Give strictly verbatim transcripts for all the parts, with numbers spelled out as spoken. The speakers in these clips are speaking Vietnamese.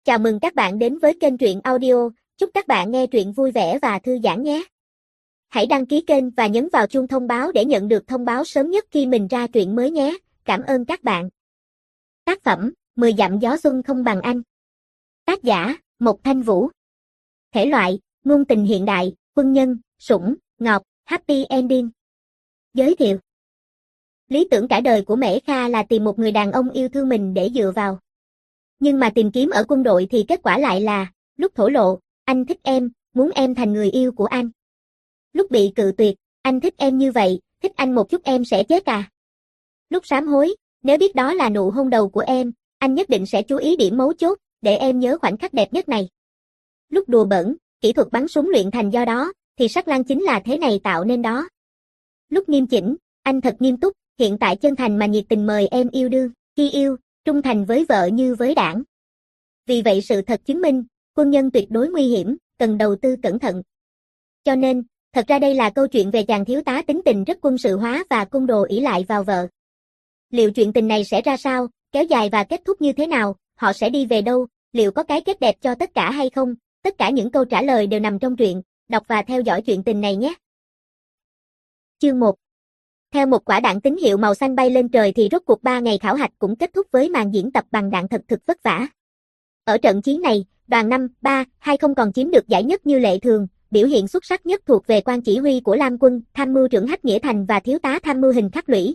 Chào mừng các bạn đến với kênh truyện audio, chúc các bạn nghe truyện vui vẻ và thư giãn nhé. Hãy đăng ký kênh và nhấn vào chuông thông báo để nhận được thông báo sớm nhất khi mình ra truyện mới nhé. Cảm ơn các bạn. Tác phẩm, mười dặm gió xuân không bằng anh. Tác giả, Mộc Thanh Vũ. Thể loại, ngôn tình hiện đại, quân nhân, sủng, ngọt, happy ending. Giới thiệu. Lý tưởng cả đời của Mễ Kha là tìm một người đàn ông yêu thương mình để dựa vào. Nhưng mà tìm kiếm ở quân đội thì kết quả lại là, lúc thổ lộ, anh thích em, muốn em thành người yêu của anh. Lúc bị cự tuyệt, anh thích em như vậy, thích anh một chút em sẽ chết à. Lúc sám hối, nếu biết đó là nụ hôn đầu của em, anh nhất định sẽ chú ý điểm mấu chốt, để em nhớ khoảnh khắc đẹp nhất này. Lúc đùa bỡn, kỹ thuật bắn súng luyện thành do đó, thì sắc lang chính là thế này tạo nên đó. Lúc nghiêm chỉnh, anh thật nghiêm túc, hiện tại chân thành mà nhiệt tình mời em yêu đương, khi yêu, trung thành với vợ như với đảng. Vì vậy sự thật chứng minh, quân nhân tuyệt đối nguy hiểm, cần đầu tư cẩn thận. Cho nên, thật ra đây là câu chuyện về chàng thiếu tá tính tình rất quân sự hóa và côn đồ ỷ lại vào vợ. Liệu chuyện tình này sẽ ra sao, kéo dài và kết thúc như thế nào, họ sẽ đi về đâu, liệu có cái kết đẹp cho tất cả hay không? Tất cả những câu trả lời đều nằm trong truyện, đọc và theo dõi chuyện tình này nhé. Chương một. Theo một quả đạn tín hiệu màu xanh bay lên trời thì rốt cuộc ba ngày khảo hạch cũng kết thúc với màn diễn tập bằng đạn thật thực vất vả. Ở trận chiến này, đoàn năm ba hai không còn chiếm được giải nhất như lệ thường, biểu hiện xuất sắc nhất thuộc về quan chỉ huy của Lam quân, tham mưu trưởng Hách Nghĩa Thành và thiếu tá tham mưu Hình Khắc Lũy.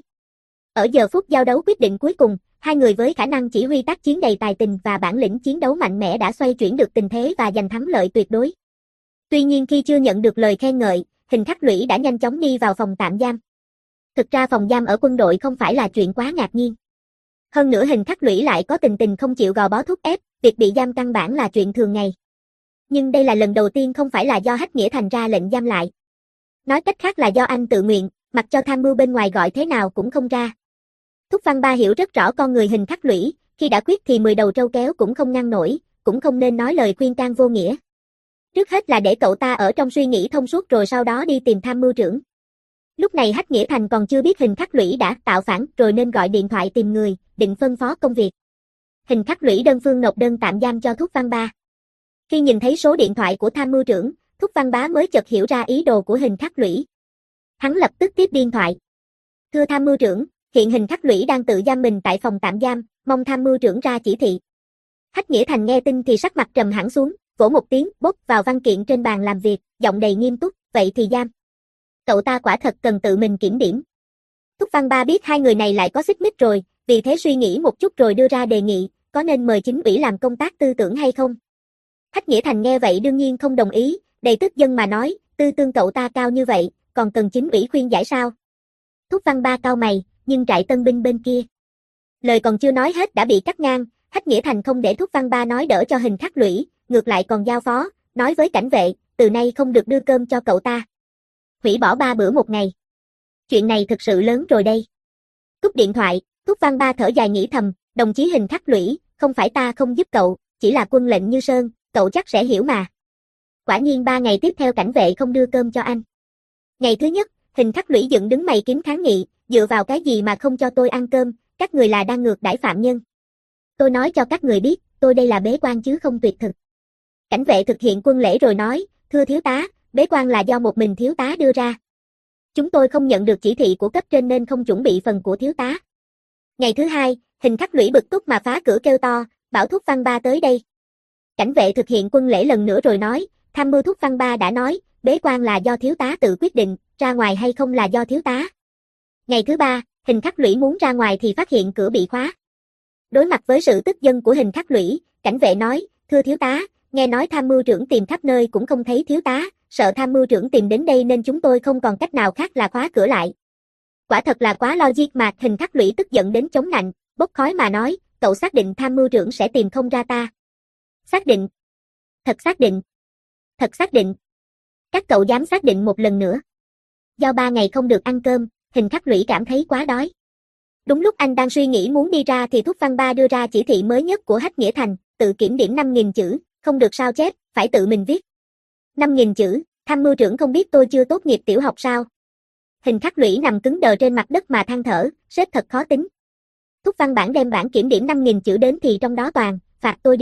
Ở giờ phút giao đấu quyết định cuối cùng, hai người với khả năng chỉ huy tác chiến đầy tài tình và bản lĩnh chiến đấu mạnh mẽ đã xoay chuyển được tình thế và giành thắng lợi tuyệt đối. Tuy nhiên khi chưa nhận được lời khen ngợi, Hình Khắc Lũy đã nhanh chóng đi vào phòng tạm giam. Thực ra phòng giam ở quân đội không phải là chuyện quá ngạc nhiên. Hơn nữa Hình Khắc Lũy lại có tình tình không chịu gò bó thúc ép, việc bị giam căn bản là chuyện thường ngày. Nhưng đây là lần đầu tiên không phải là do Hách Nghĩa Thành ra lệnh giam lại. Nói cách khác là do anh tự nguyện, mặc cho tham mưu bên ngoài gọi thế nào cũng không ra. Thúc Văn Ba hiểu rất rõ con người Hình Khắc Lũy, khi đã quyết thì mười đầu trâu kéo cũng không ngăn nổi, cũng không nên nói lời khuyên can vô nghĩa. Trước hết là để cậu ta ở trong suy nghĩ thông suốt rồi sau đó đi tìm tham mưu trưởng. Lúc này Hách Nghĩa Thành còn chưa biết Hình Khắc Lũy đã tạo phản rồi nên gọi điện thoại tìm người, định phân phó công việc. Hình Khắc Lũy đơn phương nộp đơn tạm giam cho Thúc Văn Ba. Khi nhìn thấy số điện thoại của tham mưu trưởng, Thúc Văn Bá mới chợt hiểu ra ý đồ của Hình Khắc Lũy. Hắn lập tức tiếp điện thoại. Thưa tham mưu trưởng, hiện Hình Khắc Lũy đang tự giam mình tại phòng tạm giam, mong tham mưu trưởng ra chỉ thị. Hách Nghĩa Thành nghe tin thì sắc mặt trầm hẳn xuống, vỗ một tiếng bốp vào văn kiện trên bàn làm việc, giọng đầy nghiêm túc, vậy thì giam. Cậu ta quả thật cần tự mình kiểm điểm. Thúc Văn Ba biết hai người này lại có xích mích rồi, vì thế suy nghĩ một chút rồi đưa ra đề nghị, có nên mời chính ủy làm công tác tư tưởng hay không? Hách Nghĩa Thành nghe vậy đương nhiên không đồng ý, đầy tức giận mà nói, tư tưởng cậu ta cao như vậy, còn cần chính ủy khuyên giải sao? Thúc Văn Ba cau mày, nhưng trại tân binh bên kia. Lời còn chưa nói hết đã bị cắt ngang, Hách Nghĩa Thành không để Thúc Văn Ba nói đỡ cho Hình Khắc Lũy, ngược lại còn giao phó, nói với cảnh vệ, từ nay không được đưa cơm cho cậu ta. Hủy bỏ ba bữa một ngày. Chuyện này thực sự lớn rồi đây. Cúp điện thoại, Thúc Văn Ba thở dài nghĩ thầm, đồng chí Hình Khắc Lũy, không phải ta không giúp cậu, chỉ là quân lệnh như sơn, cậu chắc sẽ hiểu mà. Quả nhiên ba ngày tiếp theo cảnh vệ không đưa cơm cho anh. Ngày thứ nhất, Hình Khắc Lũy dựng đứng mày kiếm kháng nghị, dựa vào cái gì mà không cho tôi ăn cơm, các người là đang ngược đãi phạm nhân. Tôi nói cho các người biết, tôi đây là bế quan chứ không tuyệt thực. Cảnh vệ thực hiện quân lễ rồi nói, thưa thiếu tá, bế quan là do một mình thiếu tá đưa ra. Chúng tôi không nhận được chỉ thị của cấp trên nên không chuẩn bị phần của thiếu tá. Ngày thứ hai, Hình Khắc Lũy bực tức mà phá cửa kêu to, bảo Thúc Văn Ba tới đây. Cảnh vệ thực hiện quân lễ lần nữa rồi nói, tham mưu Thúc Văn Ba đã nói, bế quan là do thiếu tá tự quyết định, ra ngoài hay không là do thiếu tá. Ngày thứ ba, Hình Khắc Lũy muốn ra ngoài thì phát hiện cửa bị khóa. Đối mặt với sự tức giận của Hình Khắc Lũy, cảnh vệ nói, thưa thiếu tá, nghe nói tham mưu trưởng tìm khắp nơi cũng không thấy thiếu tá, sợ tham mưu trưởng tìm đến đây nên chúng tôi không còn cách nào khác là khóa cửa lại. Quả thật là quá logic mà. Hình Khắc Lũy tức giận đến chống nạnh, bốc khói mà nói, cậu xác định tham mưu trưởng sẽ tìm không ra ta. Xác định. Thật xác định. Thật xác định. Các cậu dám xác định một lần nữa. Do ba ngày không được ăn cơm, Hình Khắc Lũy cảm thấy quá đói. Đúng lúc anh đang suy nghĩ muốn đi ra thì Thúc Văn Ba đưa ra chỉ thị mới nhất của Hách Nghĩa Thành, tự kiểm điểm năm nghìn chữ, không được sao chép, phải tự mình viết. năm nghìn chữ, tham mưu trưởng không biết tôi chưa tốt nghiệp tiểu học sao? Hình Khắc Lũy nằm cứng đờ trên mặt đất mà than thở, sếp thật khó tính. Thúc Văn Bản đem bản kiểm điểm năm nghìn chữ đến thì trong đó toàn, phạt tôi đi,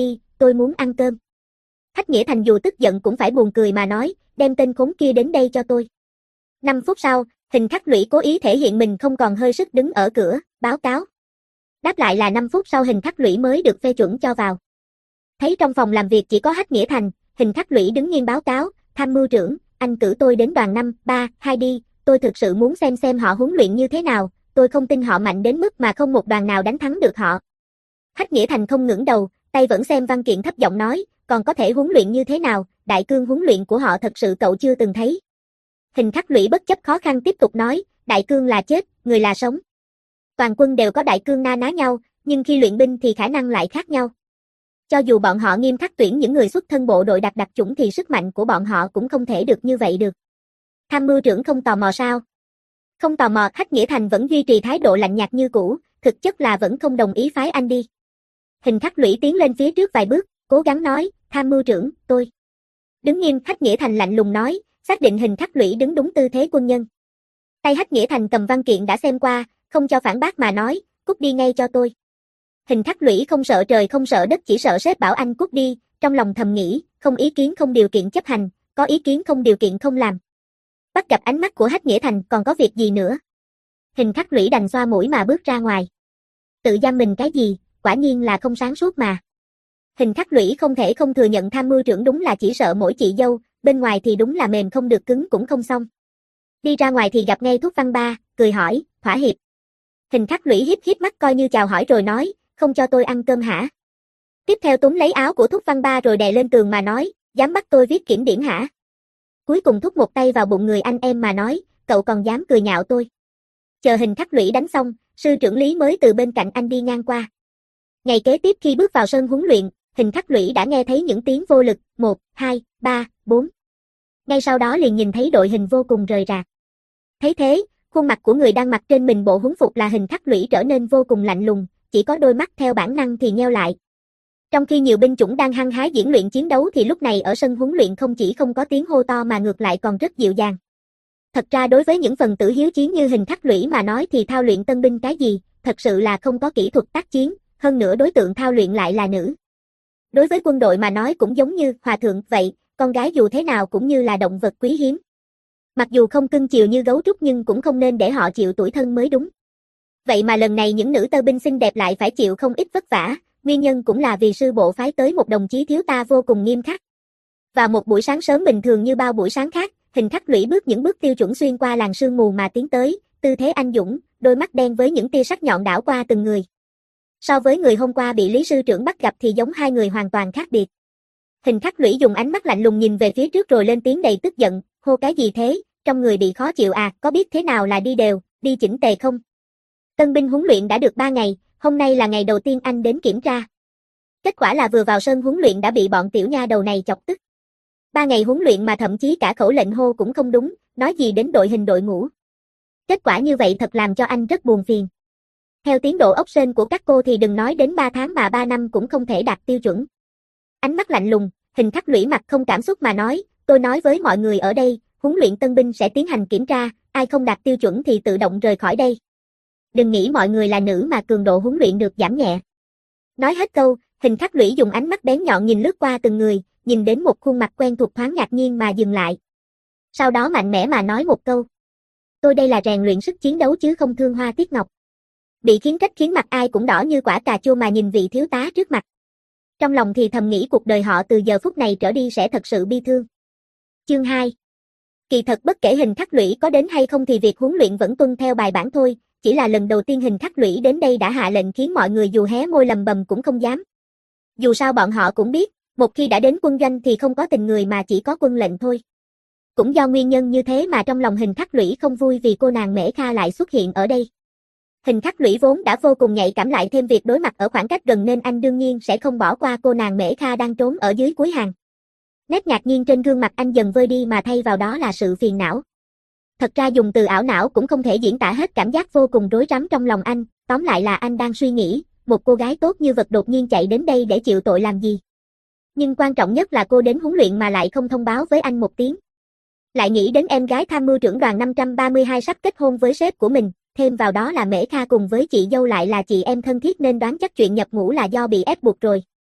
tôi muốn ăn cơm. Hách Nghĩa Thành dù tức giận cũng phải buồn cười mà nói, đem tên khốn kia đến đây cho tôi. Năm phút sau, Hình Khắc Lũy cố ý thể hiện mình không còn hơi sức đứng ở cửa, báo cáo. Đáp lại là năm phút sau Hình Khắc Lũy mới được phê chuẩn cho vào. Thấy trong phòng làm việc chỉ có Hách Nghĩa Thành, Hình Khắc Lũy đứng nghiêm báo cáo, tham mưu trưởng, anh cử tôi đến đoàn năm, ba, hai đi, tôi thực sự muốn xem xem họ huấn luyện như thế nào, tôi không tin họ mạnh đến mức mà không một đoàn nào đánh thắng được họ. Hách Nghĩa Thành không ngẩng đầu, tay vẫn xem văn kiện thấp giọng nói, còn có thể huấn luyện như thế nào, đại cương huấn luyện của họ thật sự cậu chưa từng thấy. Hình Khắc Lũy bất chấp khó khăn tiếp tục nói, đại cương là chết, người là sống. Toàn quân đều có đại cương na ná nhau, nhưng khi luyện binh thì khả năng lại khác nhau. Cho dù bọn họ nghiêm khắc tuyển những người xuất thân bộ đội đặc đặc chủng thì sức mạnh của bọn họ cũng không thể được như vậy được. Tham mưu trưởng không tò mò sao? Không tò mò, Hách Nghĩa Thành vẫn duy trì thái độ lạnh nhạt như cũ, thực chất là vẫn không đồng ý phái anh đi. Hình Khắc Lũy tiến lên phía trước vài bước, cố gắng nói, tham mưu trưởng, tôi. Đứng nghiêm, Hách Nghĩa Thành lạnh lùng nói, xác định Hình Khắc Lũy đứng đúng tư thế quân nhân. Tay Hách Nghĩa Thành cầm văn kiện đã xem qua, không cho phản bác mà nói, cút đi ngay cho tôi. Hình Khắc Lũy không sợ trời không sợ đất, chỉ sợ sếp bảo anh cút đi, trong lòng thầm nghĩ, không ý kiến không điều kiện chấp hành, có ý kiến không điều kiện không làm. Bắt gặp ánh mắt của Hách Nghĩa Thành, còn có việc gì nữa? Hình Khắc Lũy đành xoa mũi mà bước ra ngoài. Tự giam mình cái gì, quả nhiên là không sáng suốt mà. Hình Khắc Lũy không thể không thừa nhận tham mưu trưởng đúng là chỉ sợ mỗi chị dâu, bên ngoài thì đúng là mềm không được cứng cũng không xong. Đi ra ngoài thì gặp ngay Thúc Văn Ba, cười hỏi, thỏa hiệp. Hình Khắc Lũy híp híp mắt coi như chào hỏi rồi nói, không cho tôi ăn cơm hả? Tiếp theo túm lấy áo của Thúc Văn Ba rồi đè lên tường mà nói, dám bắt tôi viết kiểm điểm hả? Cuối cùng thúc một tay vào bụng người anh em mà nói, cậu còn dám cười nhạo tôi. Chờ Hình Khắc Lũy đánh xong, sư trưởng Lý mới từ bên cạnh anh đi ngang qua. Ngày kế tiếp khi bước vào sân huấn luyện, Hình Khắc Lũy đã nghe thấy những tiếng vô lực, một, hai, ba, bốn. Ngay sau đó liền nhìn thấy đội hình vô cùng rời rạc. Thấy thế, khuôn mặt của người đang mặc trên mình bộ huấn phục là Hình Khắc Lũy trở nên vô cùng lạnh lùng, chỉ có đôi mắt theo bản năng thì nheo lại. Trong khi nhiều binh chủng đang hăng hái diễn luyện chiến đấu thì lúc này ở sân huấn luyện không chỉ không có tiếng hô to mà ngược lại còn rất dịu dàng. Thật ra đối với những phần tử hiếu chiến như Hình Khắc Lũy mà nói thì thao luyện tân binh cái gì, thật sự là không có kỹ thuật tác chiến, hơn nữa đối tượng thao luyện lại là nữ. Đối với quân đội mà nói cũng giống như hòa thượng vậy, con gái dù thế nào cũng như là động vật quý hiếm. Mặc dù không cưng chiều như gấu trúc nhưng cũng không nên để họ chịu tủi thân mới đúng. Vậy mà lần này những nữ tơ binh xinh đẹp lại phải chịu không ít vất vả, nguyên nhân cũng là vì sư bộ phái tới một đồng chí thiếu ta vô cùng nghiêm khắc. Vào một buổi sáng sớm bình thường như bao buổi sáng khác, Hình Khắc Lũy bước những bước tiêu chuẩn xuyên qua làn sương mù mà tiến tới, tư thế anh dũng, đôi mắt đen với những tia sắc nhọn đảo qua từng người. So với người hôm qua bị Lý sư trưởng bắt gặp thì giống hai người hoàn toàn khác biệt. Hình Khắc Lũy dùng ánh mắt lạnh lùng nhìn về phía trước rồi lên tiếng đầy tức giận, hô cái gì thế, trong người bị khó chịu à, có biết thế nào là đi đều, đi chỉnh tề không? Tân binh huấn luyện đã được ba ngày, hôm nay là ngày đầu tiên anh đến kiểm tra. Kết quả là vừa vào sân huấn luyện đã bị bọn tiểu nha đầu này chọc tức. Ba ngày huấn luyện mà thậm chí cả khẩu lệnh hô cũng không đúng, nói gì đến đội hình đội ngũ. Kết quả như vậy thật làm cho anh rất buồn phiền. Theo tiến độ ốc sên của các cô thì đừng nói đến ba tháng mà ba năm cũng không thể đạt tiêu chuẩn. Ánh mắt lạnh lùng, Hình Khắc Lũy mặt không cảm xúc mà nói, tôi nói với mọi người ở đây, huấn luyện tân binh sẽ tiến hành kiểm tra, ai không đạt tiêu chuẩn thì tự động rời khỏi đây. Đừng nghĩ mọi người là nữ mà cường độ huấn luyện được giảm nhẹ. Nói hết câu, Hình Khắc Lũy dùng ánh mắt bén nhọn nhìn lướt qua từng người, nhìn đến một khuôn mặt quen thuộc thoáng ngạc nhiên mà dừng lại. Sau đó mạnh mẽ mà nói một câu. Tôi đây là rèn luyện sức chiến đấu chứ không thương hoa tiếc ngọc. Bị khiến trách khiến mặt ai cũng đỏ như quả cà chua mà nhìn vị thiếu tá trước mặt. Trong lòng thì thầm nghĩ cuộc đời họ từ giờ phút này trở đi sẽ thật sự bi thương. Chương hai. Kỳ thật bất kể Hình Khắc Lũy có đến hay không thì việc huấn luyện vẫn tuân theo bài bản thôi, chỉ là lần đầu tiên Hình Khắc Lũy đến đây đã hạ lệnh khiến mọi người dù hé môi lầm bầm cũng không dám. Dù sao bọn họ cũng biết, một khi đã đến quân doanh thì không có tình người mà chỉ có quân lệnh thôi. Cũng do nguyên nhân như thế mà trong lòng Hình Khắc Lũy không vui vì cô nàng Mễ Kha lại xuất hiện ở đây. Hình Khắc Lũy vốn đã vô cùng nhạy cảm lại thêm việc đối mặt ở khoảng cách gần nên anh đương nhiên sẽ không bỏ qua cô nàng Mễ Kha đang trốn ở dưới cuối hàng. Nét ngạc nhiên trên gương mặt anh dần vơi đi mà thay vào đó là sự phiền não. Thật ra dùng từ ảo não cũng không thể diễn tả hết cảm giác vô cùng rối rắm trong lòng anh, tóm lại là anh đang suy nghĩ, một cô gái tốt như vật đột nhiên chạy đến đây để chịu tội làm gì. Nhưng quan trọng nhất là cô đến huấn luyện mà lại không thông báo với anh một tiếng. Lại nghĩ đến em gái tham mưu trưởng đoàn năm trăm ba mươi hai sắp kết hôn với sếp của mình, thêm vào đó là Mễ Kha cùng với chị dâu lại là chị em thân thiết nên đoán chắc chuyện nhập ngũ là do bị ép buộc rồi.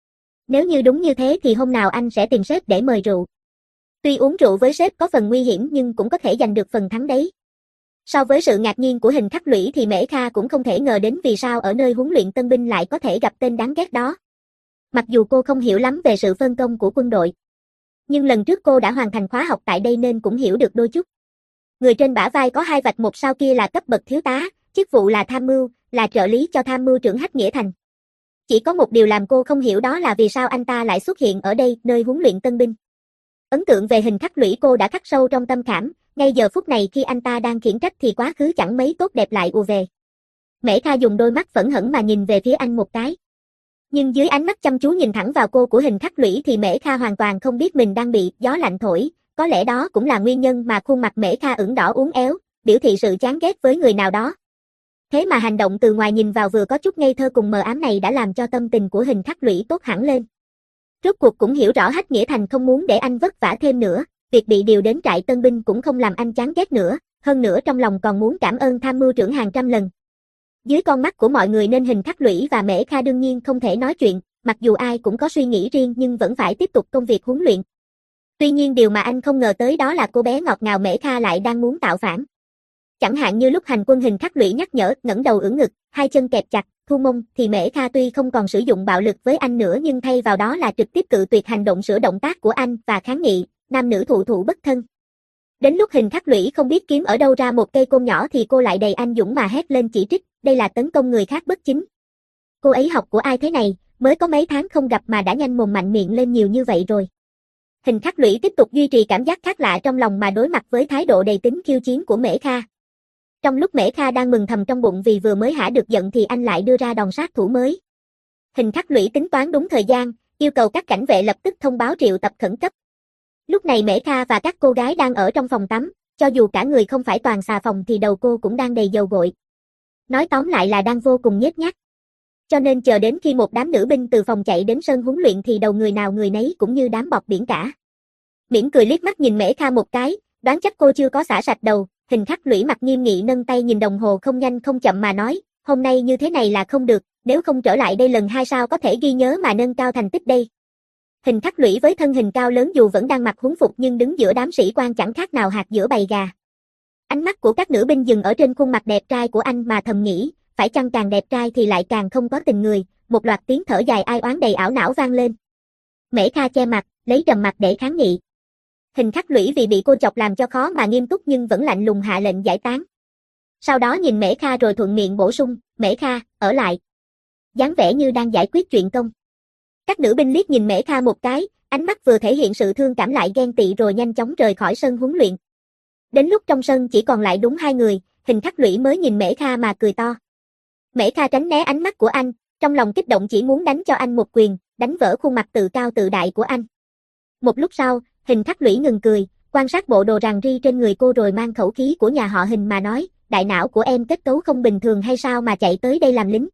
Nếu như đúng như thế thì hôm nào anh sẽ tìm sếp để mời rượu. Tuy uống rượu với sếp có phần nguy hiểm nhưng cũng có thể giành được phần thắng đấy. So với sự ngạc nhiên của Hình Khắc Lũy thì Mễ Kha cũng không thể ngờ đến vì sao ở nơi huấn luyện tân binh lại có thể gặp tên đáng ghét đó. Mặc dù cô không hiểu lắm về sự phân công của quân đội, nhưng lần trước cô đã hoàn thành khóa học tại đây nên cũng hiểu được đôi chút. Người trên bả vai có hai vạch một sao kia là cấp bậc thiếu tá, chức vụ là tham mưu, là trợ lý cho tham mưu trưởng Hách Nghĩa Thành. Chỉ có một điều làm cô không hiểu đó là vì sao anh ta lại xuất hiện ở đây, nơi huấn luyện tân binh. Ấn tượng về Hình Khắc Lũy cô đã khắc sâu trong tâm khảm, ngay giờ phút này khi anh ta đang khiển trách thì quá khứ chẳng mấy tốt đẹp lại ùa về. Mễ Kha dùng đôi mắt phẫn hận mà nhìn về phía anh một cái. Nhưng dưới ánh mắt chăm chú nhìn thẳng vào cô của Hình Khắc Lũy thì Mễ Kha hoàn toàn không biết mình đang bị gió lạnh thổi, có lẽ đó cũng là nguyên nhân mà khuôn mặt Mễ Kha ửng đỏ uốn éo, biểu thị sự chán ghét với người nào đó. Thế mà hành động từ ngoài nhìn vào vừa có chút ngây thơ cùng mờ ám này đã làm cho tâm tình của Hình Khắc Lũy tốt hẳn lên. Rốt cuộc cũng hiểu rõ Hách Nghĩa Thành không muốn để anh vất vả thêm nữa, việc bị điều đến trại tân binh cũng không làm anh chán ghét nữa, hơn nữa trong lòng còn muốn cảm ơn tham mưu trưởng hàng trăm lần. Dưới con mắt của mọi người nên Hình Khắc Lũy và Mễ Kha đương nhiên không thể nói chuyện, mặc dù ai cũng có suy nghĩ riêng nhưng vẫn phải tiếp tục công việc huấn luyện. Tuy nhiên điều mà anh không ngờ tới đó là cô bé ngọt ngào Mễ Kha lại đang muốn tạo phản. Chẳng hạn như lúc hành quân Hình Khắc Lũy nhắc nhở, ngẩng đầu ưỡn ngực, hai chân kẹp chặt, thu mông, thì Mễ Kha tuy không còn sử dụng bạo lực với anh nữa nhưng thay vào đó là trực tiếp cự tuyệt hành động sửa động tác của anh và kháng nghị, nam nữ thụ thụ bất thân. Đến lúc Hình Khắc Lũy không biết kiếm ở đâu ra một cây côn nhỏ thì cô lại đầy anh dũng mà hét lên chỉ trích, đây là tấn công người khác bất chính. Cô ấy học của ai thế này, mới có mấy tháng không gặp mà đã nhanh mồm mạnh miệng lên nhiều như vậy rồi. Hình Khắc Lũy tiếp tục duy trì cảm giác khác lạ trong lòng mà đối mặt với thái độ đầy tính khiêu chiến của Mễ Kha. Trong lúc Mễ Kha đang mừng thầm trong bụng vì vừa mới hả được giận thì anh lại đưa ra đòn sát thủ mới. Hình Khắc Lũy tính toán đúng thời gian, yêu cầu các cảnh vệ lập tức thông báo triệu tập khẩn cấp. Lúc này Mễ Kha và các cô gái đang ở trong phòng tắm, cho dù cả người không phải toàn xà phòng thì đầu cô cũng đang đầy dầu gội. Nói tóm lại là đang vô cùng nhếch nhác. Cho nên chờ đến khi một đám nữ binh từ phòng chạy đến sân huấn luyện thì đầu người nào người nấy cũng như đám bọt biển cả. Mỉm cười liếc mắt nhìn Mễ Kha một cái, đoán chắc cô chưa có xả sạch đầu. Hình Khắc Lũy mặt nghiêm nghị nâng tay nhìn đồng hồ không nhanh không chậm mà nói, hôm nay như thế này là không được, nếu không trở lại đây lần hai sao có thể ghi nhớ mà nâng cao thành tích đây. Hình Khắc Lũy với thân hình cao lớn dù vẫn đang mặc huấn phục nhưng đứng giữa đám sĩ quan chẳng khác nào hạt giữa bầy gà. Ánh mắt của các nữ binh dừng ở trên khuôn mặt đẹp trai của anh mà thầm nghĩ, phải chăng càng đẹp trai thì lại càng không có tình người, một loạt tiếng thở dài ai oán đầy ảo não vang lên. Mễ Kha che mặt, lấy trầm mặt để kháng nghị. Hình Khắc Lũy vì bị cô chọc làm cho khó mà nghiêm túc nhưng vẫn lạnh lùng hạ lệnh giải tán. Sau đó nhìn Mễ Kha rồi thuận miệng bổ sung, Mễ Kha, ở lại. Dáng vẻ như đang giải quyết chuyện công. Các nữ binh liếc nhìn Mễ Kha một cái, ánh mắt vừa thể hiện sự thương cảm lại ghen tị rồi nhanh chóng rời khỏi sân huấn luyện. Đến lúc trong sân chỉ còn lại đúng hai người, Hình Khắc Lũy mới nhìn Mễ Kha mà cười to. Mễ Kha tránh né ánh mắt của anh, trong lòng kích động chỉ muốn đánh cho anh một quyền, đánh vỡ khuôn mặt tự cao tự đại của anh. Một lúc sau, Hình Khắc Lũy ngừng cười, quan sát bộ đồ ràng ri trên người cô rồi mang khẩu khí của nhà họ Hình mà nói, đại não của em kết cấu không bình thường hay sao mà chạy tới đây làm lính.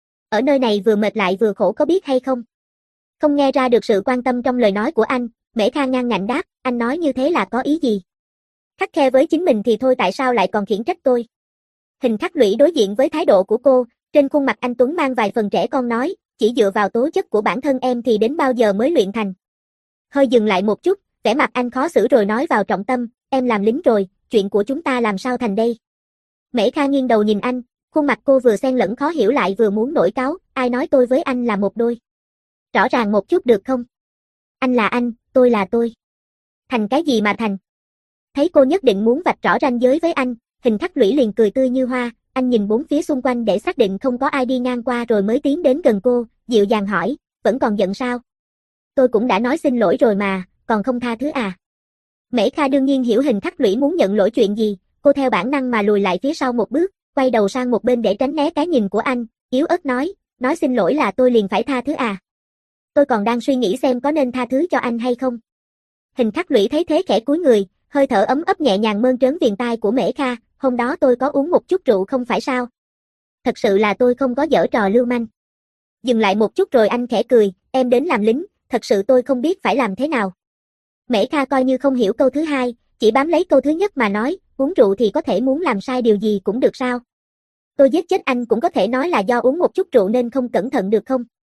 Ở nơi này vừa mệt lại vừa khổ có biết hay không? Không nghe ra được sự quan tâm trong lời nói của anh, Mễ Kha ngang ngạnh đáp, anh nói như thế là có ý gì? Khắt khe với chính mình thì thôi tại sao lại còn khiển trách tôi? Hình Khắc Lũy đối diện với thái độ của cô, trên khuôn mặt anh Tuấn mang vài phần trẻ con nói, chỉ dựa vào tố chất của bản thân em thì đến bao giờ mới luyện thành? Hơi dừng lại một chút, vẻ mặt anh khó xử rồi nói vào trọng tâm, em làm lính rồi, chuyện của chúng ta làm sao thành đây? Mễ Kha nghiêng đầu nhìn anh, khuôn mặt cô vừa xen lẫn khó hiểu lại vừa muốn nổi cáu, ai nói tôi với anh là một đôi? Rõ ràng một chút được không? Anh là anh, tôi là tôi. Thành cái gì mà thành? Thấy cô nhất định muốn vạch rõ ranh giới với anh, Hình Khắc Lũy liền cười tươi như hoa, anh nhìn bốn phía xung quanh để xác định không có ai đi ngang qua rồi mới tiến đến gần cô, dịu dàng hỏi, vẫn còn giận sao? Tôi cũng đã nói xin lỗi rồi mà, còn không tha thứ à? Mễ Kha đương nhiên hiểu Hình Khắc Lũy muốn nhận lỗi chuyện gì, cô theo bản năng mà lùi lại phía sau một bước, quay đầu sang một bên để tránh né cái nhìn của anh, yếu ớt nói, nói xin lỗi là tôi liền phải tha thứ à? Tôi còn đang suy nghĩ xem có nên tha thứ cho anh hay không. Hình Khắc Lũy thấy thế khẽ cúi người, hơi thở ấm ấp nhẹ nhàng mơn trớn viền tai của Mễ Kha, hôm đó tôi có uống một chút rượu không phải sao? Thật sự là tôi không có giở trò lưu manh. Dừng lại một chút rồi anh khẽ cười, em đến làm lính, thật sự tôi không biết phải làm thế nào. Mễ Kha coi như không hiểu câu thứ hai, chỉ bám lấy câu thứ nhất mà nói, uống rượu thì có thể muốn làm sai điều gì cũng được sao? Tôi giết chết anh cũng có thể nói là do uống một chút rượu nên không cẩn thận được không?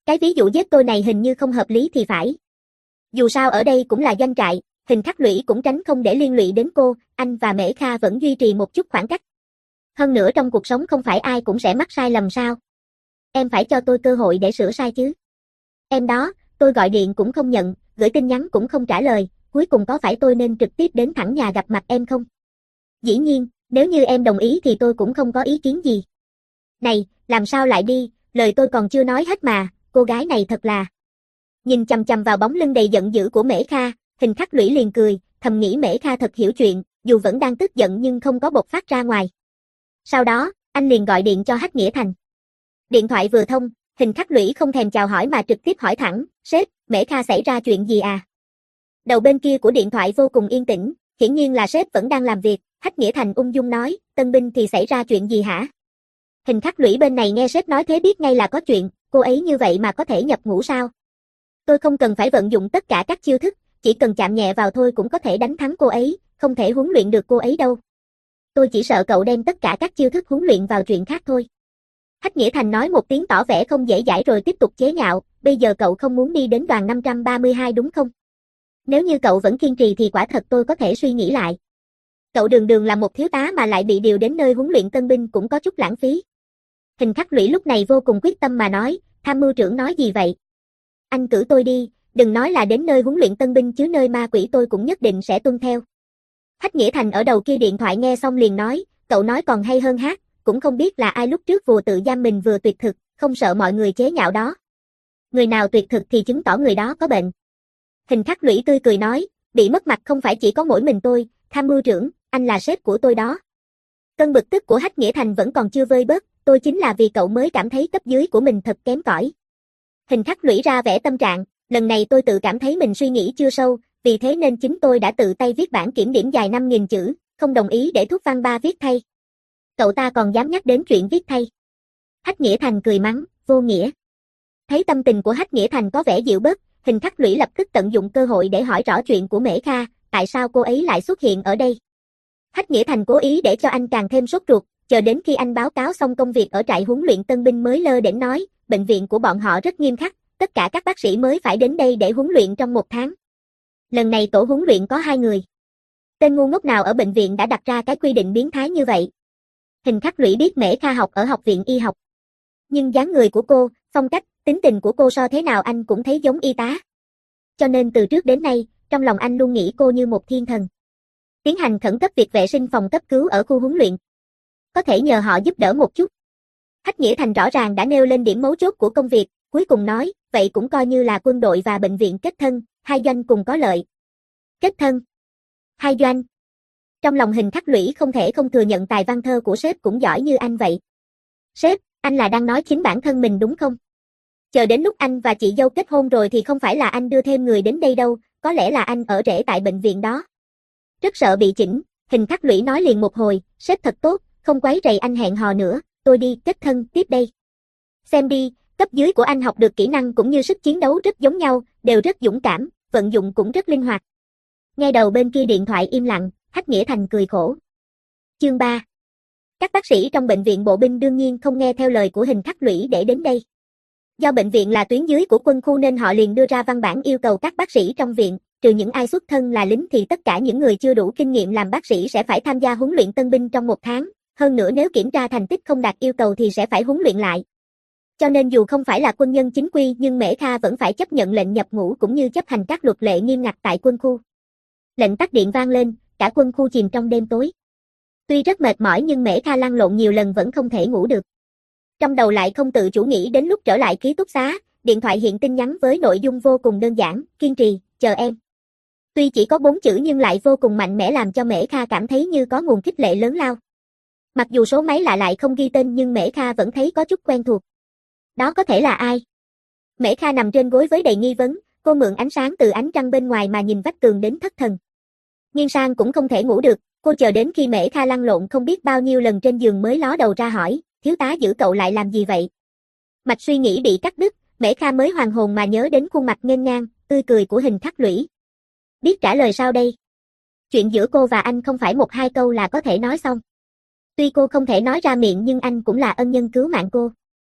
Cái ví dụ giết tôi này hình như không hợp lý thì phải. Dù sao ở đây cũng là doanh trại, Hình Khắc Lũy cũng tránh không để liên lụy đến cô, anh và Mễ Kha vẫn duy trì một chút khoảng cách. Hơn nữa trong cuộc sống không phải ai cũng sẽ mắc sai lầm sao. Em phải cho tôi cơ hội để sửa sai chứ. Em đó, tôi gọi điện cũng không nhận, gửi tin nhắn cũng không trả lời, cuối cùng có phải tôi nên trực tiếp đến thẳng nhà gặp mặt em không? Dĩ nhiên, nếu như em đồng ý thì tôi cũng không có ý kiến gì. Này, làm sao lại đi, lời tôi còn chưa nói hết mà, cô gái này thật là... Nhìn chằm chằm vào bóng lưng đầy giận dữ của Mễ Kha, Hình Khắc Lũy liền cười, thầm nghĩ Mễ Kha thật hiểu chuyện, dù vẫn đang tức giận nhưng không có bộc phát ra ngoài. Sau đó, anh liền gọi điện cho Hách Nghĩa Thành. Điện thoại vừa thông, Hình Khắc Lũy không thèm chào hỏi mà trực tiếp hỏi thẳng, sếp, Mễ Kha xảy ra chuyện gì à? Đầu bên kia của điện thoại vô cùng yên tĩnh, hiển nhiên là sếp vẫn đang làm việc, Hách Nghĩa Thành ung dung nói, Tân binh thì xảy ra chuyện gì hả? Hình Khắc Lũy bên này nghe sếp nói thế biết ngay là có chuyện, cô ấy như vậy mà có thể nhập ngũ sao? Tôi không cần phải vận dụng tất cả các chiêu thức, chỉ cần chạm nhẹ vào thôi cũng có thể đánh thắng cô ấy, không thể huấn luyện được cô ấy đâu. Tôi chỉ sợ cậu đem tất cả các chiêu thức huấn luyện vào chuyện khác thôi. Hách Nghĩa Thành nói một tiếng tỏ vẻ không dễ dãi rồi tiếp tục chế nhạo, bây giờ cậu không muốn đi đến đoàn năm trăm ba mươi hai đúng không? Nếu như cậu vẫn kiên trì thì quả thật tôi có thể suy nghĩ lại. Cậu đường đường là một thiếu tá mà lại bị điều đến nơi huấn luyện tân binh cũng có chút lãng phí. Hình Khắc Lũy lúc này vô cùng quyết tâm mà nói, tham mưu trưởng nói gì vậy? Anh cử tôi đi, đừng nói là đến nơi huấn luyện tân binh chứ nơi ma quỷ tôi cũng nhất định sẽ tuân theo. Hách Nghĩa Thành ở đầu kia điện thoại nghe xong liền nói, cậu nói còn hay hơn hát, cũng không biết là ai lúc trước vừa tự giam mình vừa tuyệt thực, không sợ mọi người chế nhạo đó. Người nào tuyệt thực thì chứng tỏ người đó có bệnh. Hình Khắc Lũy tươi cười nói, bị mất mặt không phải chỉ có mỗi mình tôi, tham mưu trưởng, anh là sếp của tôi đó. Cơn bực tức của Hách Nghĩa Thành vẫn còn chưa vơi bớt, tôi chính là vì cậu mới cảm thấy cấp dưới của mình thật kém cỏi. Hình Khắc Lũy ra vẻ tâm trạng, lần này tôi tự cảm thấy mình suy nghĩ chưa sâu, vì thế nên chính tôi đã tự tay viết bản kiểm điểm dài năm nghìn chữ, không đồng ý để Thúc Văn Ba viết thay. Cậu ta còn dám nhắc đến chuyện viết thay. Hách Nghĩa Thành cười mắng, vô nghĩa. Thấy tâm tình của Hách Nghĩa Thành có vẻ dịu bớt, Hình Khắc Lũy lập tức tận dụng cơ hội để hỏi rõ chuyện của Mễ Kha, tại sao cô ấy lại xuất hiện ở đây. Hách Nghĩa Thành cố ý để cho anh càng thêm sốt ruột, chờ đến khi anh báo cáo xong công việc ở trại huấn luyện tân binh mới lơ đễnh nói, bệnh viện của bọn họ rất nghiêm khắc, tất cả các bác sĩ mới phải đến đây để huấn luyện trong một tháng. Lần này tổ huấn luyện có hai người. Tên ngu ngốc nào ở bệnh viện đã đặt ra cái quy định biến thái như vậy? Hình Khắc Lũy biết Mễ Kha học ở học viện y học. Nhưng dáng người của cô, phong cách, tính tình của cô so thế nào anh cũng thấy giống y tá. Cho nên từ trước đến nay, trong lòng anh luôn nghĩ cô như một thiên thần. Tiến hành khẩn cấp việc vệ sinh phòng cấp cứu ở khu huấn luyện. Có thể nhờ họ giúp đỡ một chút. Hách Nghĩa Thành rõ ràng đã nêu lên điểm mấu chốt của công việc, cuối cùng nói, vậy cũng coi như là quân đội và bệnh viện kết thân, hai doanh cùng có lợi. Kết thân. Hai doanh. Trong lòng Hình Khắc Lũy không thể không thừa nhận tài văn thơ của sếp cũng giỏi như anh vậy. Sếp, anh là đang nói chính bản thân mình đúng không? Chờ đến lúc anh và chị dâu kết hôn rồi thì không phải là anh đưa thêm người đến đây đâu, có lẽ là anh ở rể tại bệnh viện đó. Rất sợ bị chỉnh, Hình Khắc Lũy nói liền một hồi, sếp thật tốt, không quấy rầy anh hẹn hò nữa, tôi đi kết thân tiếp đây. Xem đi, cấp dưới của anh học được kỹ năng cũng như sức chiến đấu rất giống nhau, đều rất dũng cảm, vận dụng cũng rất linh hoạt. Nghe đầu bên kia điện thoại im lặng, Hách Nghĩa Thành cười khổ. Chương ba. Các bác sĩ trong bệnh viện bộ binh đương nhiên không nghe theo lời của Hình Khắc Lũy để đến đây. Do bệnh viện là tuyến dưới của quân khu nên họ liền đưa ra văn bản yêu cầu các bác sĩ trong viện, trừ những ai xuất thân là lính thì tất cả những người chưa đủ kinh nghiệm làm bác sĩ sẽ phải tham gia huấn luyện tân binh trong một tháng, hơn nữa nếu kiểm tra thành tích không đạt yêu cầu thì sẽ phải huấn luyện lại. Cho nên dù không phải là quân nhân chính quy nhưng Mễ Kha vẫn phải chấp nhận lệnh nhập ngũ cũng như chấp hành các luật lệ nghiêm ngặt tại quân khu. Lệnh tắt điện vang lên, cả quân khu chìm trong đêm tối. Tuy rất mệt mỏi nhưng Mễ Kha lăn lộn nhiều lần vẫn không thể ngủ được. Trong đầu lại không tự chủ nghĩ đến lúc trở lại ký túc xá, điện thoại hiện tin nhắn với nội dung vô cùng đơn giản, kiên trì, chờ em. Tuy chỉ có bốn chữ nhưng lại vô cùng mạnh mẽ làm cho Mễ Kha cảm thấy như có nguồn khích lệ lớn lao. Mặc dù số máy lạ lại không ghi tên nhưng Mễ Kha vẫn thấy có chút quen thuộc. Đó có thể là ai? Mễ Kha nằm trên gối với đầy nghi vấn, cô mượn ánh sáng từ ánh trăng bên ngoài mà nhìn vách tường đến thất thần. Nghiêng sang cũng không thể ngủ được, cô chờ đến khi Mễ Kha lăn lộn không biết bao nhiêu lần trên giường mới ló đầu ra hỏi, thiếu tá giữ cậu lại làm gì vậy? Mạch suy nghĩ bị cắt đứt, Mễ Kha mới hoàn hồn mà nhớ đến khuôn mặt nghênh ngang, tươi cười của Hình Khắc Lũy. Biết trả lời sao đây? Chuyện giữa cô và anh không phải một hai câu là có thể nói xong. Tuy cô không thể nói ra miệng nhưng anh cũng là ân nhân cứu mạng cô.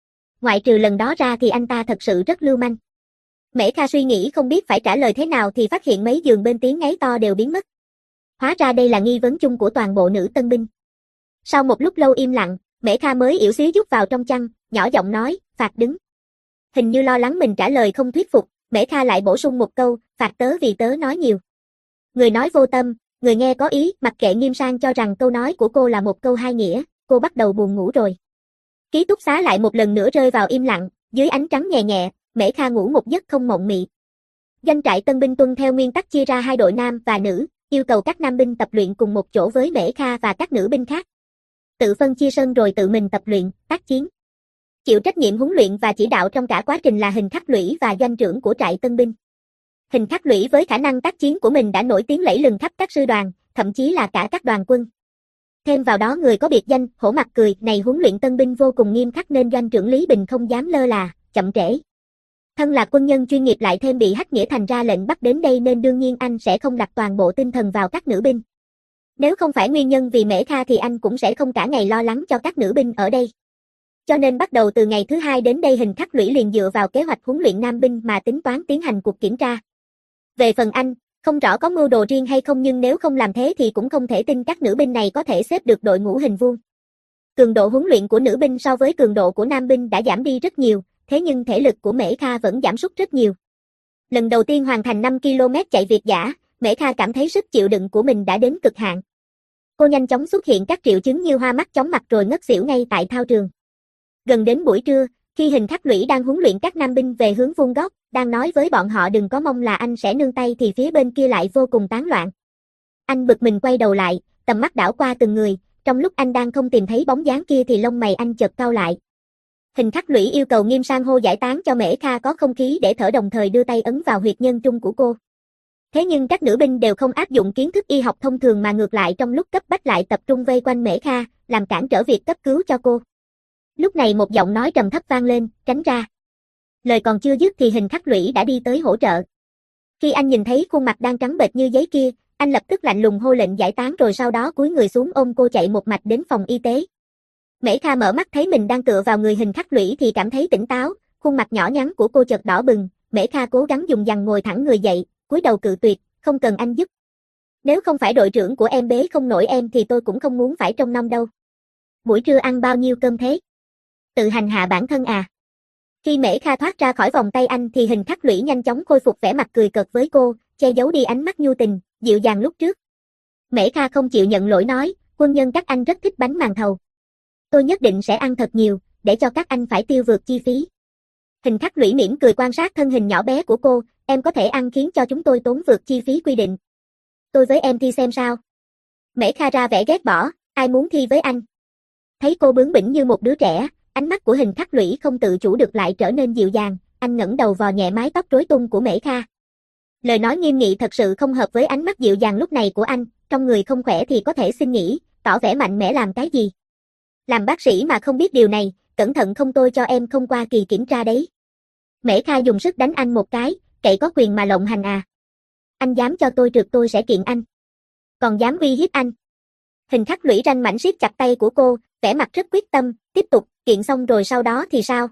Ngoại trừ lần đó ra thì anh ta thật sự rất lưu manh. Mễ Kha suy nghĩ không biết phải trả lời thế nào thì phát hiện mấy giường bên tiếng ngáy to đều biến mất. Hóa ra đây là nghi vấn chung của toàn bộ nữ tân binh. Sau một lúc lâu im lặng, Mễ Kha mới yểu xíu dút vào trong chăn, nhỏ giọng nói, phạt đứng. Hình như lo lắng mình trả lời không thuyết phục, Mễ Kha lại bổ sung một câu, phạt tớ vì tớ nói nhiều. Người nói vô tâm, người nghe có ý, mặc kệ Nghiêm Sang cho rằng câu nói của cô là một câu hai nghĩa, cô bắt đầu buồn ngủ rồi. Ký túc xá lại một lần nữa rơi vào im lặng, dưới ánh trắng nhẹ nhẹ, Mễ Kha ngủ một giấc không mộng mị. Doanh trại tân binh tuân theo nguyên tắc chia ra hai đội nam và nữ, yêu cầu các nam binh tập luyện cùng một chỗ với Mễ Kha và các nữ binh khác. Tự phân chia sân rồi tự mình tập luyện, tác chiến. Chịu trách nhiệm huấn luyện và chỉ đạo trong cả quá trình là Hình Khắc Lũy và doanh trưởng của trại tân binh. Hình Khắc Lũy với khả năng tác chiến của mình đã nổi tiếng lẫy lừng khắp các sư đoàn, thậm chí là cả các đoàn quân. Thêm vào đó người có biệt danh Hổ Mặt Cười này huấn luyện tân binh vô cùng nghiêm khắc nên doanh trưởng Lý Bình không dám lơ là, chậm trễ. Thân là quân nhân chuyên nghiệp lại thêm bị Hách Nghĩa Thành ra lệnh bắt đến đây nên đương nhiên anh sẽ không đặt toàn bộ tinh thần vào các nữ binh. Nếu không phải nguyên nhân vì Mễ Kha thì anh cũng sẽ không cả ngày lo lắng cho các nữ binh ở đây. Cho nên bắt đầu từ ngày thứ hai đến đây Hình Khắc Lũy liền dựa vào kế hoạch huấn luyện nam binh mà tính toán tiến hành cuộc kiểm tra. Về phần anh, không rõ có mưu đồ riêng hay không nhưng nếu không làm thế thì cũng không thể tin các nữ binh này có thể xếp được đội ngũ hình vuông. Cường độ huấn luyện của nữ binh so với cường độ của nam binh đã giảm đi rất nhiều, thế nhưng thể lực của Mễ Kha vẫn giảm sút rất nhiều. Lần đầu tiên hoàn thành năm ki lô mét chạy việt dã, Mễ Kha cảm thấy sức chịu đựng của mình đã đến cực hạn. Cô nhanh chóng xuất hiện các triệu chứng như hoa mắt chóng mặt rồi ngất xỉu ngay tại thao trường. Gần đến buổi trưa, khi Hình Khắc Lũy đang huấn luyện các nam binh về hướng vuông góc, đang nói với bọn họ đừng có mong là anh sẽ nương tay thì phía bên kia lại vô cùng tán loạn. Anh bực mình quay đầu lại, tầm mắt đảo qua từng người, trong lúc anh đang không tìm thấy bóng dáng kia thì lông mày anh chợt cau lại. Hình Khắc Lũy yêu cầu Nghiêm Sang hô giải tán cho Mễ Kha có không khí để thở đồng thời đưa tay ấn vào huyệt nhân trung của cô. Thế nhưng các nữ binh đều không áp dụng kiến thức y học thông thường mà ngược lại trong lúc cấp bách lại tập trung vây quanh Mễ Kha, làm cản trở việc cấp cứu cho cô. Lúc này một giọng nói trầm thấp vang lên, tránh ra. Lời còn chưa dứt thì Hình Khắc Lũy đã đi tới hỗ trợ. Khi anh nhìn thấy khuôn mặt đang trắng bệch như giấy kia, anh lập tức lạnh lùng hô lệnh giải tán rồi sau đó cúi người xuống ôm cô chạy một mạch đến phòng y tế. Mễ Kha mở mắt thấy mình đang tựa vào người Hình Khắc Lũy thì cảm thấy tỉnh táo, khuôn mặt nhỏ nhắn của cô chợt đỏ bừng, Mễ Kha cố gắng dùng dằng ngồi thẳng người dậy, cúi đầu cự tuyệt, không cần anh giúp. Nếu không phải đội trưởng của em bế không nổi em thì tôi cũng không muốn phải trông nom đâu. Buổi trưa ăn bao nhiêu cơm thế? Tự hành hạ bản thân à? Khi Mễ Kha thoát ra khỏi vòng tay anh thì Hình Khắc Lũy nhanh chóng khôi phục vẻ mặt cười cợt với cô, che giấu đi ánh mắt nhu tình, dịu dàng lúc trước. Mễ Kha không chịu nhận lỗi nói, quân nhân các anh rất thích bánh màn thầu. Tôi nhất định sẽ ăn thật nhiều, để cho các anh phải tiêu vượt chi phí. Hình Khắc Lũy mỉm cười quan sát thân hình nhỏ bé của cô, em có thể ăn khiến cho chúng tôi tốn vượt chi phí quy định. Tôi với em thi xem sao. Mễ Kha ra vẻ ghét bỏ, ai muốn thi với anh. Thấy cô bướng bỉnh như một đứa trẻ, ánh mắt của Hình Khắc Lũy không tự chủ được lại trở nên dịu dàng, anh ngẩng đầu vò nhẹ mái tóc rối tung của Mễ Kha. Lời nói nghiêm nghị thật sự không hợp với ánh mắt dịu dàng lúc này của anh, trong người không khỏe thì có thể xin nghỉ, tỏ vẻ mạnh mẽ làm cái gì. Làm bác sĩ mà không biết điều này, cẩn thận không tôi cho em không qua kỳ kiểm tra đấy. Mễ Kha dùng sức đánh anh một cái, cậy có quyền mà lộng hành à. Anh dám cho tôi trượt tôi sẽ kiện anh. Còn dám uy hiếp anh. Hình Khắc Lũy ranh mảnh siết chặt tay của cô, vẻ mặt rất quyết tâm, tiếp tục, kiện xong rồi sau đó thì sao?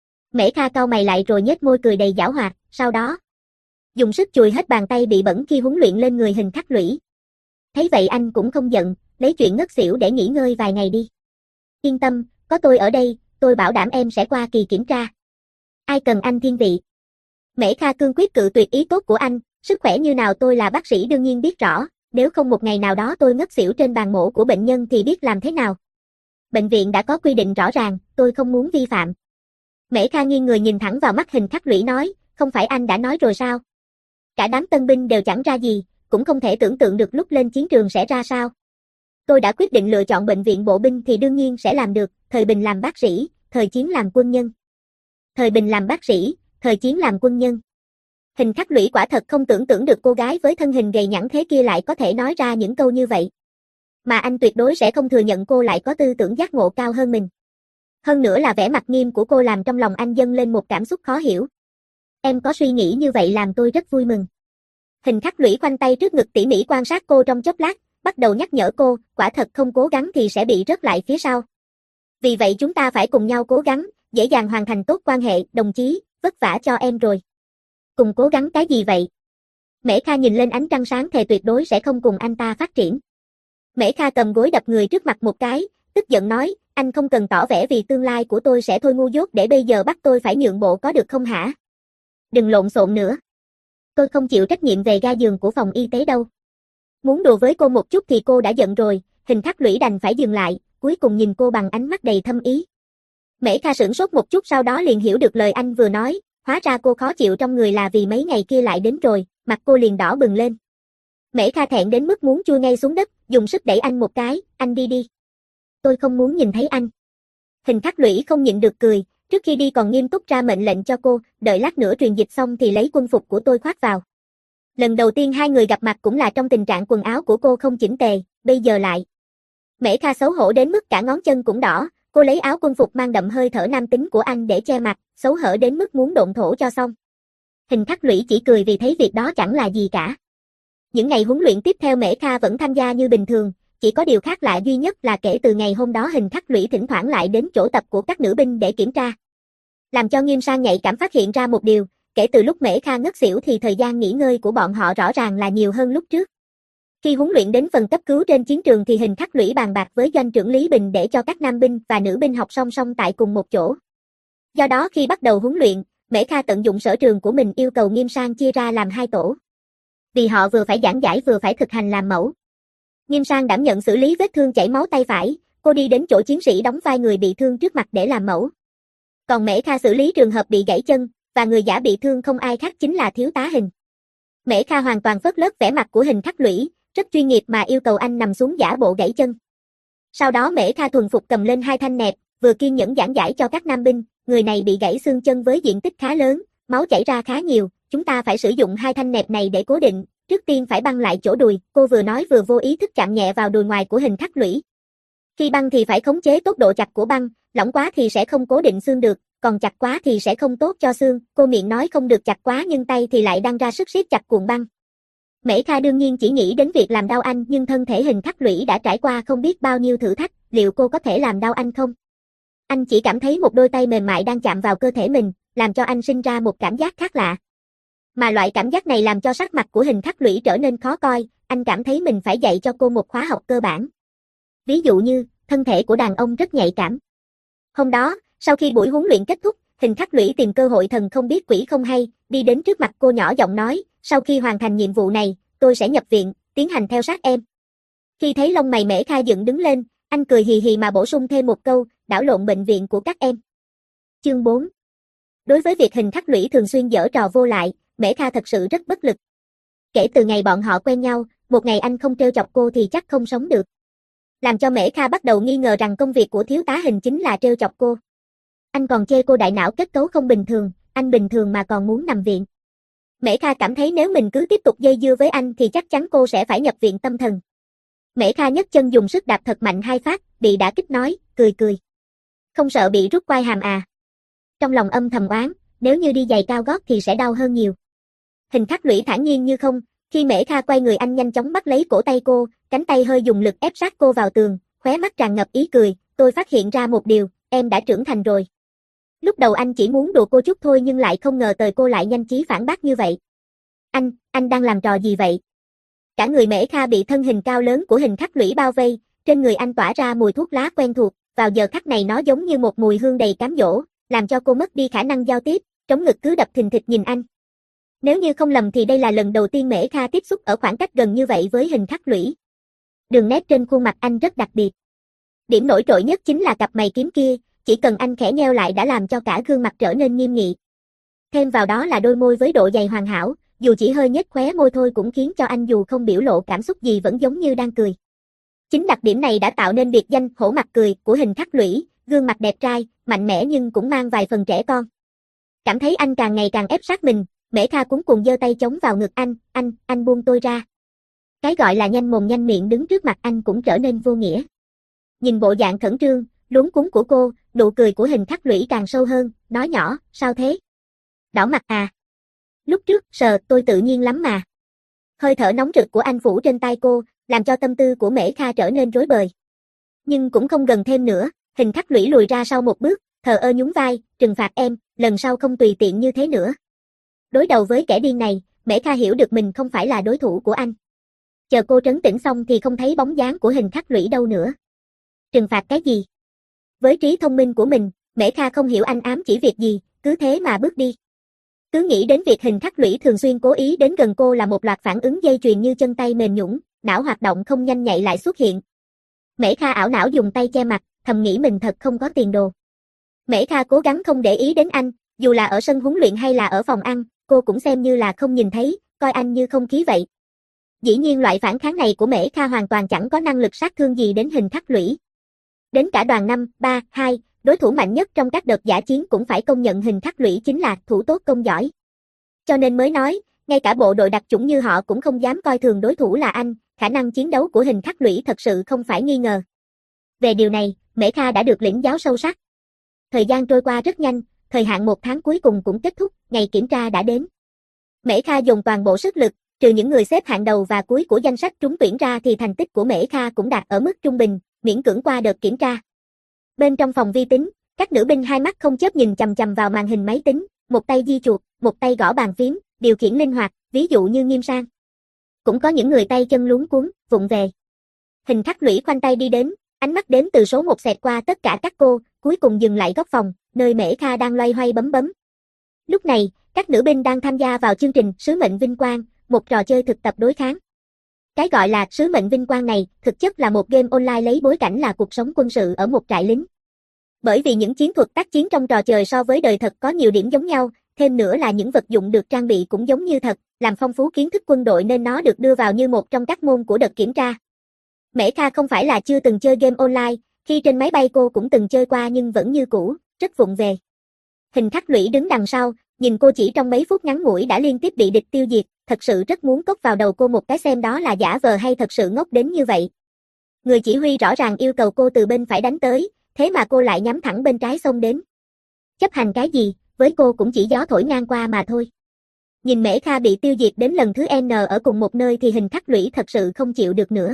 Mễ Kha cau mày lại rồi nhếch môi cười đầy giảo hoạt, sau đó. Dùng sức chùi hết bàn tay bị bẩn khi huấn luyện lên người Hình Khắc Lũy. Thấy vậy anh cũng không giận, lấy chuyện ngất xỉu để nghỉ ngơi vài ngày đi. Yên tâm, có tôi ở đây, tôi bảo đảm em sẽ qua kỳ kiểm tra. Ai cần anh thiên vị? Mễ Kha cương quyết cự tuyệt ý tốt của anh, sức khỏe như nào tôi là bác sĩ đương nhiên biết rõ, nếu không một ngày nào đó tôi ngất xỉu trên bàn mổ của bệnh nhân thì biết làm thế nào. Bệnh viện đã có quy định rõ ràng, tôi không muốn vi phạm. Mễ Kha nghiêng người nhìn thẳng vào mắt Hình Khắc Lũy nói, không phải anh đã nói rồi sao? Cả đám tân binh đều chẳng ra gì, cũng không thể tưởng tượng được lúc lên chiến trường sẽ ra sao. Tôi đã quyết định lựa chọn bệnh viện bộ binh thì đương nhiên sẽ làm được, thời bình làm bác sĩ, thời chiến làm quân nhân. Thời bình làm bác sĩ, thời chiến làm quân nhân. Hình Khắc Lũy quả thật không tưởng tượng được cô gái với thân hình gầy nhẵn thế kia lại có thể nói ra những câu như vậy. Mà anh tuyệt đối sẽ không thừa nhận cô lại có tư tưởng giác ngộ cao hơn mình. Hơn nữa là vẻ mặt nghiêm của cô làm trong lòng anh dâng lên một cảm xúc khó hiểu. Em có suy nghĩ như vậy làm tôi rất vui mừng. Hình Khắc Lũy khoanh tay trước ngực tỉ mỉ quan sát cô trong chốc lát, bắt đầu nhắc nhở cô, quả thật không cố gắng thì sẽ bị rớt lại phía sau. Vì vậy chúng ta phải cùng nhau cố gắng, dễ dàng hoàn thành tốt quan hệ, đồng chí, vất vả cho em rồi. Cùng cố gắng cái gì vậy? Mễ Kha nhìn lên ánh trăng sáng thề tuyệt đối sẽ không cùng anh ta phát triển. Mễ Kha cầm gối đập người trước mặt một cái, tức giận nói, anh không cần tỏ vẻ vì tương lai của tôi sẽ thôi ngu dốt để bây giờ bắt tôi phải nhượng bộ có được không hả? Đừng lộn xộn nữa. Tôi không chịu trách nhiệm về ga giường của phòng y tế đâu. Muốn đùa với cô một chút thì cô đã giận rồi, Hình Khắc Lũy đành phải dừng lại, cuối cùng nhìn cô bằng ánh mắt đầy thâm ý. Mễ Kha sửng sốt một chút sau đó liền hiểu được lời anh vừa nói, hóa ra cô khó chịu trong người là vì mấy ngày kia lại đến rồi, mặt cô liền đỏ bừng lên. Mễ Kha thẹn đến mức muốn chui ngay xuống đất, dùng sức đẩy anh một cái, anh đi đi. Tôi không muốn nhìn thấy anh. Hình Khắc Lũy không nhịn được cười, trước khi đi còn nghiêm túc ra mệnh lệnh cho cô, đợi lát nữa truyền dịch xong thì lấy quân phục của tôi khoác vào. Lần đầu tiên hai người gặp mặt cũng là trong tình trạng quần áo của cô không chỉnh tề, bây giờ lại. Mễ Kha xấu hổ đến mức cả ngón chân cũng đỏ, cô lấy áo quân phục mang đậm hơi thở nam tính của anh để che mặt, xấu hổ đến mức muốn độn thổ cho xong. Hình Khắc Lũy chỉ cười vì thấy việc đó chẳng là gì cả. Những ngày huấn luyện tiếp theo Mễ Kha vẫn tham gia như bình thường, chỉ có điều khác lạ duy nhất là kể từ ngày hôm đó Hình Khắc Lũy thỉnh thoảng lại đến chỗ tập của các nữ binh để kiểm tra. Làm cho Nghiêm Sang nhạy cảm phát hiện ra một điều, kể từ lúc Mễ Kha ngất xỉu thì thời gian nghỉ ngơi của bọn họ rõ ràng là nhiều hơn lúc trước. Khi huấn luyện đến phần cấp cứu trên chiến trường thì Hình Khắc Lũy bàn bạc với doanh trưởng Lý Bình để cho các nam binh và nữ binh học song song tại cùng một chỗ. Do đó khi bắt đầu huấn luyện, Mễ Kha tận dụng sở trường của mình yêu cầu Nghiêm Sang chia ra làm hai tổ. Vì họ vừa phải giảng giải vừa phải thực hành làm mẫu. Nghiêm Sang đảm nhận xử lý vết thương chảy máu tay phải, cô đi đến chỗ chiến sĩ đóng vai người bị thương trước mặt để làm mẫu. Còn Mễ Kha xử lý trường hợp bị gãy chân, và người giả bị thương không ai khác chính là thiếu tá Hình. Mễ Kha hoàn toàn phớt lất vẻ mặt của Hình Khắc Lũy, rất chuyên nghiệp mà yêu cầu anh nằm xuống giả bộ gãy chân. Sau đó Mễ Kha thuần phục cầm lên hai thanh nẹp, vừa kiên nhẫn giảng giải cho các nam binh, người này bị gãy xương chân với diện tích khá lớn, máu chảy ra khá nhiều, chúng ta phải sử dụng hai thanh nẹp này để cố định, trước tiên phải băng lại chỗ đùi, cô vừa nói vừa vô ý thức chạm nhẹ vào đùi ngoài của Hình Khắc Lũy. Khi băng thì phải khống chế tốt độ chặt của băng, lỏng quá thì sẽ không cố định xương được, còn chặt quá thì sẽ không tốt cho xương, cô miệng nói không được chặt quá nhưng tay thì lại đang ra sức siết chặt cuộn băng. Mễ Kha đương nhiên chỉ nghĩ đến việc làm đau anh nhưng thân thể Hình Khắc Lũy đã trải qua không biết bao nhiêu thử thách, liệu cô có thể làm đau anh không? Anh chỉ cảm thấy một đôi tay mềm mại đang chạm vào cơ thể mình, làm cho anh sinh ra một cảm giác khác lạ. Mà loại cảm giác này làm cho sắc mặt của Hình Khắc Lũy trở nên khó coi, anh cảm thấy mình phải dạy cho cô một khóa học cơ bản. Ví dụ như, thân thể của đàn ông rất nhạy cảm. Hôm đó, sau khi buổi huấn luyện kết thúc, Hình Khắc Lũy tìm cơ hội thần không biết quỷ không hay, đi đến trước mặt cô nhỏ giọng nói, sau khi hoàn thành nhiệm vụ này, tôi sẽ nhập viện, tiến hành theo sát em. Khi thấy lông mày Mễ Kha dựng đứng lên, anh cười hì hì mà bổ sung thêm một câu, đảo lộn bệnh viện của các em. Chương bốn. Đối với việc Hình Khắc Lũy thường xuyên giở trò vô lại, Mễ Kha thật sự rất bất lực. Kể từ ngày bọn họ quen nhau, một ngày anh không trêu chọc cô thì chắc không sống được. Làm cho Mễ Kha bắt đầu nghi ngờ rằng công việc của thiếu tá Hình chính là trêu chọc cô. Anh còn chê cô đại não kết cấu không bình thường, anh bình thường mà còn muốn nằm viện. Mễ Kha cảm thấy nếu mình cứ tiếp tục dây dưa với anh thì chắc chắn cô sẽ phải nhập viện tâm thần. Mễ Kha nhấc chân dùng sức đạp thật mạnh hai phát, bị đả kích nói, cười cười. Không sợ bị rút quai hàm à? Trong lòng âm thầm oán, nếu như đi giày cao gót thì sẽ đau hơn nhiều. Hình Khắc Lũy thản nhiên như không, khi Mễ Kha quay người anh nhanh chóng bắt lấy cổ tay cô, cánh tay hơi dùng lực ép sát cô vào tường, khóe mắt tràn ngập ý cười, tôi phát hiện ra một điều, em đã trưởng thành rồi. Lúc đầu anh chỉ muốn đùa cô chút thôi nhưng lại không ngờ tới cô lại nhanh trí phản bác như vậy. Anh, anh đang làm trò gì vậy? Cả người Mễ Kha bị thân hình cao lớn của Hình Khắc Lũy bao vây, trên người anh tỏa ra mùi thuốc lá quen thuộc, vào giờ khắc này nó giống như một mùi hương đầy cám dỗ, làm cho cô mất đi khả năng giao tiếp, trống ngực cứ đập thình thịch nhìn anh. Nếu như không lầm thì đây là lần đầu tiên Mễ Kha tiếp xúc ở khoảng cách gần như vậy với Hình Khắc Lũy. Đường nét trên khuôn mặt anh rất đặc biệt. Điểm nổi trội nhất chính là cặp mày kiếm kia, chỉ cần anh khẽ nheo lại đã làm cho cả gương mặt trở nên nghiêm nghị. Thêm vào đó là đôi môi với độ dày hoàn hảo, dù chỉ hơi nhếch khóe môi thôi cũng khiến cho anh dù không biểu lộ cảm xúc gì vẫn giống như đang cười. Chính đặc điểm này đã tạo nên biệt danh hổ mặt cười của Hình Khắc Lũy, gương mặt đẹp trai, mạnh mẽ nhưng cũng mang vài phần trẻ con. Cảm thấy anh càng ngày càng ép sát mình, Mễ Kha cuống cuồng giơ tay chống vào ngực anh, anh, anh buông tôi ra. Cái gọi là nhanh mồm nhanh miệng đứng trước mặt anh cũng trở nên vô nghĩa. Nhìn bộ dạng khẩn trương, luống cuống của cô, nụ cười của Hình Khắc Lũy càng sâu hơn, nói nhỏ, sao thế? Đỏ mặt à? Lúc trước, sờ, tôi tự nhiên lắm mà. Hơi thở nóng rực của anh phủ trên tay cô, làm cho tâm tư của Mễ Kha trở nên rối bời. Nhưng cũng không gần thêm nữa, Hình Khắc Lũy lùi ra sau một bước, thờ ơ nhún vai, trừng phạt em, lần sau không tùy tiện như thế nữa. Đối đầu với kẻ điên này, Mễ Kha hiểu được mình không phải là đối thủ của anh. Chờ cô trấn tĩnh xong thì không thấy bóng dáng của Hình Khắc Lũy đâu nữa. Trừng phạt cái gì? Với trí thông minh của mình, Mễ Kha không hiểu anh ám chỉ việc gì, cứ thế mà bước đi. Cứ nghĩ đến việc Hình Khắc Lũy thường xuyên cố ý đến gần cô là một loạt phản ứng dây chuyền như chân tay mềm nhũn, não hoạt động không nhanh nhạy lại xuất hiện. Mễ Kha ảo não dùng tay che mặt, thầm nghĩ mình thật không có tiền đồ. Mễ Kha cố gắng không để ý đến anh, dù là ở sân huấn luyện hay là ở phòng ăn, cô cũng xem như là không nhìn thấy, coi anh như không khí vậy. Dĩ nhiên loại phản kháng này của Mễ Kha hoàn toàn chẳng có năng lực sát thương gì đến Hình Khắc Lũy. Đến cả đoàn năm, ba, hai, đối thủ mạnh nhất trong các đợt dã chiến cũng phải công nhận Hình Khắc Lũy chính là thủ tốt công giỏi. Cho nên mới nói, ngay cả bộ đội đặc chủng như họ cũng không dám coi thường đối thủ là anh, khả năng chiến đấu của Hình Khắc Lũy thật sự không phải nghi ngờ. Về điều này, Mễ Kha đã được lĩnh giáo sâu sắc. Thời gian trôi qua rất nhanh, thời hạn một tháng cuối cùng cũng kết thúc, ngày kiểm tra đã đến. Mễ Kha dùng toàn bộ sức lực, trừ những người xếp hạng đầu và cuối của danh sách trúng tuyển ra thì thành tích của Mễ Kha cũng đạt ở mức trung bình, miễn cưỡng qua đợt kiểm tra. Bên trong phòng vi tính, các nữ binh hai mắt không chớp nhìn chằm chằm vào màn hình máy tính, một tay di chuột, một tay gõ bàn phím, điều khiển linh hoạt, ví dụ như Nghiêm Sang. Cũng có những người tay chân luống cuống, vụng về. Hình Khắc Lũy khoanh tay đi đến, ánh mắt đếm từ số một xẹt qua tất cả các cô, cuối cùng dừng lại góc phòng, nơi Mễ Kha đang loay hoay bấm bấm. Lúc này, các nữ binh đang tham gia vào chương trình Sứ mệnh Vinh Quang, một trò chơi thực tập đối kháng. Cái gọi là Sứ mệnh Vinh Quang này, thực chất là một game online lấy bối cảnh là cuộc sống quân sự ở một trại lính. Bởi vì những chiến thuật tác chiến trong trò chơi so với đời thật có nhiều điểm giống nhau, thêm nữa là những vật dụng được trang bị cũng giống như thật, làm phong phú kiến thức quân đội nên nó được đưa vào như một trong các môn của đợt kiểm tra. Mễ Kha không phải là chưa từng chơi game online, khi trên máy bay cô cũng từng chơi qua nhưng vẫn như cũ, rất vụng về. Hình Khắc Lũy đứng đằng sau, nhìn cô chỉ trong mấy phút ngắn ngủi đã liên tiếp bị địch tiêu diệt, thật sự rất muốn cốc vào đầu cô một cái xem đó là giả vờ hay thật sự ngốc đến như vậy. Người chỉ huy rõ ràng yêu cầu cô từ bên phải đánh tới, thế mà cô lại nhắm thẳng bên trái xông đến. Chấp hành cái gì, với cô cũng chỉ gió thổi ngang qua mà thôi. Nhìn Mễ Kha bị tiêu diệt đến lần thứ N ở cùng một nơi thì Hình Khắc Lũy thật sự không chịu được nữa.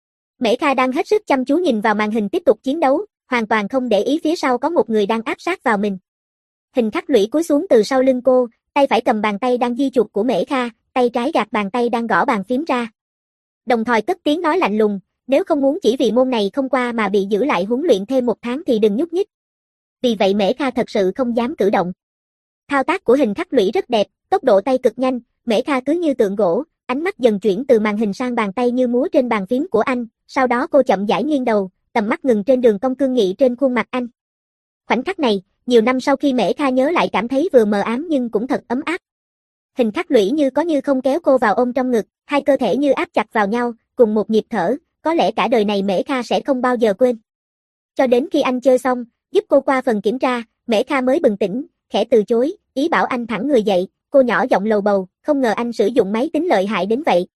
Mễ Kha đang hết sức chăm chú nhìn vào màn hình tiếp tục chiến đấu, hoàn toàn không để ý phía sau có một người đang áp sát vào mình. Hình Khắc Lũy cúi xuống từ sau lưng cô, tay phải cầm bàn tay đang di chuột của Mễ Kha, tay trái gạt bàn tay đang gõ bàn phím ra. Đồng thời cất tiếng nói lạnh lùng, nếu không muốn chỉ vì môn này không qua mà bị giữ lại huấn luyện thêm một tháng thì đừng nhúc nhích. Vì vậy Mễ Kha thật sự không dám cử động. Thao tác của Hình Khắc Lũy rất đẹp, tốc độ tay cực nhanh, Mễ Kha cứ như tượng gỗ, ánh mắt dần chuyển từ màn hình sang bàn tay như múa trên bàn phím của anh, sau đó cô chậm rãi nghiêng đầu, tầm mắt ngừng trên đường cong cương nghị trên khuôn mặt anh. Khoảnh khắc này, nhiều năm sau khi Mễ Kha nhớ lại cảm thấy vừa mờ ám nhưng cũng thật ấm áp. Hình Khắc Lũy như có như không kéo cô vào ôm trong ngực, hai cơ thể như áp chặt vào nhau, cùng một nhịp thở, có lẽ cả đời này Mễ Kha sẽ không bao giờ quên. Cho đến khi anh chơi xong, giúp cô qua phần kiểm tra, Mễ Kha mới bừng tỉnh, khẽ từ chối, ý bảo anh thẳng người dậy, cô nhỏ giọng lầu bầu, không ngờ anh sử dụng máy tính lợi hại đến vậy.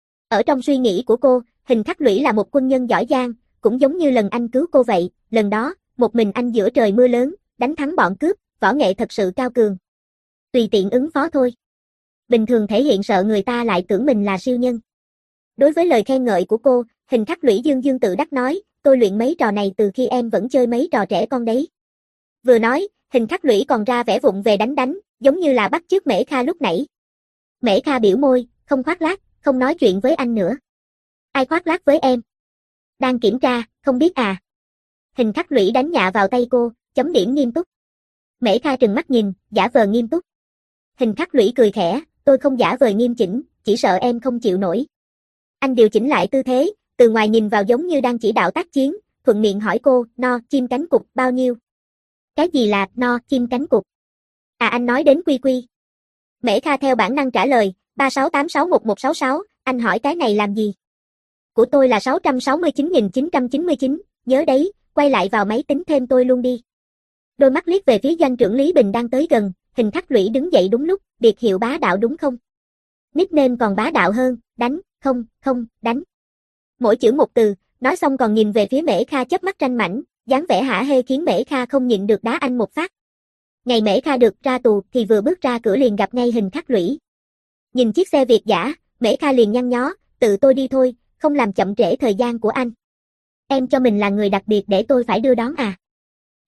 Ở trong suy nghĩ của cô, Hình Khắc Lũy là một quân nhân giỏi giang, cũng giống như lần anh cứu cô vậy, lần đó, một mình anh giữa trời mưa lớn, đánh thắng bọn cướp, võ nghệ thật sự cao cường. Tùy tiện ứng phó thôi. Bình thường thể hiện sợ người ta lại tưởng mình là siêu nhân. Đối với lời khen ngợi của cô, Hình Khắc Lũy dương dương tự đắc nói, tôi luyện mấy trò này từ khi em vẫn chơi mấy trò trẻ con đấy. Vừa nói, Hình Khắc Lũy còn ra vẻ vụng về đánh đánh, giống như là bắt chước Mễ Kha lúc nãy. Mễ Kha biểu môi, không khoác lác, không nói chuyện với anh nữa. Ai khoác lác với em? Đang kiểm tra, không biết à? Hình Khắc Lũy đánh nhạ vào tay cô, chấm điểm nghiêm túc. Mễ Kha trừng mắt nhìn, giả vờ nghiêm túc. Hình Khắc Lũy cười khẽ, tôi không giả vờ nghiêm chỉnh, chỉ sợ em không chịu nổi. Anh điều chỉnh lại tư thế, từ ngoài nhìn vào giống như đang chỉ đạo tác chiến, thuận miệng hỏi cô, no, chim cánh cụt, bao nhiêu? Cái gì là, no, chim cánh cụt? À anh nói đến quy quy. Mễ Kha theo bản năng trả lời, ba sáu tám sáu một một sáu sáu, anh hỏi cái này làm gì? Của tôi là sáu trăm sáu mươi chín nghìn chín trăm chín mươi chín, nhớ đấy, quay lại vào máy tính thêm tôi luôn đi. Đôi mắt liếc về phía doanh trưởng Lý Bình đang tới gần, Hình Khắc Lũy đứng dậy đúng lúc, biệt hiệu bá đạo đúng không? Nickname còn bá đạo hơn, đánh, không, không, đánh. Mỗi chữ một từ, nói xong còn nhìn về phía Mễ Kha chớp mắt ranh mảnh, dáng vẻ hả hê khiến Mễ Kha không nhịn được đá anh một phát. Ngày Mễ Kha được ra tù thì vừa bước ra cửa liền gặp ngay Hình Khắc Lũy. Nhìn chiếc xe Việt dã, Mễ Kha liền nhăn nhó, tự tôi đi thôi, không làm chậm trễ thời gian của anh. Em cho mình là người đặc biệt để tôi phải đưa đón à?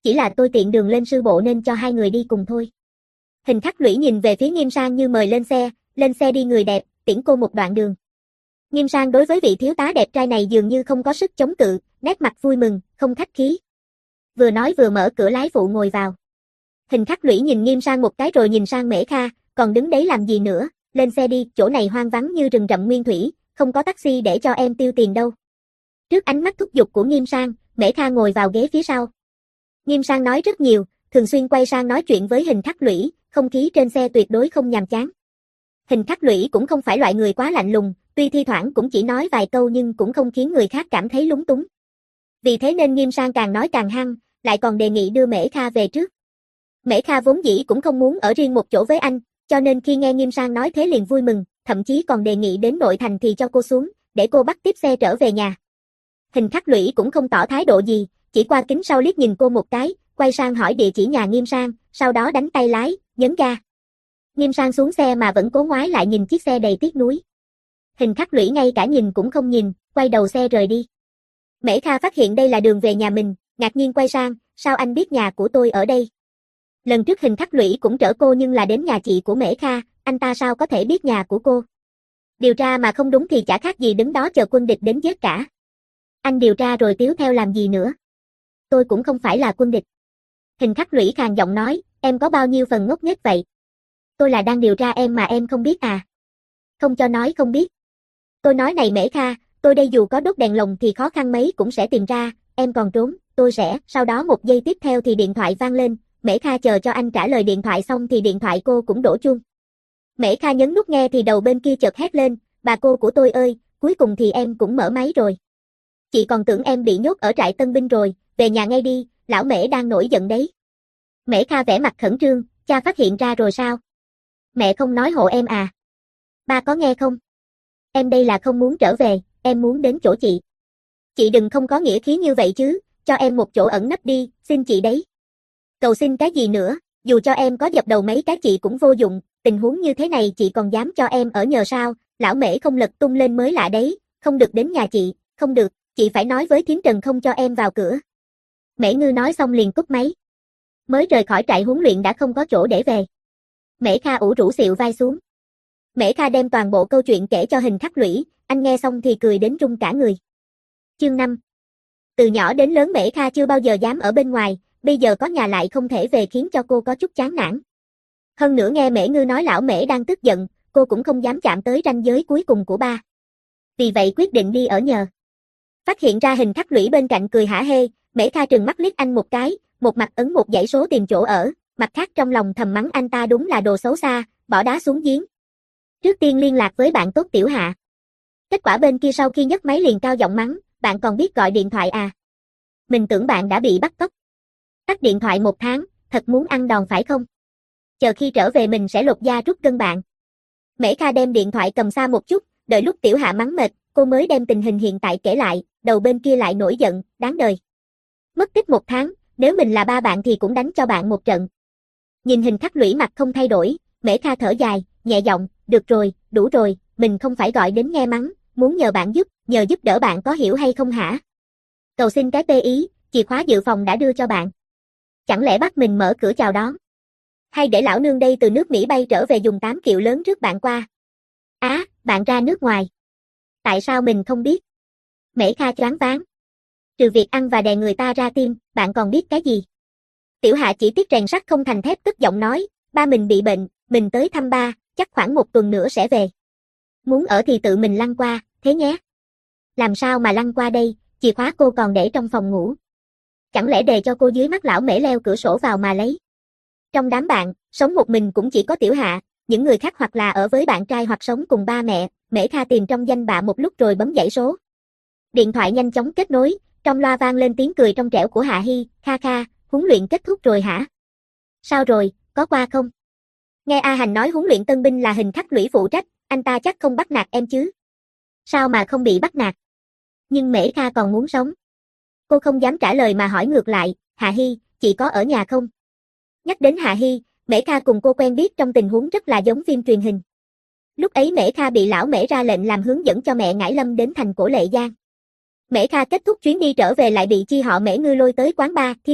Chỉ là tôi tiện đường lên sư bộ nên cho hai người đi cùng thôi. Hình Khắc Lũy nhìn về phía Nghiêm Sang như mời lên xe, lên xe đi người đẹp, tiễn cô một đoạn đường. Nghiêm Sang đối với vị thiếu tá đẹp trai này dường như không có sức chống cự, nét mặt vui mừng, không khách khí. Vừa nói vừa mở cửa lái phụ ngồi vào. Hình Khắc Lũy nhìn Nghiêm Sang một cái rồi nhìn sang Mễ Kha, còn đứng đấy làm gì nữa, lên xe đi, chỗ này hoang vắng như rừng rậm nguyên thủy, không có taxi để cho em tiêu tiền đâu. Trước ánh mắt thúc giục của Nghiêm Sang, Mễ Kha ngồi vào ghế phía sau. Nghiêm Sang nói rất nhiều, thường xuyên quay sang nói chuyện với Hình Khắc Lũy, không khí trên xe tuyệt đối không nhàm chán. Hình Khắc Lũy cũng không phải loại người quá lạnh lùng, tuy thi thoảng cũng chỉ nói vài câu nhưng cũng không khiến người khác cảm thấy lúng túng. Vì thế nên Nghiêm Sang càng nói càng hăng, lại còn đề nghị đưa Mễ Kha về trước. Mễ Kha vốn dĩ cũng không muốn ở riêng một chỗ với anh, cho nên khi nghe Nghiêm Sang nói thế liền vui mừng, thậm chí còn đề nghị đến nội thành thì cho cô xuống, để cô bắt tiếp xe trở về nhà. Hình Khắc Lũy cũng không tỏ thái độ gì, chỉ qua kính sau liếc nhìn cô một cái, quay sang hỏi địa chỉ nhà Nghiêm Sang, sau đó đánh tay lái, nhấn ga. Nghiêm Sang xuống xe mà vẫn cố ngoái lại nhìn chiếc xe đầy tiếc nuối. Hình Khắc Lũy ngay cả nhìn cũng không nhìn, quay đầu xe rời đi. Mễ Kha phát hiện đây là đường về nhà mình, ngạc nhiên quay sang, sao anh biết nhà của tôi ở đây? Lần trước Hình Khắc Lũy cũng chở cô nhưng là đến nhà chị của Mễ Kha, anh ta sao có thể biết nhà của cô? Điều tra mà không đúng thì chả khác gì đứng đó chờ quân địch đến giết cả. Anh điều tra rồi tiếu theo làm gì nữa? Tôi cũng không phải là quân địch. Hình Khắc Lũy khàn giọng nói, em có bao nhiêu phần ngốc nghếch vậy? Tôi là đang điều tra em mà em không biết à? Không cho nói không biết. Tôi nói này Mễ Kha, tôi đây dù có đốt đèn lồng thì khó khăn mấy cũng sẽ tìm ra, em còn trốn, tôi sẽ, sau đó một giây tiếp theo thì điện thoại vang lên, Mễ Kha chờ cho anh trả lời điện thoại xong thì điện thoại cô cũng đổ chuông. Mễ Kha nhấn nút nghe thì đầu bên kia chợt hét lên, bà cô của tôi ơi, cuối cùng thì em cũng mở máy rồi. Chị còn tưởng em bị nhốt ở trại tân binh rồi, về nhà ngay đi, lão Mễ đang nổi giận đấy. Mễ Kha vẻ mặt khẩn trương, cha phát hiện ra rồi sao? Mẹ không nói hộ em à? Ba có nghe không? Em đây là không muốn trở về, em muốn đến chỗ chị. Chị đừng không có nghĩa khí như vậy chứ, cho em một chỗ ẩn nấp đi, xin chị đấy. Cầu xin cái gì nữa, dù cho em có dập đầu mấy cái chị cũng vô dụng, tình huống như thế này chị còn dám cho em ở nhờ sao, lão Mễ không lật tung lên mới lạ đấy, không được đến nhà chị, không được, chị phải nói với Thiến Trần không cho em vào cửa. Mễ Ngư nói xong liền cúp máy. Mới rời khỏi trại huấn luyện đã không có chỗ để về. Mễ Kha ủ rũ xịu vai xuống. Mễ Kha đem toàn bộ câu chuyện kể cho Hình Khắc Lũy, anh nghe xong thì cười đến run cả người. Chương năm. Từ nhỏ đến lớn Mễ Kha chưa bao giờ dám ở bên ngoài, bây giờ có nhà lại không thể về khiến cho cô có chút chán nản. Hơn nữa nghe Mễ Ngư nói lão Mễ đang tức giận, cô cũng không dám chạm tới ranh giới cuối cùng của ba. Vì vậy quyết định đi ở nhờ. Phát hiện ra Hình Khắc Lũy bên cạnh cười hả hê, Mễ Kha trừng mắt liếc anh một cái, một mặt ấn một dãy số tìm chỗ ở, mặt khác trong lòng thầm mắng anh ta đúng là đồ xấu xa, bỏ đá xuống giếng. Trước tiên liên lạc với bạn tốt Tiểu Hạ. Kết quả bên kia sau khi nhấc máy liền cao giọng mắng, bạn còn biết gọi điện thoại à? Mình tưởng bạn đã bị bắt cóc. Tắt điện thoại một tháng, thật muốn ăn đòn phải không? Chờ khi trở về mình sẽ lột da rút gân bạn. Mễ Kha đem điện thoại cầm xa một chút, đợi lúc Tiểu Hạ mắng mệt, cô mới đem tình hình hiện tại kể lại, đầu bên kia lại nổi giận, đáng đời. Mất tích một tháng, nếu mình là ba bạn thì cũng đánh cho bạn một trận. Nhìn Hình Khắc Lũy mặt không thay đổi, Mễ Kha thở dài, nhẹ giọng, được rồi, đủ rồi, mình không phải gọi đến nghe mắng, muốn nhờ bạn giúp, nhờ giúp đỡ bạn có hiểu hay không hả? Cầu xin cái pê ý, chìa khóa dự phòng đã đưa cho bạn. Chẳng lẽ bắt mình mở cửa chào đón? Hay để lão nương đây từ nước Mỹ bay trở về dùng tám kiệu lớn rước bạn qua? Á, à, bạn ra nước ngoài. Tại sao mình không biết? Mễ Kha choáng váng. Trừ việc ăn và đè người ta ra tim, bạn còn biết cái gì? Tiểu Hạ chỉ tiếc rèn sắt không thành thép tức giọng nói, ba mình bị bệnh, mình tới thăm ba, chắc khoảng một tuần nữa sẽ về. Muốn ở thì tự mình lăn qua, thế nhé. Làm sao mà lăn qua đây, chìa khóa cô còn để trong phòng ngủ. Chẳng lẽ để cho cô dưới mắt lão Mễ leo cửa sổ vào mà lấy. Trong đám bạn, sống một mình cũng chỉ có Tiểu Hạ, những người khác hoặc là ở với bạn trai hoặc sống cùng ba mẹ. Mễ Kha tìm trong danh bạ một lúc rồi bấm dãy số. Điện thoại nhanh chóng kết nối, trong loa vang lên tiếng cười trong trẻo của Hạ Hi, Kha Kha, huấn luyện kết thúc rồi hả? Sao rồi, có qua không? Nghe A Hành nói huấn luyện tân binh là Hình Khắc Lũy phụ trách, anh ta chắc không bắt nạt em chứ? Sao mà không bị bắt nạt? Nhưng Mễ Kha còn muốn sống. Cô không dám trả lời mà hỏi ngược lại, Hạ Hi, chị có ở nhà không? Nhắc đến Hạ Hi, Mễ Kha cùng cô quen biết trong tình huống rất là giống phim truyền hình. Lúc ấy Mễ Kha bị lão Mễ ra lệnh làm hướng dẫn cho mẹ Ngải Lâm đến thành cổ Lệ Giang. Mễ Kha kết thúc chuyến đi trở về lại bị chi họ Mễ Ngư lôi tới quán bar Thiên Trì,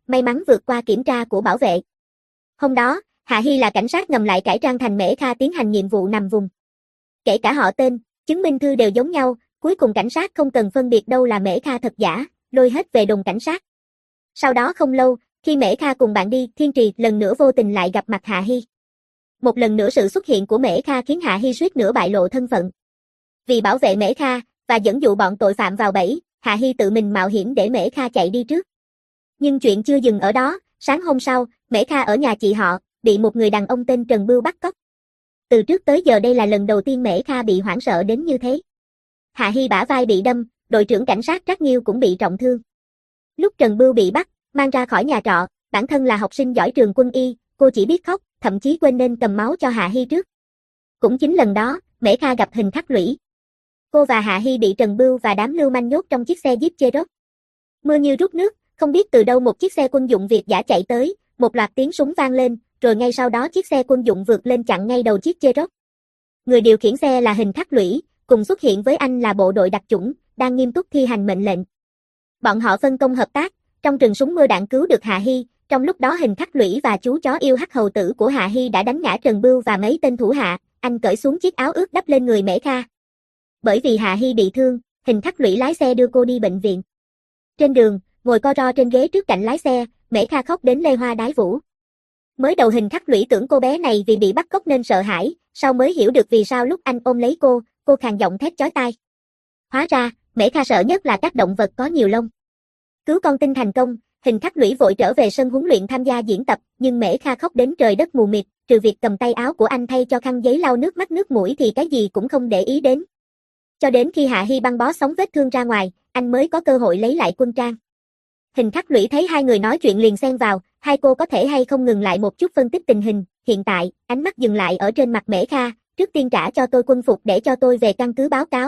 may mắn vượt qua kiểm tra của bảo vệ. Hôm đó, Hạ Hi là cảnh sát ngầm lại cải trang thành Mễ Kha tiến hành nhiệm vụ nằm vùng. Kể cả họ tên, chứng minh thư đều giống nhau, cuối cùng cảnh sát không cần phân biệt đâu là Mễ Kha thật giả, lôi hết về đồn cảnh sát. Sau đó không lâu, khi Mễ Kha cùng bạn đi, Thiên Trì lần nữa vô tình lại gặp mặt Hạ Hi. Một lần nữa sự xuất hiện của Mễ Kha khiến Hạ Hi suýt nữa bại lộ thân phận. Vì bảo vệ Mễ Kha và dẫn dụ bọn tội phạm vào bẫy, Hạ Hi tự mình mạo hiểm để Mễ Kha chạy đi trước. Nhưng chuyện chưa dừng ở đó, sáng hôm sau, Mễ Kha ở nhà chị họ, bị một người đàn ông tên Trần Bưu bắt cóc. Từ trước tới giờ đây là lần đầu tiên Mễ Kha bị hoảng sợ đến như thế. Hạ Hi bả vai bị đâm, đội trưởng cảnh sát Trác Nghiêu cũng bị trọng thương. Lúc Trần Bưu bị bắt, mang ra khỏi nhà trọ, bản thân là học sinh giỏi trường quân y, cô chỉ biết khóc, thậm chí quên nên cầm máu cho Hạ Hi trước. Cũng chính lần đó, Mễ Kha gặp Hình Khắc Lũy. Cô và Hạ Hi bị Trần Bưu và đám lưu manh nhốt trong chiếc xe Jeep Cherokee. Mưa như rút nước, không biết từ đâu một chiếc xe quân dụng Việt giả chạy tới, một loạt tiếng súng vang lên, rồi ngay sau đó chiếc xe quân dụng vượt lên chặn ngay đầu chiếc Cherokee. Người điều khiển xe là Hình Khắc Lũy, cùng xuất hiện với anh là bộ đội đặc chủng, đang nghiêm túc thi hành mệnh lệnh. Bọn họ phân công hợp tác, trong rừng súng mưa đạn cứu được Hạ Hi, trong lúc đó Hình Khắc Lũy và chú chó yêu hắc hầu tử của Hạ Hi đã đánh ngã Trần Bưu và mấy tên thủ hạ, anh cởi xuống chiếc áo ướt đắp lên người Mễ Kha. Bởi vì Hạ Hi bị thương, Hình Khắc Lũy lái xe đưa cô đi bệnh viện. Trên đường, ngồi co ro trên ghế trước cạnh lái xe, Mễ Kha khóc đến lê hoa đái vũ. Mới đầu Hình Khắc Lũy tưởng cô bé này vì bị bắt cóc nên sợ hãi, sau mới hiểu được vì sao lúc anh ôm lấy cô, cô khàn giọng thét chói tai. Hóa ra, Mễ Kha sợ nhất là các động vật có nhiều lông. Cứu con tin thành công, Hình Khắc Lũy vội trở về sân huấn luyện tham gia diễn tập, nhưng Mễ Kha khóc đến trời đất mù mịt, trừ việc cầm tay áo của anh thay cho khăn giấy lau nước mắt nước mũi thì cái gì cũng không để ý đến. Cho đến khi Hạ Hi băng bó sống vết thương ra ngoài, anh mới có cơ hội lấy lại quân trang. Hình Khắc Lũy thấy hai người nói chuyện liền xen vào, hai cô có thể hay không ngừng lại một chút phân tích tình hình, hiện tại, ánh mắt dừng lại ở trên mặt Mễ Kha, trước tiên trả cho tôi quân phục để cho tôi về căn cứ báo cáo.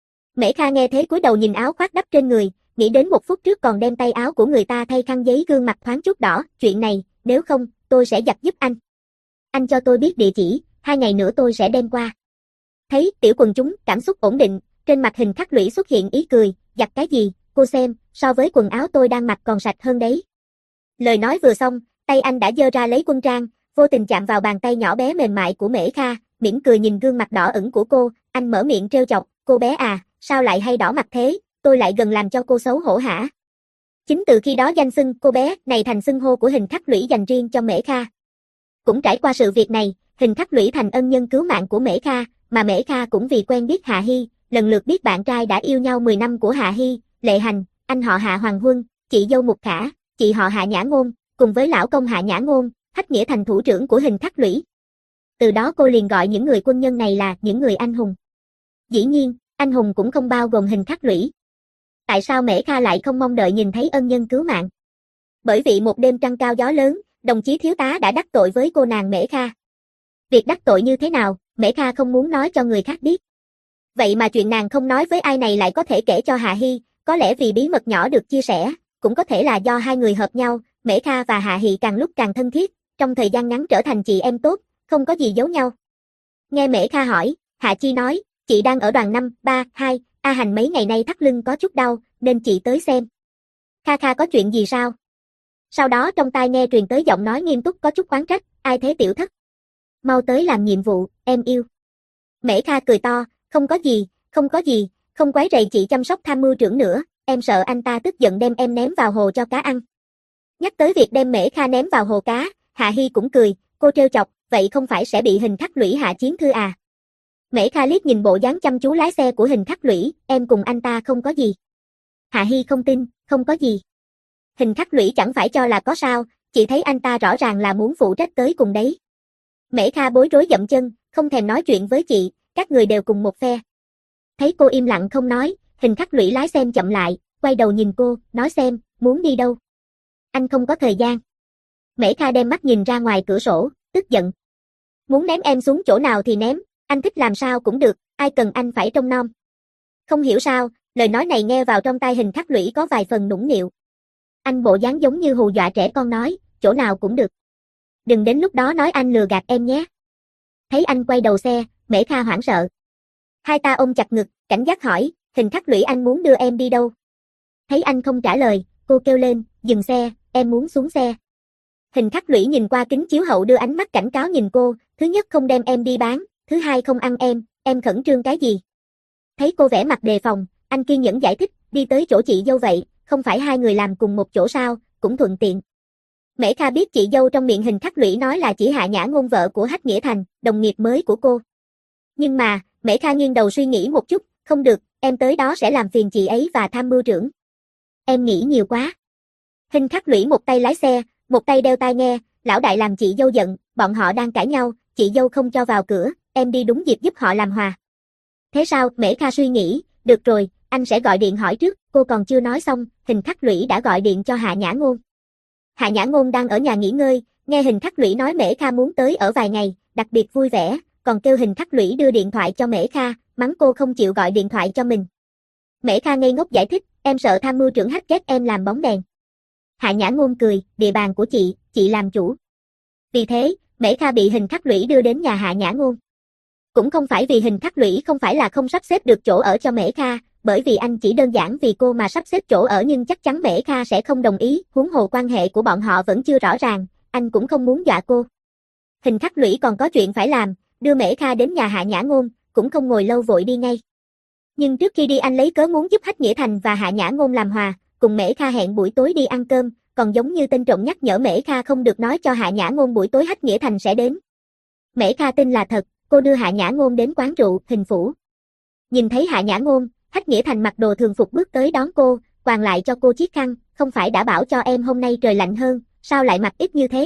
Mễ Kha nghe thế cúi đầu nhìn áo khoác đắp trên người, nghĩ đến một phút trước còn đem tay áo của người ta thay khăn giấy gương mặt thoáng chút đỏ, chuyện này, nếu không, tôi sẽ giặt giúp anh. Anh cho tôi biết địa chỉ, hai ngày nữa tôi sẽ đem qua. Thấy tiểu quần chúng, cảm xúc ổn định, trên mặt Hình Khắc Lũy xuất hiện ý cười, giặt cái gì, cô xem, so với quần áo tôi đang mặc còn sạch hơn đấy. Lời nói vừa xong, tay anh đã giơ ra lấy quân trang, vô tình chạm vào bàn tay nhỏ bé mềm mại của Mễ Kha, mỉm cười nhìn gương mặt đỏ ửng của cô, anh mở miệng trêu chọc, cô bé à, sao lại hay đỏ mặt thế, tôi lại gần làm cho cô xấu hổ hả? Chính từ khi đó danh xưng cô bé này thành xưng hô của Hình Khắc Lũy dành riêng cho Mễ Kha. Cũng trải qua sự việc này, Hình Khắc Lũy thành ân nhân cứu mạng của Mễ Kha, mà Mễ Kha cũng vì quen biết Hạ Hi, lần lượt biết bạn trai đã yêu nhau mười năm của Hạ Hi, Lệ Hành, anh họ Hạ Hoàng Huân, chị dâu Mục Khả, chị họ Hạ Nhã Ngôn, cùng với lão công Hạ Nhã Ngôn, Hách Nghĩa thành thủ trưởng của Hình Khắc Lũy. Từ đó cô liền gọi những người quân nhân này là những người anh hùng. Dĩ nhiên, anh hùng cũng không bao gồm Hình Khắc Lũy. Tại sao Mễ Kha lại không mong đợi nhìn thấy ân nhân cứu mạng? Bởi vì một đêm trăng cao gió lớn, đồng chí thiếu tá đã đắc tội với cô nàng Mễ Kha. Việc đắc tội như thế nào, Mễ Kha không muốn nói cho người khác biết. Vậy mà chuyện nàng không nói với ai này lại có thể kể cho Hạ Hi, có lẽ vì bí mật nhỏ được chia sẻ, cũng có thể là do hai người hợp nhau, Mễ Kha và Hạ Hi càng lúc càng thân thiết, trong thời gian ngắn trở thành chị em tốt, không có gì giấu nhau. Nghe Mễ Kha hỏi, Hạ Chi nói, chị đang ở đoàn năm, ba, hai, A Hành mấy ngày nay thắt lưng có chút đau, nên chị tới xem. Kha Kha có chuyện gì sao? Sau đó trong tai nghe truyền tới giọng nói nghiêm túc có chút oán trách, ai thế tiểu thất? Mau tới làm nhiệm vụ, em yêu. Mễ Kha cười to, không có gì, không có gì, không quấy rầy chị chăm sóc tham mưu trưởng nữa, em sợ anh ta tức giận đem em ném vào hồ cho cá ăn. Nhắc tới việc đem Mễ Kha ném vào hồ cá, Hạ Hi cũng cười, cô trêu chọc, vậy không phải sẽ bị Hình Khắc Lũy hạ chiến thư à? Mễ Kha liếc nhìn bộ dáng chăm chú lái xe của Hình Khắc Lũy, em cùng anh ta không có gì. Hạ Hi không tin, không có gì. Hình Khắc Lũy chẳng phải cho là có sao, chị thấy anh ta rõ ràng là muốn phụ trách tới cùng đấy. Mễ Kha bối rối dậm chân, không thèm nói chuyện với chị, các người đều cùng một phe. Thấy cô im lặng không nói, Hình Khắc Lũy lái xem chậm lại, quay đầu nhìn cô, nói xem, muốn đi đâu? Anh không có thời gian. Mễ Kha đem mắt nhìn ra ngoài cửa sổ, tức giận. Muốn ném em xuống chỗ nào thì ném, anh thích làm sao cũng được, ai cần anh phải trông nom. Không hiểu sao, lời nói này nghe vào trong tai Hình Khắc Lũy có vài phần nũng nịu. Anh bộ dáng giống như hù dọa trẻ con nói, chỗ nào cũng được. Đừng đến lúc đó nói anh lừa gạt em nhé. Thấy anh quay đầu xe, Mễ Kha hoảng sợ. Hai ta ôm chặt ngực, cảnh giác hỏi, Hình Khắc Lũy anh muốn đưa em đi đâu? Thấy anh không trả lời, cô kêu lên, dừng xe, em muốn xuống xe. Hình khắc lũy nhìn qua kính chiếu hậu đưa ánh mắt cảnh cáo nhìn cô, thứ nhất không đem em đi bán, thứ hai không ăn em, em khẩn trương cái gì? Thấy cô vẻ mặt đề phòng, anh kiên nhẫn giải thích, đi tới chỗ chị dâu vậy, không phải hai người làm cùng một chỗ sao, cũng thuận tiện. Mễ Kha biết chị dâu trong miệng Hình khắc lũy nói là chỉ Hạ Nhã Ngôn vợ của Hách Nghĩa Thành, đồng nghiệp mới của cô. Nhưng mà, Mễ Kha nghiêng đầu suy nghĩ một chút, không được, em tới đó sẽ làm phiền chị ấy và tham mưu trưởng. Em nghĩ nhiều quá. Hình khắc lũy một tay lái xe, một tay đeo tai nghe, lão đại làm chị dâu giận, bọn họ đang cãi nhau, chị dâu không cho vào cửa, em đi đúng dịp giúp họ làm hòa. Thế sao? Mễ Kha suy nghĩ, được rồi, anh sẽ gọi điện hỏi trước, cô còn chưa nói xong, Hình khắc lũy đã gọi điện cho Hạ Nhã Ngôn. Hạ Nhã Ngôn đang ở nhà nghỉ ngơi, nghe Hình khắc lũy nói Mễ Kha muốn tới ở vài ngày, đặc biệt vui vẻ, còn kêu Hình khắc lũy đưa điện thoại cho Mễ Kha, mắng cô không chịu gọi điện thoại cho mình. Mễ Kha ngây ngốc giải thích, em sợ tham mưu trưởng Hách ghét em làm bóng đèn. Hạ Nhã Ngôn cười, địa bàn của chị, chị làm chủ. Vì thế, Mễ Kha bị Hình khắc lũy đưa đến nhà Hạ Nhã Ngôn. Cũng không phải vì Hình khắc lũy không phải là không sắp xếp được chỗ ở cho Mễ Kha, bởi vì anh chỉ đơn giản vì cô mà sắp xếp chỗ ở nhưng chắc chắn Mễ Kha sẽ không đồng ý, huống hồ quan hệ của bọn họ vẫn chưa rõ ràng, anh cũng không muốn dọa cô. Hình khắc lũy còn có chuyện phải làm, đưa Mễ Kha đến nhà Hạ Nhã Ngôn, cũng không ngồi lâu vội đi ngay. Nhưng trước khi đi anh lấy cớ muốn giúp Hách Nghĩa Thành và Hạ Nhã Ngôn làm hòa, cùng Mễ Kha hẹn buổi tối đi ăn cơm, còn giống như tên trộm nhắc nhở Mễ Kha không được nói cho Hạ Nhã Ngôn buổi tối Hách Nghĩa Thành sẽ đến. Mễ Kha tin là thật, cô đưa Hạ Nhã Ngôn đến quán rượu, Hình Phủ. Nhìn thấy Hạ Nhã Ngôn, Hách Nghĩa Thành mặc đồ thường phục bước tới đón cô, quàng lại cho cô chiếc khăn, không phải đã bảo cho em hôm nay trời lạnh hơn, sao lại mặc ít như thế?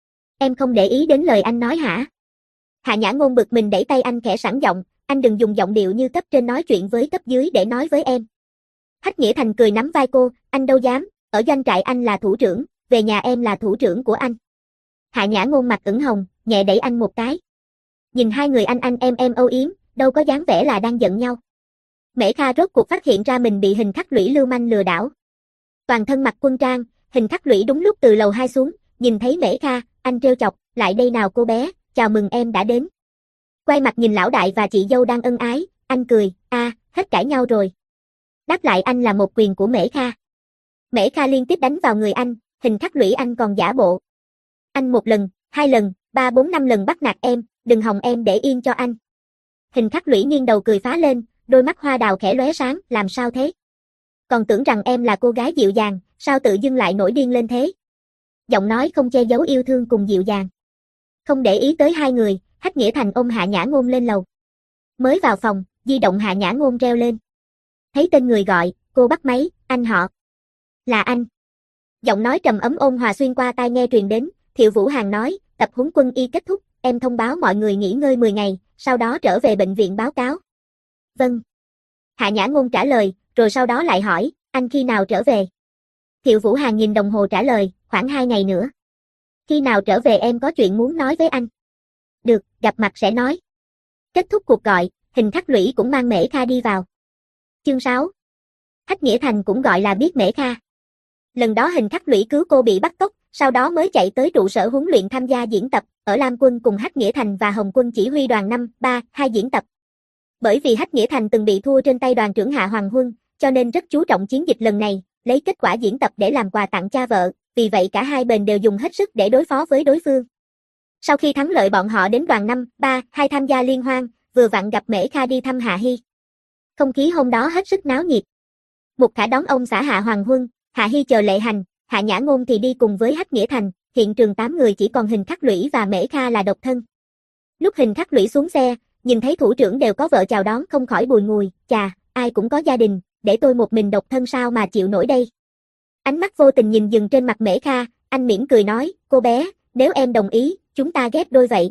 Em không để ý đến lời anh nói hả? Hạ Nhã Ngôn bực mình đẩy tay anh khẽ sẵn giọng, anh đừng dùng giọng điệu như cấp trên nói chuyện với cấp dưới để nói với em. Hách Nghĩa Thành cười nắm vai cô, anh đâu dám, ở doanh trại anh là thủ trưởng, về nhà em là thủ trưởng của anh. Hạ Nhã Ngôn mặt ửng hồng, nhẹ đẩy anh một cái. Nhìn hai người anh anh em em âu yếm, đâu có dáng vẻ là đang giận nhau. Mễ Kha rốt cuộc phát hiện ra mình bị Hình khắc lũy lưu manh lừa đảo. Toàn thân mặc quân trang, Hình khắc lũy đúng lúc từ lầu hai xuống, nhìn thấy Mễ Kha, anh trêu chọc, lại đây nào cô bé, chào mừng em đã đến. Quay mặt nhìn lão đại và chị dâu đang ân ái, anh cười, a, à, hết cãi nhau rồi. Đáp lại anh là một quyền của Mễ Kha. Mễ Kha liên tiếp đánh vào người anh, Hình khắc lũy anh còn giả bộ. Anh một lần, hai lần, ba bốn năm lần bắt nạt em, đừng hòng em để yên cho anh. Hình khắc lũy nghiêng đầu cười phá lên, đôi mắt hoa đào khẽ lóe sáng, làm sao thế? Còn tưởng rằng em là cô gái dịu dàng, sao tự dưng lại nổi điên lên thế? Giọng nói không che giấu yêu thương cùng dịu dàng. Không để ý tới hai người, Hách Nghĩa Thành ôm Hạ Nhã Ngôn lên lầu. Mới vào phòng, di động Hạ Nhã Ngôn reo lên. Thấy tên người gọi, cô bắt máy, anh họ. Là anh. Giọng nói trầm ấm ôn hòa xuyên qua tai nghe truyền đến, Thiệu Vũ Hàn nói, tập huấn quân y kết thúc, em thông báo mọi người nghỉ ngơi mười ngày, sau đó trở về bệnh viện báo cáo. Vâng. Hạ Nhã Ngôn trả lời, rồi sau đó lại hỏi, anh khi nào trở về? Thiệu Vũ Hàn nhìn đồng hồ trả lời, khoảng hai ngày nữa. Khi nào trở về em có chuyện muốn nói với anh. Được, gặp mặt sẽ nói. Kết thúc cuộc gọi, Hình khắc lũy cũng mang Mễ Kha đi vào. Chương sáu. Hách Nghĩa Thành cũng gọi là biết Mễ Kha. Lần đó Hình khắc lũy cứu cô bị bắt cóc, sau đó mới chạy tới trụ sở huấn luyện tham gia diễn tập, ở Lam Quân cùng Hách Nghĩa Thành và Hồng Quân chỉ huy đoàn năm ba hai diễn tập. Bởi vì Hách Nghĩa Thành từng bị thua trên tay đoàn trưởng Hạ Hoàng Huân, cho nên rất chú trọng chiến dịch lần này, lấy kết quả diễn tập để làm quà tặng cha vợ, vì vậy cả hai bên đều dùng hết sức để đối phó với đối phương. Sau khi thắng lợi bọn họ đến đoàn năm ba hai tham gia liên hoan, vừa vặn gặp Mễ Kha đi thăm Hạ Hy. Không khí hôm đó hết sức náo nhiệt. Mục Khả đón ông xã Hạ Hoàng Huân, Hạ Hy chờ Lệ Hành, Hạ Nhã Ngôn thì đi cùng với Hách Nghĩa Thành, hiện trường tám người chỉ còn Hình khắc lũy và Mễ Kha là độc thân. Lúc Hình khắc lũy xuống xe, nhìn thấy thủ trưởng đều có vợ chào đón không khỏi bùi ngùi, chà, ai cũng có gia đình, để tôi một mình độc thân sao mà chịu nổi đây. Ánh mắt vô tình nhìn dừng trên mặt Mễ Kha, anh mỉm cười nói, cô bé, nếu em đồng ý, chúng ta ghép đôi vậy.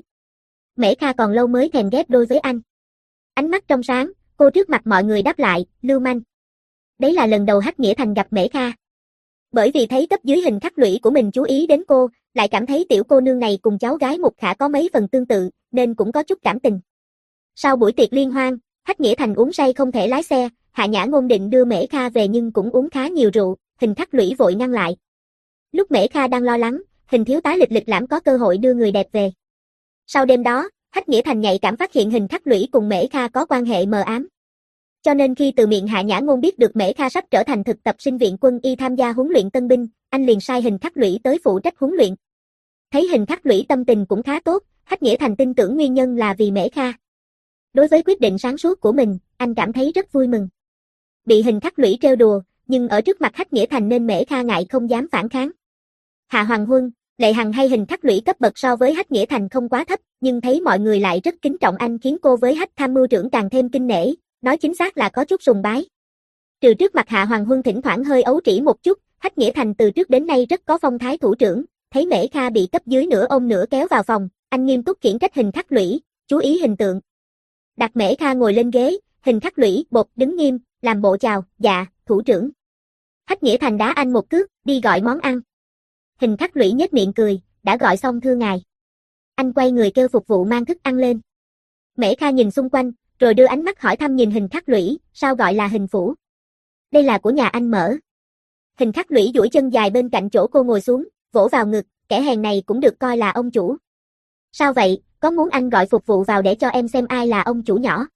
Mễ Kha còn lâu mới thèm ghép đôi với anh. Ánh mắt trong sáng, cô trước mặt mọi người đáp lại, lưu manh. Đấy là lần đầu Hách Nghĩa Thành gặp Mễ Kha. Bởi vì thấy cấp dưới Hình khắc lũy của mình chú ý đến cô, lại cảm thấy tiểu cô nương này cùng cháu gái Mục Khả có mấy phần tương tự, nên cũng có chút cảm tình. Sau buổi tiệc liên hoan, Hách Nghĩa Thành uống say không thể lái xe, Hạ Nhã Ngôn định đưa Mễ Kha về nhưng cũng uống khá nhiều rượu, Hình khắc lũy vội ngăn lại. Lúc Mễ Kha đang lo lắng, Hình thiếu tá lịch lịch lãm có cơ hội đưa người đẹp về. Sau đêm đó, Hách Nghĩa Thành nhạy cảm phát hiện Hình khắc lũy cùng Mễ Kha có quan hệ mờ ám. Cho nên khi từ miệng Hạ Nhã Ngôn biết được Mễ Kha sắp trở thành thực tập sinh viện quân y tham gia huấn luyện tân binh, anh liền sai Hình Khắc Lũy tới phụ trách huấn luyện. Thấy Hình Khắc Lũy tâm tình cũng khá tốt, Hách Nghĩa Thành tin tưởng nguyên nhân là vì Mễ Kha. Đối với quyết định sáng suốt của mình, anh cảm thấy rất vui mừng. Bị Hình Khắc Lũy trêu đùa, nhưng ở trước mặt Hách Nghĩa Thành nên Mễ Kha ngại không dám phản kháng. Hạ Hoàng Huân, Lệ Hằng hay Hình Khắc Lũy cấp bậc so với Hách Nghĩa Thành không quá thấp, nhưng thấy mọi người lại rất kính trọng anh khiến cô với Hách tham mưu trưởng càng thêm kinh nể, nói chính xác là có chút sùng bái. Trừ trước mặt Hạ Hoàng Huân thỉnh thoảng hơi ấu trĩ một chút, Hách Nghĩa Thành từ trước đến nay rất có phong thái thủ trưởng, thấy Mễ Kha bị cấp dưới nửa ôm nửa kéo vào phòng, anh nghiêm túc khiển trách Hình Khắc Lũy, chú ý hình tượng. Đặt Mễ Kha ngồi lên ghế, Hình Khắc Lũy bột đứng nghiêm, làm bộ chào, dạ, thủ trưởng. Hách Nghĩa Thành đá anh một cước, đi gọi món ăn. Hình Khắc Lũy nhếch miệng cười, đã gọi xong thưa ngài. Anh quay người kêu phục vụ mang thức ăn lên. Mễ Kha nhìn xung quanh, rồi đưa ánh mắt hỏi thăm nhìn Hình Khắc Lũy, sao gọi là Hình phủ? Đây là của nhà anh mở. Hình Khắc Lũy duỗi chân dài bên cạnh chỗ cô ngồi xuống, vỗ vào ngực, kẻ hèn này cũng được coi là ông chủ. Sao vậy, có muốn anh gọi phục vụ vào để cho em xem ai là ông chủ nhỏ?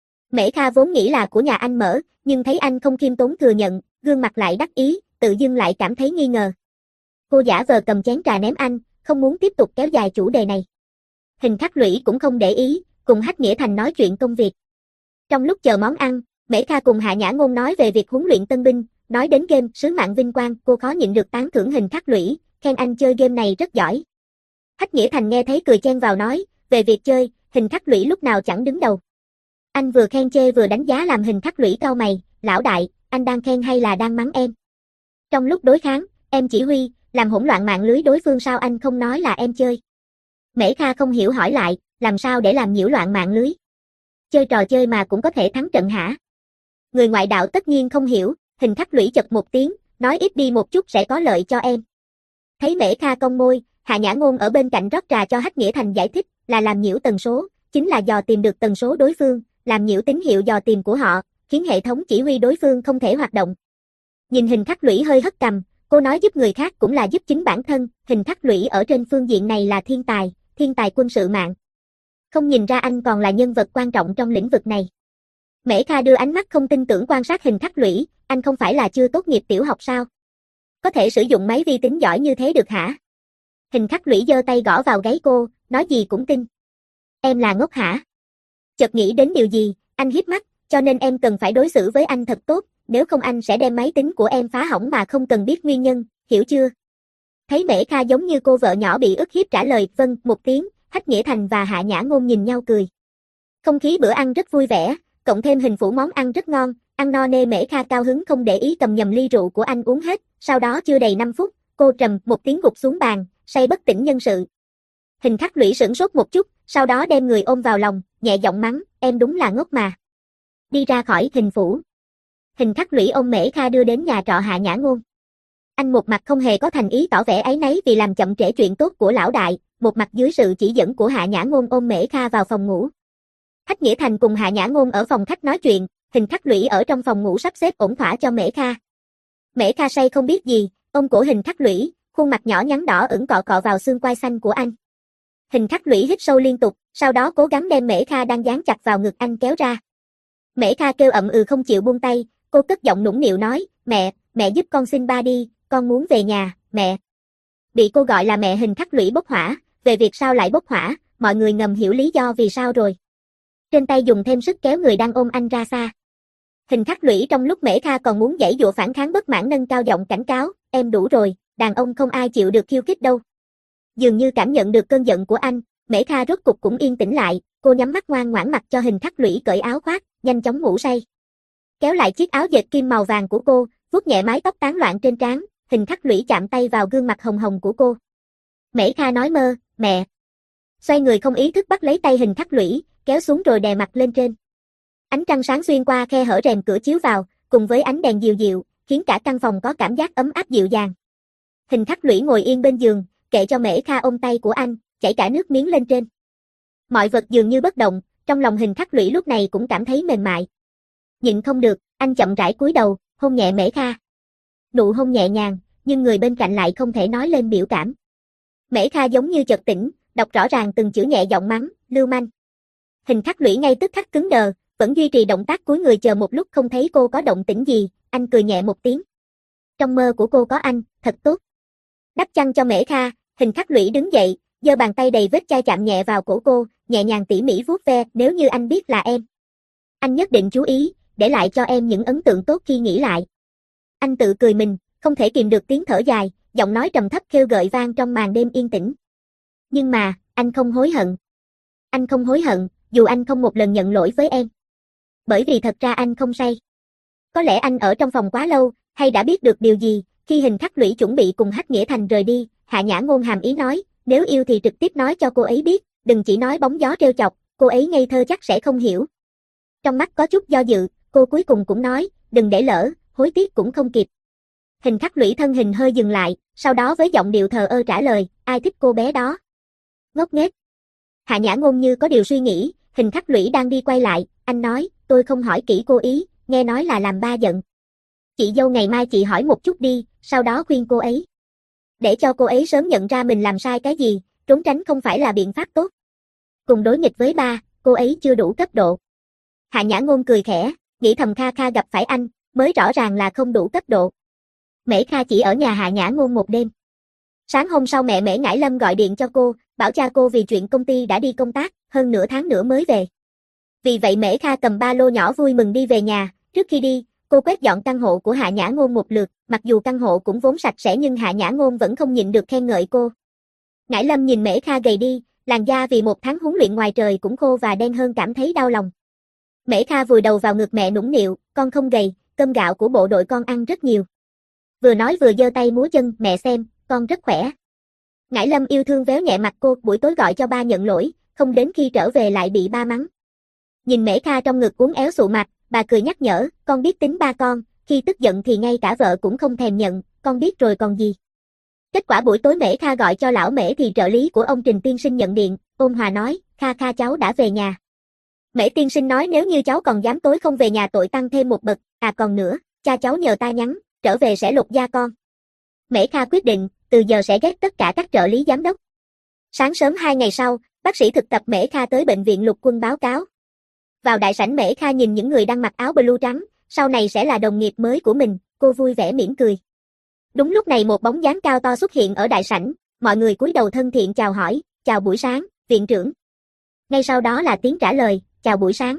Mễ Kha vốn nghĩ là của nhà anh mở, nhưng thấy anh không khiêm tốn thừa nhận, gương mặt lại đắc ý, tự dưng lại cảm thấy nghi ngờ. Cô giả vờ cầm chén trà ném anh, không muốn tiếp tục kéo dài chủ đề này. Hình Khắc Lũy cũng không để ý, cùng Hách Nghĩa Thành nói chuyện công việc. Trong lúc chờ món ăn, Mễ Kha cùng Hạ Nhã Ngôn nói về việc huấn luyện tân binh, nói đến game Sứ mạng vinh quang, cô khó nhịn được tán thưởng Hình Khắc Lũy, khen anh chơi game này rất giỏi. Hách Nghĩa Thành nghe thấy cười chen vào nói, về việc chơi, Hình Khắc Lũy lúc nào chẳng đứng đầu. Anh vừa khen chê vừa đánh giá làm Hình Khắc Lũy cau mày, lão đại, anh đang khen hay là đang mắng em? Trong lúc đối kháng, em chỉ huy, làm hỗn loạn mạng lưới đối phương sao anh không nói là em chơi? Mễ Kha không hiểu hỏi lại, làm sao để làm nhiễu loạn mạng lưới? Chơi trò chơi mà cũng có thể thắng trận hả? Người ngoại đạo tất nhiên không hiểu, Hình Khắc Lũy chật một tiếng, nói ít đi một chút sẽ có lợi cho em. Thấy Mễ Kha cong môi, Hạ Nhã Ngôn ở bên cạnh rót trà cho Hách Nghĩa Thành giải thích, là làm nhiễu tần số, chính là dò tìm được tần số đối phương, làm nhiễu tín hiệu dò tìm của họ, khiến hệ thống chỉ huy đối phương không thể hoạt động. Nhìn Hình Khắc Lũy hơi hất cằm, cô nói giúp người khác cũng là giúp chính bản thân, Hình Khắc Lũy ở trên phương diện này là thiên tài, thiên tài quân sự mạng. Không nhìn ra anh còn là nhân vật quan trọng trong lĩnh vực này. Mễ Kha đưa ánh mắt không tin tưởng quan sát Hình Khắc Lũy, anh không phải là chưa tốt nghiệp tiểu học sao? Có thể sử dụng máy vi tính giỏi như thế được hả? Hình Khắc Lũy giơ tay gõ vào gáy cô, nói gì cũng tin. Em là ngốc hả? Chợt nghĩ đến điều gì, anh híp mắt, cho nên em cần phải đối xử với anh thật tốt, nếu không anh sẽ đem máy tính của em phá hỏng mà không cần biết nguyên nhân, hiểu chưa? Thấy Mễ Kha giống như cô vợ nhỏ bị ức hiếp trả lời vâng một tiếng, Hách Nghĩa Thành và Hạ Nhã Ngôn nhìn nhau cười. Không khí bữa ăn rất vui vẻ, cộng thêm Hình phủ món ăn rất ngon, ăn no nê Mễ Kha cao hứng không để ý cầm nhầm ly rượu của anh uống hết, sau đó chưa đầy năm phút, cô trầm một tiếng gục xuống bàn, say bất tỉnh nhân sự. Hình Khắc Lũy sửng sốt một chút, sau đó đem người ôm vào lòng, nhẹ giọng mắng, em đúng là ngốc mà. Đi ra khỏi Hình phủ. Hình Khắc Lũy ôm Mễ Kha đưa đến nhà trọ Hạ Nhã Ngôn. Anh một mặt không hề có thành ý tỏ vẻ áy náy vì làm chậm trễ chuyện tốt của lão đại, một mặt dưới sự chỉ dẫn của Hạ Nhã Ngôn ôm Mễ Kha vào phòng ngủ. Hách Nghĩa Thành cùng Hạ Nhã Ngôn ở phòng khách nói chuyện, Hình Khắc Lũy ở trong phòng ngủ sắp xếp ổn thỏa cho Mễ Kha. Mễ Kha say không biết gì, ôm cổ Hình Khắc Lũy, khuôn mặt nhỏ nhắn đỏ ửng cọ cọ vào xương quai xanh của anh. Hình Khắc Lũy hít sâu liên tục, sau đó cố gắng đem Mễ Kha đang dán chặt vào ngực anh kéo ra. Mễ Kha kêu ậm ừ không chịu buông tay, cô cất giọng nũng nịu nói, mẹ, mẹ giúp con xin ba đi, con muốn về nhà, mẹ. Bị cô gọi là mẹ Hình Khắc Lũy bốc hỏa, về việc sao lại bốc hỏa, mọi người ngầm hiểu lý do vì sao rồi. Trên tay dùng thêm sức kéo người đang ôm anh ra xa. Hình Khắc Lũy trong lúc Mễ Kha còn muốn giãy giụa phản kháng bất mãn nâng cao giọng cảnh cáo, em đủ rồi, đàn ông không ai chịu được khiêu khích đâu. Dường như cảm nhận được cơn giận của anh, Mễ Kha rốt cục cũng yên tĩnh lại, cô nhắm mắt ngoan ngoãn mặc cho Hình Khắc Lũy cởi áo khoác, nhanh chóng ngủ say. Kéo lại chiếc áo dệt kim màu vàng của cô, vuốt nhẹ mái tóc tán loạn trên trán, Hình Khắc Lũy chạm tay vào gương mặt hồng hồng của cô. Mễ Kha nói mơ, mẹ. Xoay người không ý thức bắt lấy tay Hình Khắc Lũy, kéo xuống rồi đè mặt lên trên. Ánh trăng sáng xuyên qua khe hở rèm cửa chiếu vào, cùng với ánh đèn dịu dịu, khiến cả căn phòng có cảm giác ấm áp dịu dàng. Hình Khắc Lũy ngồi yên bên giường, kệ cho Mễ Kha ôm tay của anh, chảy cả nước miếng lên trên. Mọi vật dường như bất động, trong lòng Hình Khắc Lũy lúc này cũng cảm thấy mềm mại. Nhịn không được, anh chậm rãi cúi đầu, hôn nhẹ Mễ Kha. Nụ hôn nhẹ nhàng, nhưng người bên cạnh lại không thể nói lên biểu cảm. Mễ Kha giống như chợt tỉnh, đọc rõ ràng từng chữ nhẹ giọng mắng, lưu manh. Hình Khắc Lũy ngay tức khắc cứng đờ, vẫn duy trì động tác cúi người chờ một lúc không thấy cô có động tĩnh gì, anh cười nhẹ một tiếng. Trong mơ của cô có anh, thật tốt. Đắp chăn cho Mễ Kha, Hình Khắc Lũy đứng dậy, giơ bàn tay đầy vết chai chạm nhẹ vào cổ cô, nhẹ nhàng tỉ mỉ vuốt ve, nếu như anh biết là em. Anh nhất định chú ý, để lại cho em những ấn tượng tốt khi nghĩ lại. Anh tự cười mình, không thể kìm được tiếng thở dài, giọng nói trầm thấp kêu gợi vang trong màn đêm yên tĩnh. Nhưng mà, anh không hối hận. Anh không hối hận, dù anh không một lần nhận lỗi với em. Bởi vì thật ra anh không say. Có lẽ anh ở trong phòng quá lâu, hay đã biết được điều gì, khi Hình Khắc Lũy chuẩn bị cùng Hách Nghĩa Thành rời đi, Hạ Nhã Ngôn hàm ý nói, nếu yêu thì trực tiếp nói cho cô ấy biết, đừng chỉ nói bóng gió trêu chọc, cô ấy ngây thơ chắc sẽ không hiểu. Trong mắt có chút do dự, cô cuối cùng cũng nói, đừng để lỡ, hối tiếc cũng không kịp. Hình Khắc Lũy thân hình hơi dừng lại, sau đó với giọng điệu thờ ơ trả lời, ai thích cô bé đó? Ngốc nghếch. Hạ Nhã Ngôn như có điều suy nghĩ, Hình Khắc Lũy đang đi quay lại, anh nói, tôi không hỏi kỹ cô ý, nghe nói là làm ba giận. Chị dâu ngày mai chị hỏi một chút đi, sau đó khuyên cô ấy. Để cho cô ấy sớm nhận ra mình làm sai cái gì, trốn tránh không phải là biện pháp tốt. Cùng đối nghịch với ba, cô ấy chưa đủ cấp độ. Hạ Nhã Ngôn cười khẽ, nghĩ thầm Kha Kha gặp phải anh, mới rõ ràng là không đủ cấp độ. Mễ Kha chỉ ở nhà Hạ Nhã Ngôn một đêm. Sáng hôm sau mẹ Mễ Ngải Lâm gọi điện cho cô, bảo cha cô vì chuyện công ty đã đi công tác, hơn nửa tháng nữa mới về. Vì vậy Mễ Kha cầm ba lô nhỏ vui mừng đi về nhà, trước khi đi, cô quét dọn căn hộ của Hạ Nhã Ngôn một lượt, mặc dù căn hộ cũng vốn sạch sẽ nhưng Hạ Nhã Ngôn vẫn không nhịn được khen ngợi cô. Ngải Lâm nhìn Mễ Kha gầy đi, làn da vì một tháng huấn luyện ngoài trời cũng khô và đen hơn cảm thấy đau lòng. Mễ Kha vùi đầu vào ngực mẹ nũng nịu, con không gầy, cơm gạo của bộ đội con ăn rất nhiều. Vừa nói vừa giơ tay múa chân, mẹ xem, con rất khỏe. Ngải Lâm yêu thương véo nhẹ mặt cô, buổi tối gọi cho ba nhận lỗi, không đến khi trở về lại bị ba mắng. Nhìn Mễ Kha trong ngực uốn éo sụ mặt, bà cười nhắc nhở, con biết tính ba con, khi tức giận thì ngay cả vợ cũng không thèm nhận, con biết rồi còn gì. Kết quả buổi tối Mễ Kha gọi cho lão Mễ thì trợ lý của ông Trình tiên sinh nhận điện, ôn hòa nói, Kha Kha cháu đã về nhà. Mễ tiên sinh nói nếu như cháu còn dám tối không về nhà tội tăng thêm một bậc, à còn nữa, cha cháu nhờ ta nhắn, trở về sẽ lột da con. Mễ Kha quyết định, từ giờ sẽ ghét tất cả các trợ lý giám đốc. Sáng sớm hai ngày sau, bác sĩ thực tập Mễ Kha tới bệnh viện Lục Quân báo cáo. Vào đại sảnh Mễ Kha nhìn những người đang mặc áo blue trắng, sau này sẽ là đồng nghiệp mới của mình, cô vui vẻ mỉm cười. Đúng lúc này một bóng dáng cao to xuất hiện ở đại sảnh, mọi người cúi đầu thân thiện chào hỏi, chào buổi sáng, viện trưởng. Ngay sau đó là tiếng trả lời, chào buổi sáng.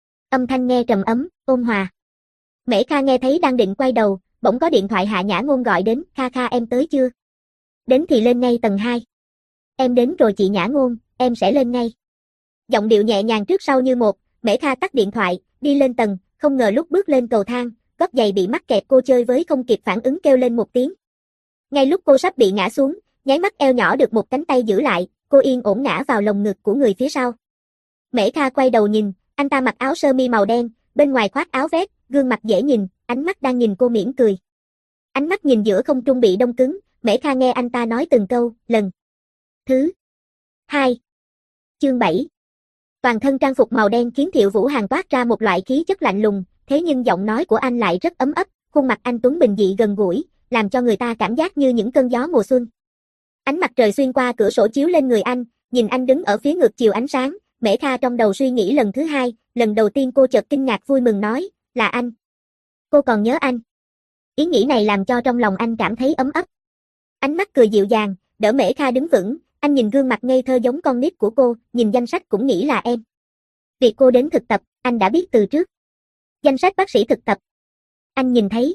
Âm thanh nghe trầm ấm, ôn hòa. Mễ Kha nghe thấy đang định quay đầu, bỗng có điện thoại Hạ Nhã Ngôn gọi đến, Kha Kha em tới chưa? Đến thì lên ngay tầng hai. Em đến rồi chị Nhã Ngôn, em sẽ lên ngay. Giọng điệu nhẹ nhàng trước sau như một, Mễ Kha tắt điện thoại, đi lên tầng, không ngờ lúc bước lên cầu thang, gót giày bị mắc kẹt cô chơi với không kịp phản ứng kêu lên một tiếng. Ngay lúc cô sắp bị ngã xuống, nháy mắt eo nhỏ được một cánh tay giữ lại, cô yên ổn ngã vào lồng ngực của người phía sau. Mễ Kha quay đầu nhìn, anh ta mặc áo sơ mi màu đen, bên ngoài khoác áo vest, gương mặt dễ nhìn, ánh mắt đang nhìn cô mỉm cười. Ánh mắt nhìn giữa không trung bị đông cứng, Mễ Kha nghe anh ta nói từng câu, lần thứ hai. Chương bảy. Toàn thân trang phục màu đen khiến Thiệu Vũ Hàn toát ra một loại khí chất lạnh lùng, thế nhưng giọng nói của anh lại rất ấm ấp, khuôn mặt anh tuấn bình dị gần gũi, làm cho người ta cảm giác như những cơn gió mùa xuân. Ánh mặt trời xuyên qua cửa sổ chiếu lên người anh, nhìn anh đứng ở phía ngược chiều ánh sáng, Mễ Kha trong đầu suy nghĩ lần thứ hai, lần đầu tiên cô chợt kinh ngạc vui mừng nói, là anh. Cô còn nhớ anh. Ý nghĩ này làm cho trong lòng anh cảm thấy ấm ấp. Ánh mắt cười dịu dàng, đỡ Mễ Kha đứng vững, anh nhìn gương mặt ngây thơ giống con nít của cô, nhìn danh sách cũng nghĩ là em. Việc cô đến thực tập, anh đã biết từ trước. Danh sách bác sĩ thực tập. Anh nhìn thấy.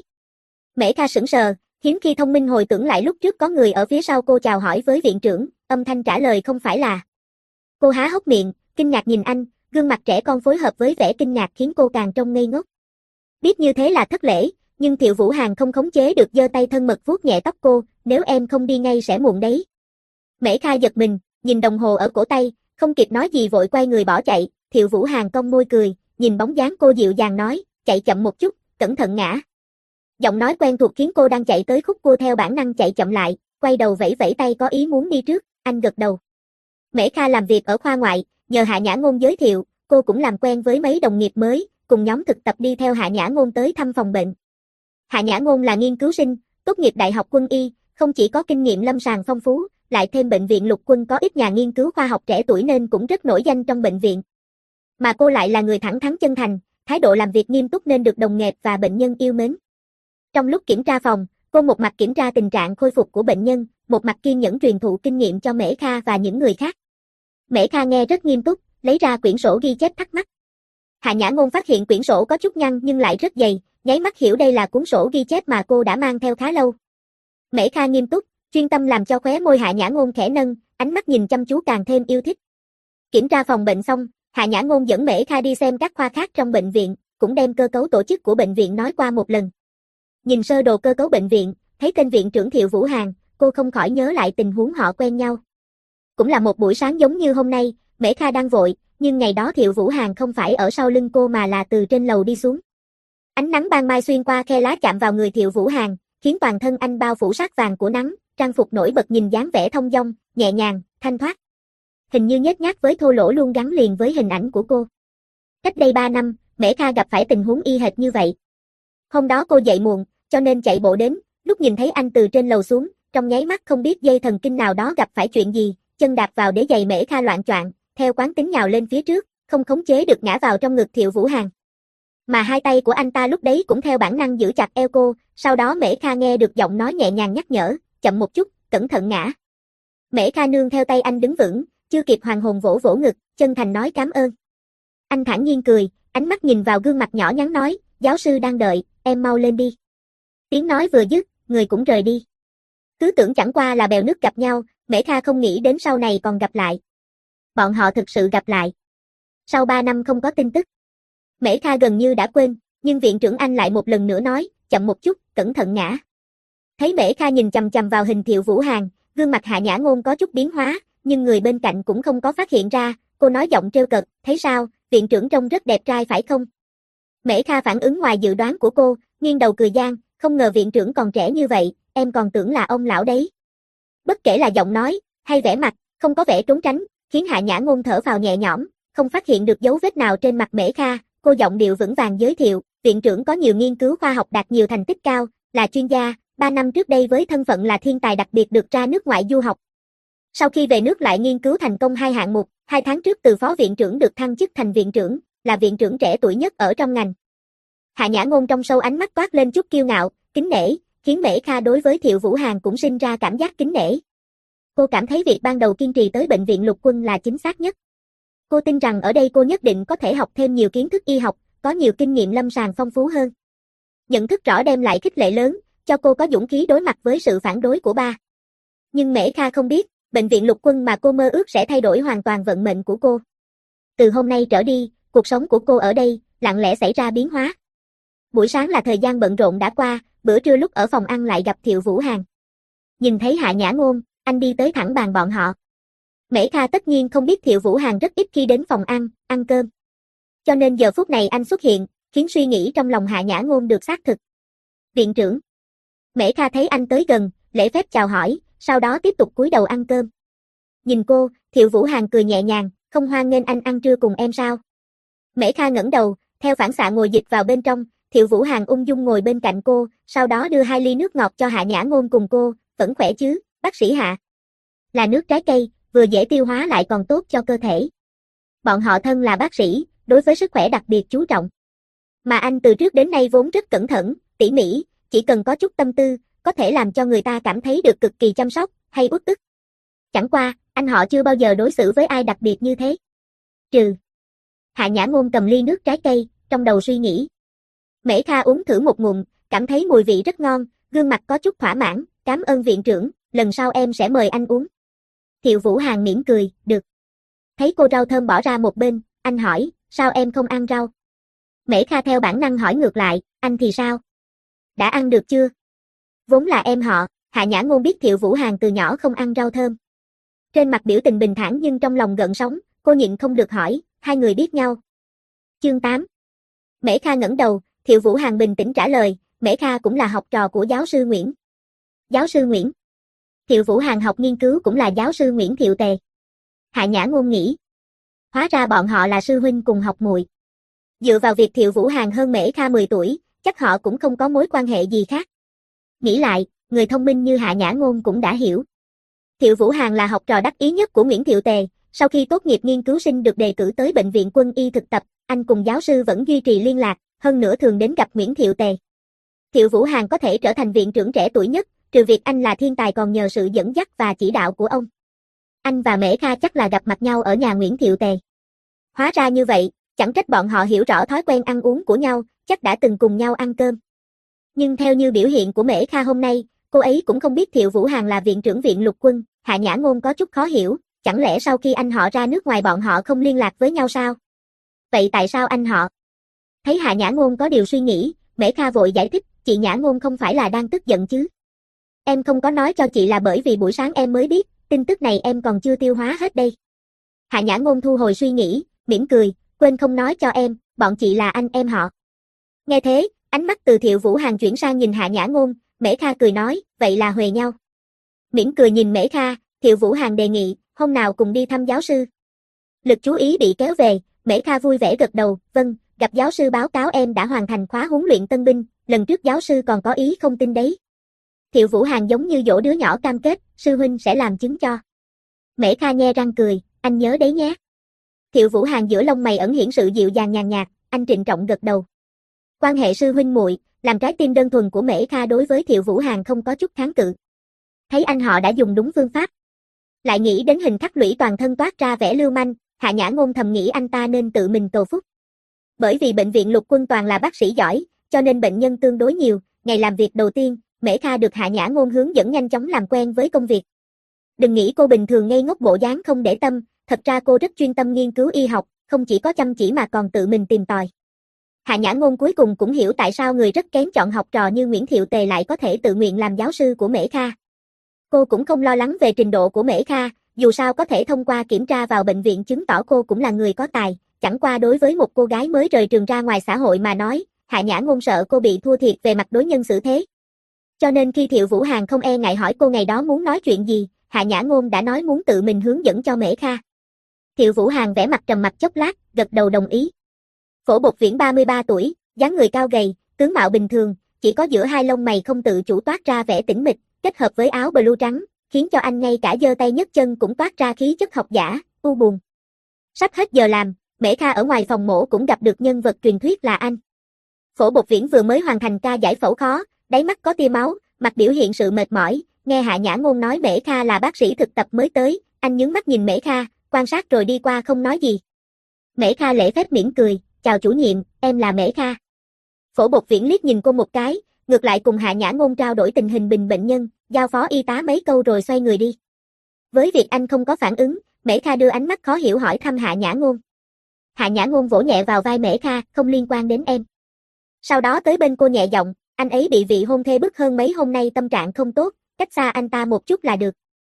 Mễ Kha sững sờ, hiếm khi thông minh hồi tưởng lại lúc trước có người ở phía sau cô chào hỏi với viện trưởng, âm thanh trả lời không phải là. Cô há hốc miệng, kinh ngạc nhìn anh, gương mặt trẻ con phối hợp với vẻ kinh ngạc khiến cô càng trông ngây ngốc. Biết như thế là thất lễ, nhưng Thiệu Vũ Hàn không khống chế được giơ tay thân mật vuốt nhẹ tóc cô, nếu em không đi ngay sẽ muộn đấy. Mễ Kha giật mình, nhìn đồng hồ ở cổ tay, không kịp nói gì vội quay người bỏ chạy, Thiệu Vũ Hàn cong môi cười, nhìn bóng dáng cô dịu dàng nói, chạy chậm một chút, cẩn thận ngã. Giọng nói quen thuộc khiến cô đang chạy tới khúc cô theo bản năng chạy chậm lại, quay đầu vẫy vẫy tay có ý muốn đi trước, anh gật đầu. Mễ Kha làm việc ở khoa ngoại, nhờ Hạ Nhã Ngôn giới thiệu, cô cũng làm quen với mấy đồng nghiệp mới, cùng nhóm thực tập đi theo Hạ Nhã Ngôn tới thăm phòng bệnh. Hạ Nhã Ngôn là nghiên cứu sinh, tốt nghiệp Đại học Quân y, không chỉ có kinh nghiệm lâm sàng phong phú, lại thêm bệnh viện Lục Quân có ít nhà nghiên cứu khoa học trẻ tuổi nên cũng rất nổi danh trong bệnh viện. Mà cô lại là người thẳng thắn chân thành, thái độ làm việc nghiêm túc nên được đồng nghiệp và bệnh nhân yêu mến. Trong lúc kiểm tra phòng, cô một mặt kiểm tra tình trạng khôi phục của bệnh nhân, một mặt kiên nhẫn truyền thụ kinh nghiệm cho Mễ Kha và những người khác. Mễ Kha nghe rất nghiêm túc, lấy ra quyển sổ ghi chép thắc mắc. Hạ Nhã Ngôn phát hiện quyển sổ có chút nhăn nhưng lại rất dày, nháy mắt hiểu đây là cuốn sổ ghi chép mà cô đã mang theo khá lâu. Mễ Kha nghiêm túc, chuyên tâm làm cho khóe môi Hạ Nhã Ngôn khẽ nâng, ánh mắt nhìn chăm chú càng thêm yêu thích. Kiểm tra phòng bệnh xong, Hạ Nhã Ngôn dẫn Mễ Kha đi xem các khoa khác trong bệnh viện, cũng đem cơ cấu tổ chức của bệnh viện nói qua một lần. Nhìn sơ đồ cơ cấu bệnh viện, thấy tên viện trưởng Thiệu Vũ Hàn, cô không khỏi nhớ lại tình huống họ quen nhau. Cũng là một buổi sáng giống như hôm nay, Mễ Kha đang vội, nhưng ngày đó Thiệu Vũ Hàn không phải ở sau lưng cô mà là từ trên lầu đi xuống. Ánh nắng ban mai xuyên qua khe lá chạm vào người Thiệu Vũ Hàn, khiến toàn thân anh bao phủ sát vàng của nắng, trang phục nổi bật nhìn dáng vẻ thông dong, nhẹ nhàng, thanh thoát. Hình như nhếch nhác với thô lỗ luôn gắn liền với hình ảnh của cô. Cách đây ba năm, Mễ Kha gặp phải tình huống y hệt như vậy. Hôm đó cô dậy muộn, cho nên chạy bộ đến, lúc nhìn thấy anh từ trên lầu xuống, trong nháy mắt không biết dây thần kinh nào đó gặp phải chuyện gì, chân đạp vào để giày Mễ Kha loạng choạng, theo quán tính nhào lên phía trước, không khống chế được ngã vào trong ngực Thiệu Vũ Hàn. Mà hai tay của anh ta lúc đấy cũng theo bản năng giữ chặt eo cô, sau đó Mễ Kha nghe được giọng nói nhẹ nhàng nhắc nhở, chậm một chút, cẩn thận ngã. Mễ Kha nương theo tay anh đứng vững, chưa kịp hoàn hồn vỗ vỗ ngực, chân thành nói cảm ơn. Anh thản nhiên cười, ánh mắt nhìn vào gương mặt nhỏ nhắn nói, giáo sư đang đợi, em mau lên đi. Tiếng nói vừa dứt, người cũng rời đi. Cứ tưởng chẳng qua là bèo nước gặp nhau, Mễ Kha không nghĩ đến sau này còn gặp lại. Bọn họ thực sự gặp lại. Sau ba năm không có tin tức. Mễ Kha gần như đã quên, nhưng viện trưởng anh lại một lần nữa nói, chậm một chút, cẩn thận ngã. Thấy Mễ Kha nhìn chằm chằm vào hình Thiệu Vũ Hàn, gương mặt Hạ Nhã Ngôn có chút biến hóa, nhưng người bên cạnh cũng không có phát hiện ra, cô nói giọng trêu cợt, thấy sao, viện trưởng trông rất đẹp trai phải không? Mễ Kha phản ứng ngoài dự đoán của cô, nghiêng đầu cười gian, không ngờ viện trưởng còn trẻ như vậy, em còn tưởng là ông lão đấy. Bất kể là giọng nói, hay vẻ mặt, không có vẻ trốn tránh, khiến Hạ Nhã Ngôn thở phào nhẹ nhõm, không phát hiện được dấu vết nào trên mặt Mễ Kha, cô giọng điệu vững vàng giới thiệu, viện trưởng có nhiều nghiên cứu khoa học đạt nhiều thành tích cao, là chuyên gia, ba năm trước đây với thân phận là thiên tài đặc biệt được ra nước ngoài du học. Sau khi về nước lại nghiên cứu thành công hai hạng mục, hai tháng trước từ phó viện trưởng được thăng chức thành viện trưởng, là viện trưởng trẻ tuổi nhất ở trong ngành. Hạ Nhã Ngôn trong sâu ánh mắt toát lên chút kiêu ngạo, kính nể, khiến Mễ Kha đối với Thiệu Vũ Hàn cũng sinh ra cảm giác kính nể. Cô cảm thấy việc ban đầu kiên trì tới bệnh viện Lục Quân là chính xác nhất. Cô tin rằng ở đây cô nhất định có thể học thêm nhiều kiến thức y học, có nhiều kinh nghiệm lâm sàng phong phú hơn. Nhận thức rõ đem lại khích lệ lớn, cho cô có dũng khí đối mặt với sự phản đối của ba. Nhưng Mễ Kha không biết, bệnh viện Lục Quân mà cô mơ ước sẽ thay đổi hoàn toàn vận mệnh của cô. Từ hôm nay trở đi, cuộc sống của cô ở đây, lặng lẽ xảy ra biến hóa. Buổi sáng là thời gian bận rộn đã qua, bữa trưa lúc ở phòng ăn lại gặp Thiệu Vũ Hàn. Nhìn thấy Hạ Nhã Ngôn, anh đi tới thẳng bàn bọn họ. Mễ Kha tất nhiên không biết Thiệu Vũ Hàn rất ít khi đến phòng ăn, ăn cơm. Cho nên giờ phút này anh xuất hiện, khiến suy nghĩ trong lòng Hạ Nhã Ngôn được xác thực. Viện trưởng. Mễ Kha thấy anh tới gần, lễ phép chào hỏi, sau đó tiếp tục cúi đầu ăn cơm. Nhìn cô, Thiệu Vũ Hàn cười nhẹ nhàng, không hoan nghênh anh ăn trưa cùng em sao? Mễ Kha ngẩng đầu, theo phản xạ ngồi dịch vào bên trong, Thiệu Vũ Hàn ung dung ngồi bên cạnh cô, sau đó đưa hai ly nước ngọt cho Hạ Nhã Ngôn cùng cô, vẫn khỏe chứ, bác sĩ Hạ? Là nước trái cây, vừa dễ tiêu hóa lại còn tốt cho cơ thể. Bọn họ thân là bác sĩ, đối với sức khỏe đặc biệt chú trọng. Mà anh từ trước đến nay vốn rất cẩn thận, tỉ mỉ, chỉ cần có chút tâm tư, có thể làm cho người ta cảm thấy được cực kỳ chăm sóc, hay uất ức. Chẳng qua, anh họ chưa bao giờ đối xử với ai đặc biệt như thế. Trừ. Hạ Nhã Ngôn cầm ly nước trái cây, trong đầu suy nghĩ. Mễ Kha uống thử một ngụm, cảm thấy mùi vị rất ngon, gương mặt có chút thỏa mãn, cảm ơn viện trưởng, lần sau em sẽ mời anh uống. Thiệu Vũ Hàn mỉm cười, được. Thấy cô rau thơm bỏ ra một bên, anh hỏi, sao em không ăn rau? Mễ Kha theo bản năng hỏi ngược lại, anh thì sao? Đã ăn được chưa? Vốn là em họ, Hạ Nhã Ngôn biết Thiệu Vũ Hàn từ nhỏ không ăn rau thơm. Trên mặt biểu tình bình thản nhưng trong lòng gợn sóng, cô nhịn không được hỏi, hai người biết nhau. Chương tám. Mễ Kha ngẩng đầu, Thiệu Vũ Hàn bình tĩnh trả lời, Mễ Kha cũng là học trò của giáo sư Nguyễn. Giáo sư Nguyễn? Thiệu Vũ Hàn học nghiên cứu cũng là giáo sư Nguyễn Thiệu Tề. Hạ Nhã Ngôn nghĩ. Hóa ra bọn họ là sư huynh cùng học muội. Dựa vào việc Thiệu Vũ Hàn hơn Mễ Kha mười tuổi, chắc họ cũng không có mối quan hệ gì khác. Nghĩ lại, người thông minh như Hạ Nhã Ngôn cũng đã hiểu. Thiệu Vũ Hàn là học trò đắc ý nhất của Nguyễn Thiệu Tề, sau khi tốt nghiệp nghiên cứu sinh được đề cử tới bệnh viện quân y thực tập, anh cùng giáo sư vẫn duy trì liên lạc, hơn nữa thường đến gặp Nguyễn Thiệu Tề. Thiệu Vũ Hàn có thể trở thành viện trưởng trẻ tuổi nhất, trừ việc anh là thiên tài còn nhờ sự dẫn dắt và chỉ đạo của ông. Anh và Mễ Kha chắc là gặp mặt nhau ở nhà Nguyễn Thiệu Tề. Hóa ra như vậy, chẳng trách bọn họ hiểu rõ thói quen ăn uống của nhau, chắc đã từng cùng nhau ăn cơm. Nhưng theo như biểu hiện của Mễ Kha hôm nay, cô ấy cũng không biết Thiệu Vũ Hàn là viện trưởng viện lục quân. Hạ Nhã Ngôn có chút khó hiểu, chẳng lẽ sau khi anh họ ra nước ngoài bọn họ không liên lạc với nhau sao? Vậy tại sao anh họ? Thấy Hạ Nhã Ngôn có điều suy nghĩ, Mễ Kha vội giải thích, chị Nhã Ngôn không phải là đang tức giận chứ? Em không có nói cho chị là bởi vì buổi sáng em mới biết, tin tức này em còn chưa tiêu hóa hết đây. Hạ Nhã Ngôn thu hồi suy nghĩ, mỉm cười, quên không nói cho em, bọn chị là anh em họ. Nghe thế, ánh mắt từ Thiệu Vũ Hàn chuyển sang nhìn Hạ Nhã Ngôn, Mễ Kha cười nói, vậy là huề nhau. Mỉm cười nhìn Mễ Kha, Thiệu Vũ Hàn đề nghị, hôm nào cùng đi thăm giáo sư. Lực chú ý bị kéo về, Mễ Kha vui vẻ gật đầu, vâng, gặp giáo sư báo cáo em đã hoàn thành khóa huấn luyện tân binh, lần trước giáo sư còn có ý không tin đấy. Thiệu Vũ Hàn giống như dỗ đứa nhỏ cam kết, sư huynh sẽ làm chứng cho. Mễ Kha nhe răng cười, anh nhớ đấy nhé. Thiệu Vũ Hàn giữa lông mày ẩn hiện sự dịu dàng nhàn nhạt, anh trịnh trọng gật đầu. Quan hệ sư huynh muội, làm trái tim đơn thuần của Mễ Kha đối với Thiệu Vũ Hàn không có chút kháng cự. Thấy anh họ đã dùng đúng phương pháp. Lại nghĩ đến hình khắc lũy toàn thân toát ra vẻ lưu manh, Hạ Nhã Ngôn thầm nghĩ anh ta nên tự mình cầu phúc. Bởi vì bệnh viện lục quân toàn là bác sĩ giỏi, cho nên bệnh nhân tương đối nhiều, ngày làm việc đầu tiên, Mễ Kha được Hạ Nhã Ngôn hướng dẫn nhanh chóng làm quen với công việc. Đừng nghĩ cô bình thường ngây ngốc bộ dáng không để tâm, thật ra cô rất chuyên tâm nghiên cứu y học, không chỉ có chăm chỉ mà còn tự mình tìm tòi. Hạ Nhã Ngôn cuối cùng cũng hiểu tại sao người rất kén chọn học trò như Nguyễn Thiệu Tề lại có thể tự nguyện làm giáo sư của Mễ Kha. Cô cũng không lo lắng về trình độ của Mễ Kha, dù sao có thể thông qua kiểm tra vào bệnh viện chứng tỏ cô cũng là người có tài, chẳng qua đối với một cô gái mới rời trường ra ngoài xã hội mà nói, Hạ Nhã Ngôn sợ cô bị thua thiệt về mặt đối nhân xử thế. Cho nên khi Thiệu Vũ Hàn không e ngại hỏi cô ngày đó muốn nói chuyện gì, Hạ Nhã Ngôn đã nói muốn tự mình hướng dẫn cho Mễ Kha. Thiệu Vũ Hàn vẻ mặt trầm mặc chốc lát, gật đầu đồng ý. Phổ Bột Viễn ba mươi ba tuổi, dáng người cao gầy, tướng mạo bình thường, chỉ có giữa hai lông mày không tự chủ toát ra vẻ tĩnh mịch, kết hợp với áo blue trắng, khiến cho anh ngay cả giơ tay nhấc chân cũng toát ra khí chất học giả, u buồn. Sắp hết giờ làm, Mễ Kha ở ngoài phòng mổ cũng gặp được nhân vật truyền thuyết là anh. Phổ Bột Viễn vừa mới hoàn thành ca giải phẫu khó, đáy mắt có tia máu, mặt biểu hiện sự mệt mỏi, nghe Hạ Nhã Ngôn nói Mễ Kha là bác sĩ thực tập mới tới, anh nhướng mắt nhìn Mễ Kha, quan sát rồi đi qua không nói gì. Mễ Kha lễ phép mỉm cười, chào chủ nhiệm, em là Mễ Kha. Phổ Bột Viễn liếc nhìn cô một cái, ngược lại cùng Hạ Nhã Ngôn trao đổi tình hình bình bệnh nhân, giao phó y tá mấy câu rồi xoay người đi. Với việc anh không có phản ứng, Mễ Kha đưa ánh mắt khó hiểu hỏi thăm Hạ Nhã Ngôn. Hạ Nhã Ngôn vỗ nhẹ vào vai Mễ Kha, không liên quan đến em. Sau đó tới bên cô nhẹ giọng, anh ấy bị vị hôn thê bức hơn mấy hôm nay tâm trạng không tốt, cách xa anh ta một chút là được.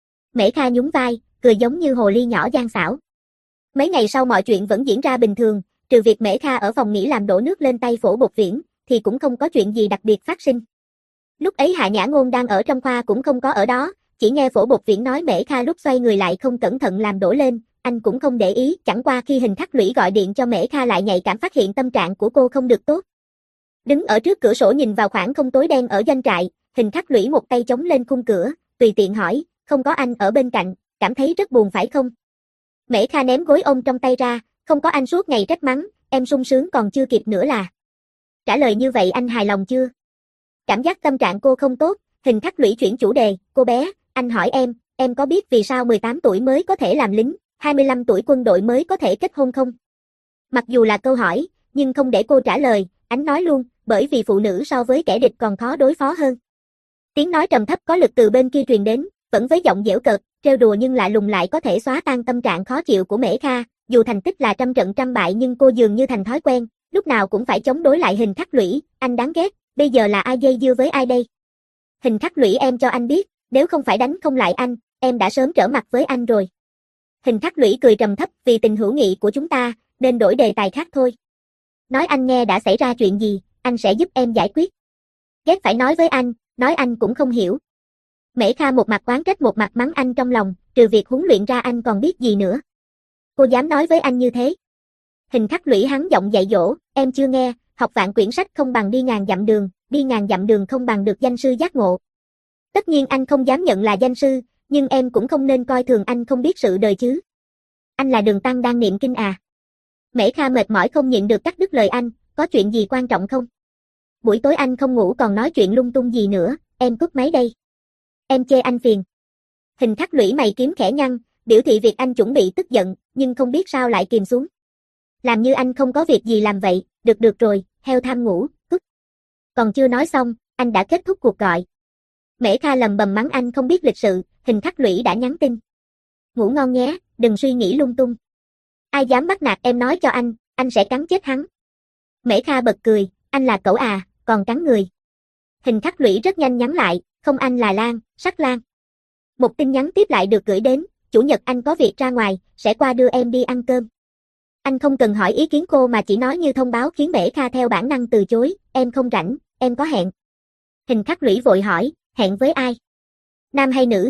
Mễ Kha nhún vai, cười giống như hồ ly nhỏ gian xảo. Mấy ngày sau mọi chuyện vẫn diễn ra bình thường, trừ việc Mễ Kha ở phòng nghỉ làm đổ nước lên tay Phổ Bột Viễn, thì cũng không có chuyện gì đặc biệt phát sinh. Lúc ấy Hạ Nhã Ngôn đang ở trong khoa cũng không có ở đó, chỉ nghe Phổ Bột Viễn nói Mễ Kha lúc xoay người lại không cẩn thận làm đổ lên, anh cũng không để ý, chẳng qua khi Hình Khắc Lũy gọi điện cho Mễ Kha lại nhạy cảm phát hiện tâm trạng của cô không được tốt. Đứng ở trước cửa sổ nhìn vào khoảng không tối đen ở doanh trại, Hình Khắc Lũy một tay chống lên khung cửa, tùy tiện hỏi, không có anh ở bên cạnh, cảm thấy rất buồn phải không? Mễ Kha ném gối ôm trong tay ra, không có anh suốt ngày trách mắng, em sung sướng còn chưa kịp nữa là. Trả lời như vậy anh hài lòng chưa? Cảm giác tâm trạng cô không tốt, Hình Khắc Lũy chuyển chủ đề, cô bé, anh hỏi em, em có biết vì sao mười tám tuổi mới có thể làm lính, hai mươi lăm tuổi quân đội mới có thể kết hôn không? Mặc dù là câu hỏi, nhưng không để cô trả lời, anh nói luôn, bởi vì phụ nữ so với kẻ địch còn khó đối phó hơn. Tiếng nói trầm thấp có lực từ bên kia truyền đến, vẫn với giọng giễu cợt, trêu đùa nhưng lạ lùng lại có thể xóa tan tâm trạng khó chịu của Mễ Kha, dù thành tích là trăm trận trăm bại nhưng cô dường như thành thói quen, lúc nào cũng phải chống đối lại Hình Khắc Lũy, anh đáng ghét, bây giờ là ai dây dưa với ai đây? Hình Khắc Lũy em cho anh biết, nếu không phải đánh không lại anh, em đã sớm trở mặt với anh rồi. Hình Khắc Lũy cười trầm thấp, vì tình hữu nghị của chúng ta, nên đổi đề tài khác thôi. Nói anh nghe đã xảy ra chuyện gì, anh sẽ giúp em giải quyết. Ghét phải nói với anh, nói anh cũng không hiểu. Mễ Kha một mặt oán trách một mặt mắng anh trong lòng, trừ việc huấn luyện ra anh còn biết gì nữa. Cô dám nói với anh như thế. Hình Khắc Lũy hắn giọng dạy dỗ, em chưa nghe, học vạn quyển sách không bằng đi ngàn dặm đường, đi ngàn dặm đường không bằng được danh sư giác ngộ. Tất nhiên anh không dám nhận là danh sư, nhưng em cũng không nên coi thường anh không biết sự đời chứ. Anh là Đường Tăng đang niệm kinh à? Mễ Kha mệt mỏi không nhịn được cắt đứt lời anh, có chuyện gì quan trọng không? Buổi tối anh không ngủ còn nói chuyện lung tung gì nữa, em cúp máy đây. Em chê anh phiền. Hình khắc lũy mày kiếm khẽ nhăn, biểu thị việc anh chuẩn bị tức giận, nhưng không biết sao lại kìm xuống. Làm như anh không có việc gì làm vậy, được được rồi, heo tham ngủ, cút. Còn chưa nói xong, anh đã kết thúc cuộc gọi. Mễ Kha lầm bầm mắng anh không biết lịch sự, Hình khắc lũy đã nhắn tin. Ngủ ngon nhé, đừng suy nghĩ lung tung. Ai dám bắt nạt em nói cho anh, anh sẽ cắn chết hắn. Mễ Kha bật cười, anh là cẩu à, còn cắn người. Hình khắc lũy rất nhanh nhắn lại, không anh là Lan, Sắc Lan. Một tin nhắn tiếp lại được gửi đến, chủ nhật anh có việc ra ngoài, sẽ qua đưa em đi ăn cơm. Anh không cần hỏi ý kiến cô mà chỉ nói như thông báo khiến Mễ Kha theo bản năng từ chối, em không rảnh, em có hẹn. Hình khắc lũy vội hỏi, hẹn với ai? Nam hay nữ?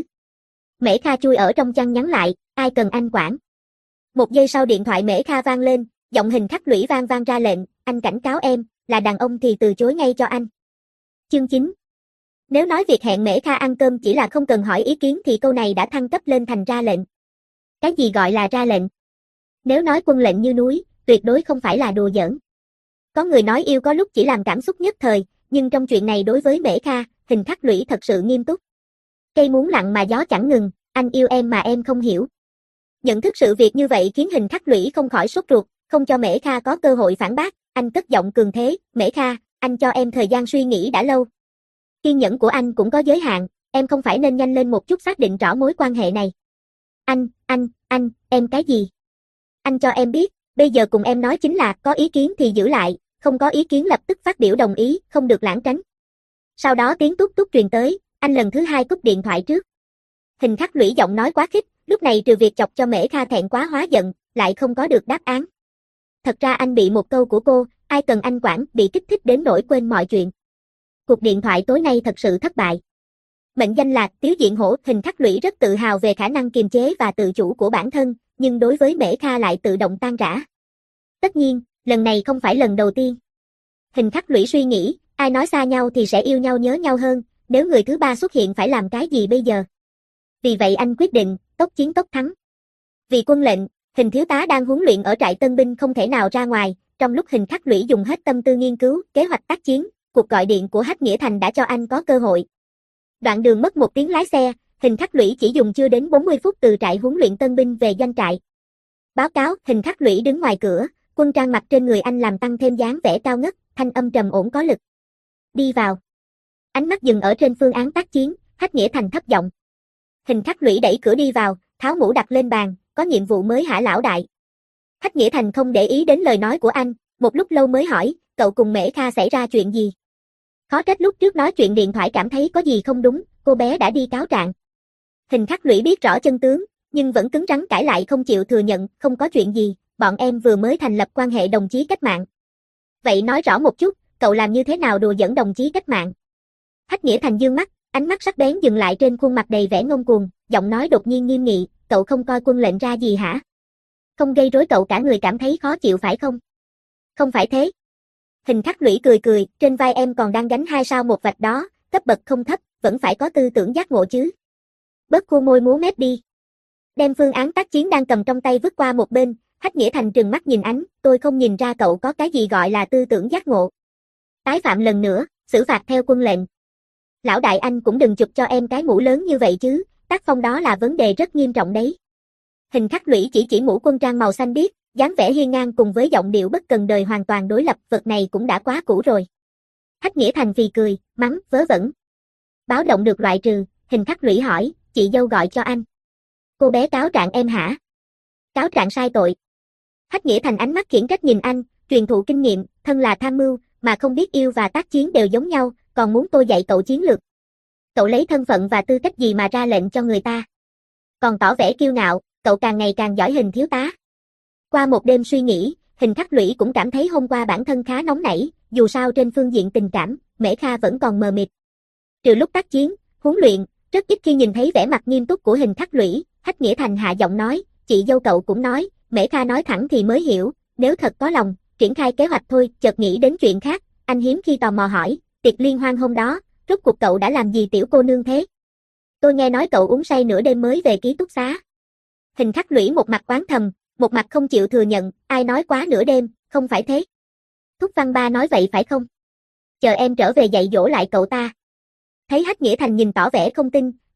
Mễ Kha chui ở trong chăn nhắn lại, ai cần anh quản. Một giây sau điện thoại Mễ Kha vang lên, giọng Hình khắc lũy vang vang ra lệnh, anh cảnh cáo em, là đàn ông thì từ chối ngay cho anh. Chương chín. Nếu nói việc hẹn Mễ Kha ăn cơm chỉ là không cần hỏi ý kiến thì câu này đã thăng cấp lên thành ra lệnh. Cái gì gọi là ra lệnh? Nếu nói quân lệnh như núi, tuyệt đối không phải là đùa giỡn. Có người nói yêu có lúc chỉ làm cảm xúc nhất thời, nhưng trong chuyện này đối với Mễ Kha, Hình khắc lũy thật sự nghiêm túc. Cây muốn lặng mà gió chẳng ngừng, anh yêu em mà em không hiểu. Nhận thức sự việc như vậy khiến Hình khắc lũy không khỏi sốt ruột, không cho Mễ Kha có cơ hội phản bác, anh cất giọng cường thế, Mễ Kha, anh cho em thời gian suy nghĩ đã lâu. Kiên nhẫn của anh cũng có giới hạn, em không phải nên nhanh lên một chút xác định rõ mối quan hệ này. Anh, anh, anh, em cái gì? Anh cho em biết, bây giờ cùng em nói chính là có ý kiến thì giữ lại, không có ý kiến lập tức phát biểu đồng ý, không được lảng tránh. Sau đó tiếng tút tút truyền tới, anh lần thứ hai cúp điện thoại trước. Hình khắc lũy giọng nói quá khích, lúc này trừ việc chọc cho Mễ Kha thẹn quá hóa giận, lại không có được đáp án. Thật ra anh bị một câu của cô, ai cần anh quản, bị kích thích đến nỗi quên mọi chuyện. Cuộc điện thoại tối nay thật sự thất bại. Mệnh danh là Tiếu Diện Hổ, Hình khắc lũy rất tự hào về khả năng kiềm chế và tự chủ của bản thân, nhưng đối với Mễ Kha lại tự động tan rã. Tất nhiên, lần này không phải lần đầu tiên. Hình khắc lũy suy nghĩ, ai nói xa nhau thì sẽ yêu nhau nhớ nhau hơn, nếu người thứ ba xuất hiện phải làm cái gì bây giờ? Vì vậy anh quyết định, tốc chiến tốc thắng. Vì quân lệnh, Hình thiếu tá đang huấn luyện ở trại tân binh không thể nào ra ngoài, trong lúc Hình khắc lũy dùng hết tâm tư nghiên cứu, kế hoạch tác chiến, cuộc gọi điện của Hách Nghĩa Thành đã cho anh có cơ hội. Đoạn đường mất một tiếng lái xe, Hình khắc lũy chỉ dùng chưa đến bốn mươi phút từ trại huấn luyện tân binh về doanh trại. Báo cáo, Hình khắc lũy đứng ngoài cửa, quân trang mặc trên người anh làm tăng thêm dáng vẻ cao ngất, thanh âm trầm ổn có lực. Đi vào. Ánh mắt dừng ở trên phương án tác chiến, Hách Nghĩa Thành thấp giọng. Hình khắc lũy đẩy cửa đi vào, tháo mũ đặt lên bàn, có nhiệm vụ mới hả lão đại? Hách Nghĩa Thành không để ý đến lời nói của anh, một lúc lâu mới hỏi, cậu cùng Mễ Kha xảy ra chuyện gì? Khó trách lúc trước nói chuyện điện thoại cảm thấy có gì không đúng, cô bé đã đi cáo trạng. Hình khắc lũy biết rõ chân tướng, nhưng vẫn cứng rắn cãi lại không chịu thừa nhận, không có chuyện gì, bọn em vừa mới thành lập quan hệ đồng chí cách mạng. Vậy nói rõ một chút, cậu làm như thế nào đùa giỡn đồng chí cách mạng? Hách Nghĩa Thành dương mắt, ánh mắt sắc bén dừng lại trên khuôn mặt đầy vẻ ngông cuồng, giọng nói đột nhiên nghiêm nghị, cậu không coi quân lệnh ra gì hả? Không gây rối cậu cả người cảm thấy khó chịu phải không? Không phải thế. Hình khắc lũy cười cười, trên vai em còn đang gánh hai sao một vạch đó, cấp bậc không thấp, vẫn phải có tư tưởng giác ngộ chứ. Bớt khô môi múa mép đi. Đem phương án tác chiến đang cầm trong tay vứt qua một bên, Hách Nghĩa Thành trừng mắt nhìn ánh, tôi không nhìn ra cậu có cái gì gọi là tư tưởng giác ngộ. Tái phạm lần nữa, xử phạt theo quân lệnh. Lão đại anh cũng đừng chụp cho em cái mũ lớn như vậy chứ, tác phong đó là vấn đề rất nghiêm trọng đấy. Hình khắc lũy chỉ chỉ mũ quân trang màu xanh biếc, dáng vẻ hiên ngang cùng với giọng điệu bất cần đời hoàn toàn đối lập, vật này cũng đã quá cũ rồi. Hách Nghĩa Thành phì cười, mắng, vớ vẩn. Báo động được loại trừ, Hình khắc lũy hỏi, chị dâu gọi cho anh. Cô bé cáo trạng em hả? Cáo trạng sai tội. Hách Nghĩa Thành ánh mắt khiển trách nhìn anh, truyền thụ kinh nghiệm, thân là tham mưu, mà không biết yêu và tác chiến đều giống nhau, còn muốn tôi dạy cậu chiến lược. Cậu lấy thân phận và tư cách gì mà ra lệnh cho người ta? Còn tỏ vẻ kiêu ngạo, cậu càng ngày càng giỏi Hình thiếu tá. Qua một đêm suy nghĩ, Hình khắc lũy cũng cảm thấy hôm qua bản thân khá nóng nảy, dù sao trên phương diện tình cảm, Mễ Kha vẫn còn mờ mịt. Trừ lúc tác chiến, huấn luyện, rất ít khi nhìn thấy vẻ mặt nghiêm túc của Hình khắc lũy, Hách Nghĩa Thành hạ giọng nói, chị dâu cậu cũng nói, Mễ Kha nói thẳng thì mới hiểu, nếu thật có lòng, triển khai kế hoạch thôi, chợt nghĩ đến chuyện khác, anh hiếm khi tò mò hỏi, tiệc liên hoan hôm đó, rốt cuộc cậu đã làm gì tiểu cô nương thế? Tôi nghe nói cậu uống say nửa đêm mới về ký túc xá. Hình khắc lũy một mặt oán thầm, một mặt không chịu thừa nhận, ai nói quá nửa đêm, không phải thế. Thúc Văn Ba nói vậy phải không? Chờ em trở về dạy dỗ lại cậu ta. Thấy Hách Nghĩa Thành nhìn tỏ vẻ không tin,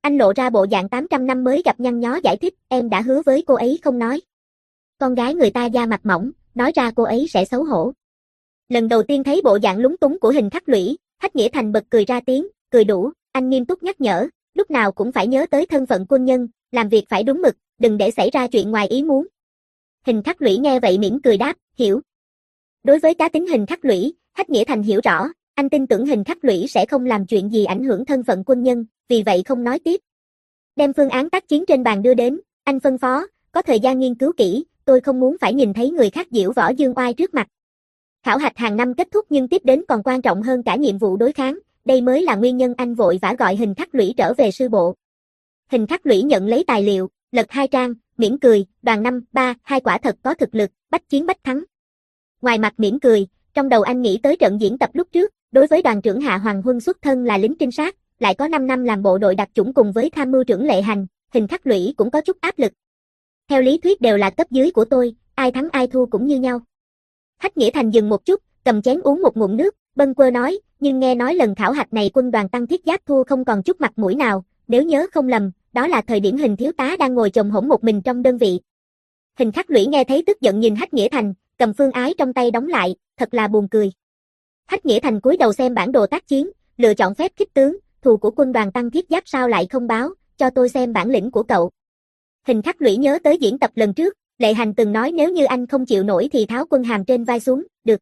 Anh lộ ra bộ dạng tám trăm năm mới gặp nhăn nhó giải thích, em đã hứa với cô ấy không nói. Con gái người ta da mặt mỏng, nói ra cô ấy sẽ xấu hổ. Lần đầu tiên thấy bộ dạng lúng túng của Hình Khắc Lũy, Hách Nghĩa Thành bật cười ra tiếng, cười đủ, anh nghiêm túc nhắc nhở, lúc nào cũng phải nhớ tới thân phận quân nhân, làm việc phải đúng mực, đừng để xảy ra chuyện ngoài ý muốn. Hình Khắc Lũy nghe vậy mỉm cười đáp, hiểu. Đối với cá tính Hình Khắc Lũy, Hách Nghĩa Thành hiểu rõ, anh tin tưởng Hình Khắc Lũy sẽ không làm chuyện gì ảnh hưởng thân phận quân nhân, vì vậy không nói tiếp. Đem phương án tác chiến trên bàn đưa đến, anh phân phó, có thời gian nghiên cứu kỹ, tôi không muốn phải nhìn thấy người khác diễu võ dương oai trước mặt. Khảo hạch hàng năm kết thúc nhưng tiếp đến còn quan trọng hơn cả nhiệm vụ đối kháng, đây mới là nguyên nhân anh vội vã gọi Hình Khắc Lũy trở về sư bộ. Hình Khắc Lũy nhận lấy tài liệu, lật hai trang, mỉm cười, đoàn năm, ba, hai quả thật có thực lực, bách chiến bách thắng. Ngoài mặt mỉm cười, trong đầu anh nghĩ tới trận diễn tập lúc trước, đối với đoàn trưởng Hạ Hoàng Huân xuất thân là lính trinh sát, lại có năm năm làm bộ đội đặc chủng cùng với tham mưu trưởng Lệ Hành, Hình Khắc Lũy cũng có chút áp lực. Theo lý thuyết đều là cấp dưới của tôi, ai thắng ai thua cũng như nhau. Hách Nghĩa Thành dừng một chút, cầm chén uống một ngụm nước, bâng quơ nói, nhưng nghe nói lần khảo hạch này quân đoàn Tăng Thiết Giáp thua không còn chút mặt mũi nào, nếu nhớ không lầm, đó là thời điểm Hình thiếu tá đang ngồi chồm hổm một mình trong đơn vị. Hình Khắc Lũy nghe thấy tức giận nhìn Hách Nghĩa Thành, cầm phương ái trong tay đóng lại, thật là buồn cười. Hách Nghĩa Thành cúi đầu xem bản đồ tác chiến, lựa chọn phép khích tướng, thù của quân đoàn Tăng Thiết Giáp sao lại không báo, cho tôi xem bản lĩnh của cậu. Hình Khắc Lũy nhớ tới diễn tập lần trước, Lệ Hành từng nói nếu như anh không chịu nổi thì tháo quân hàm trên vai xuống, được.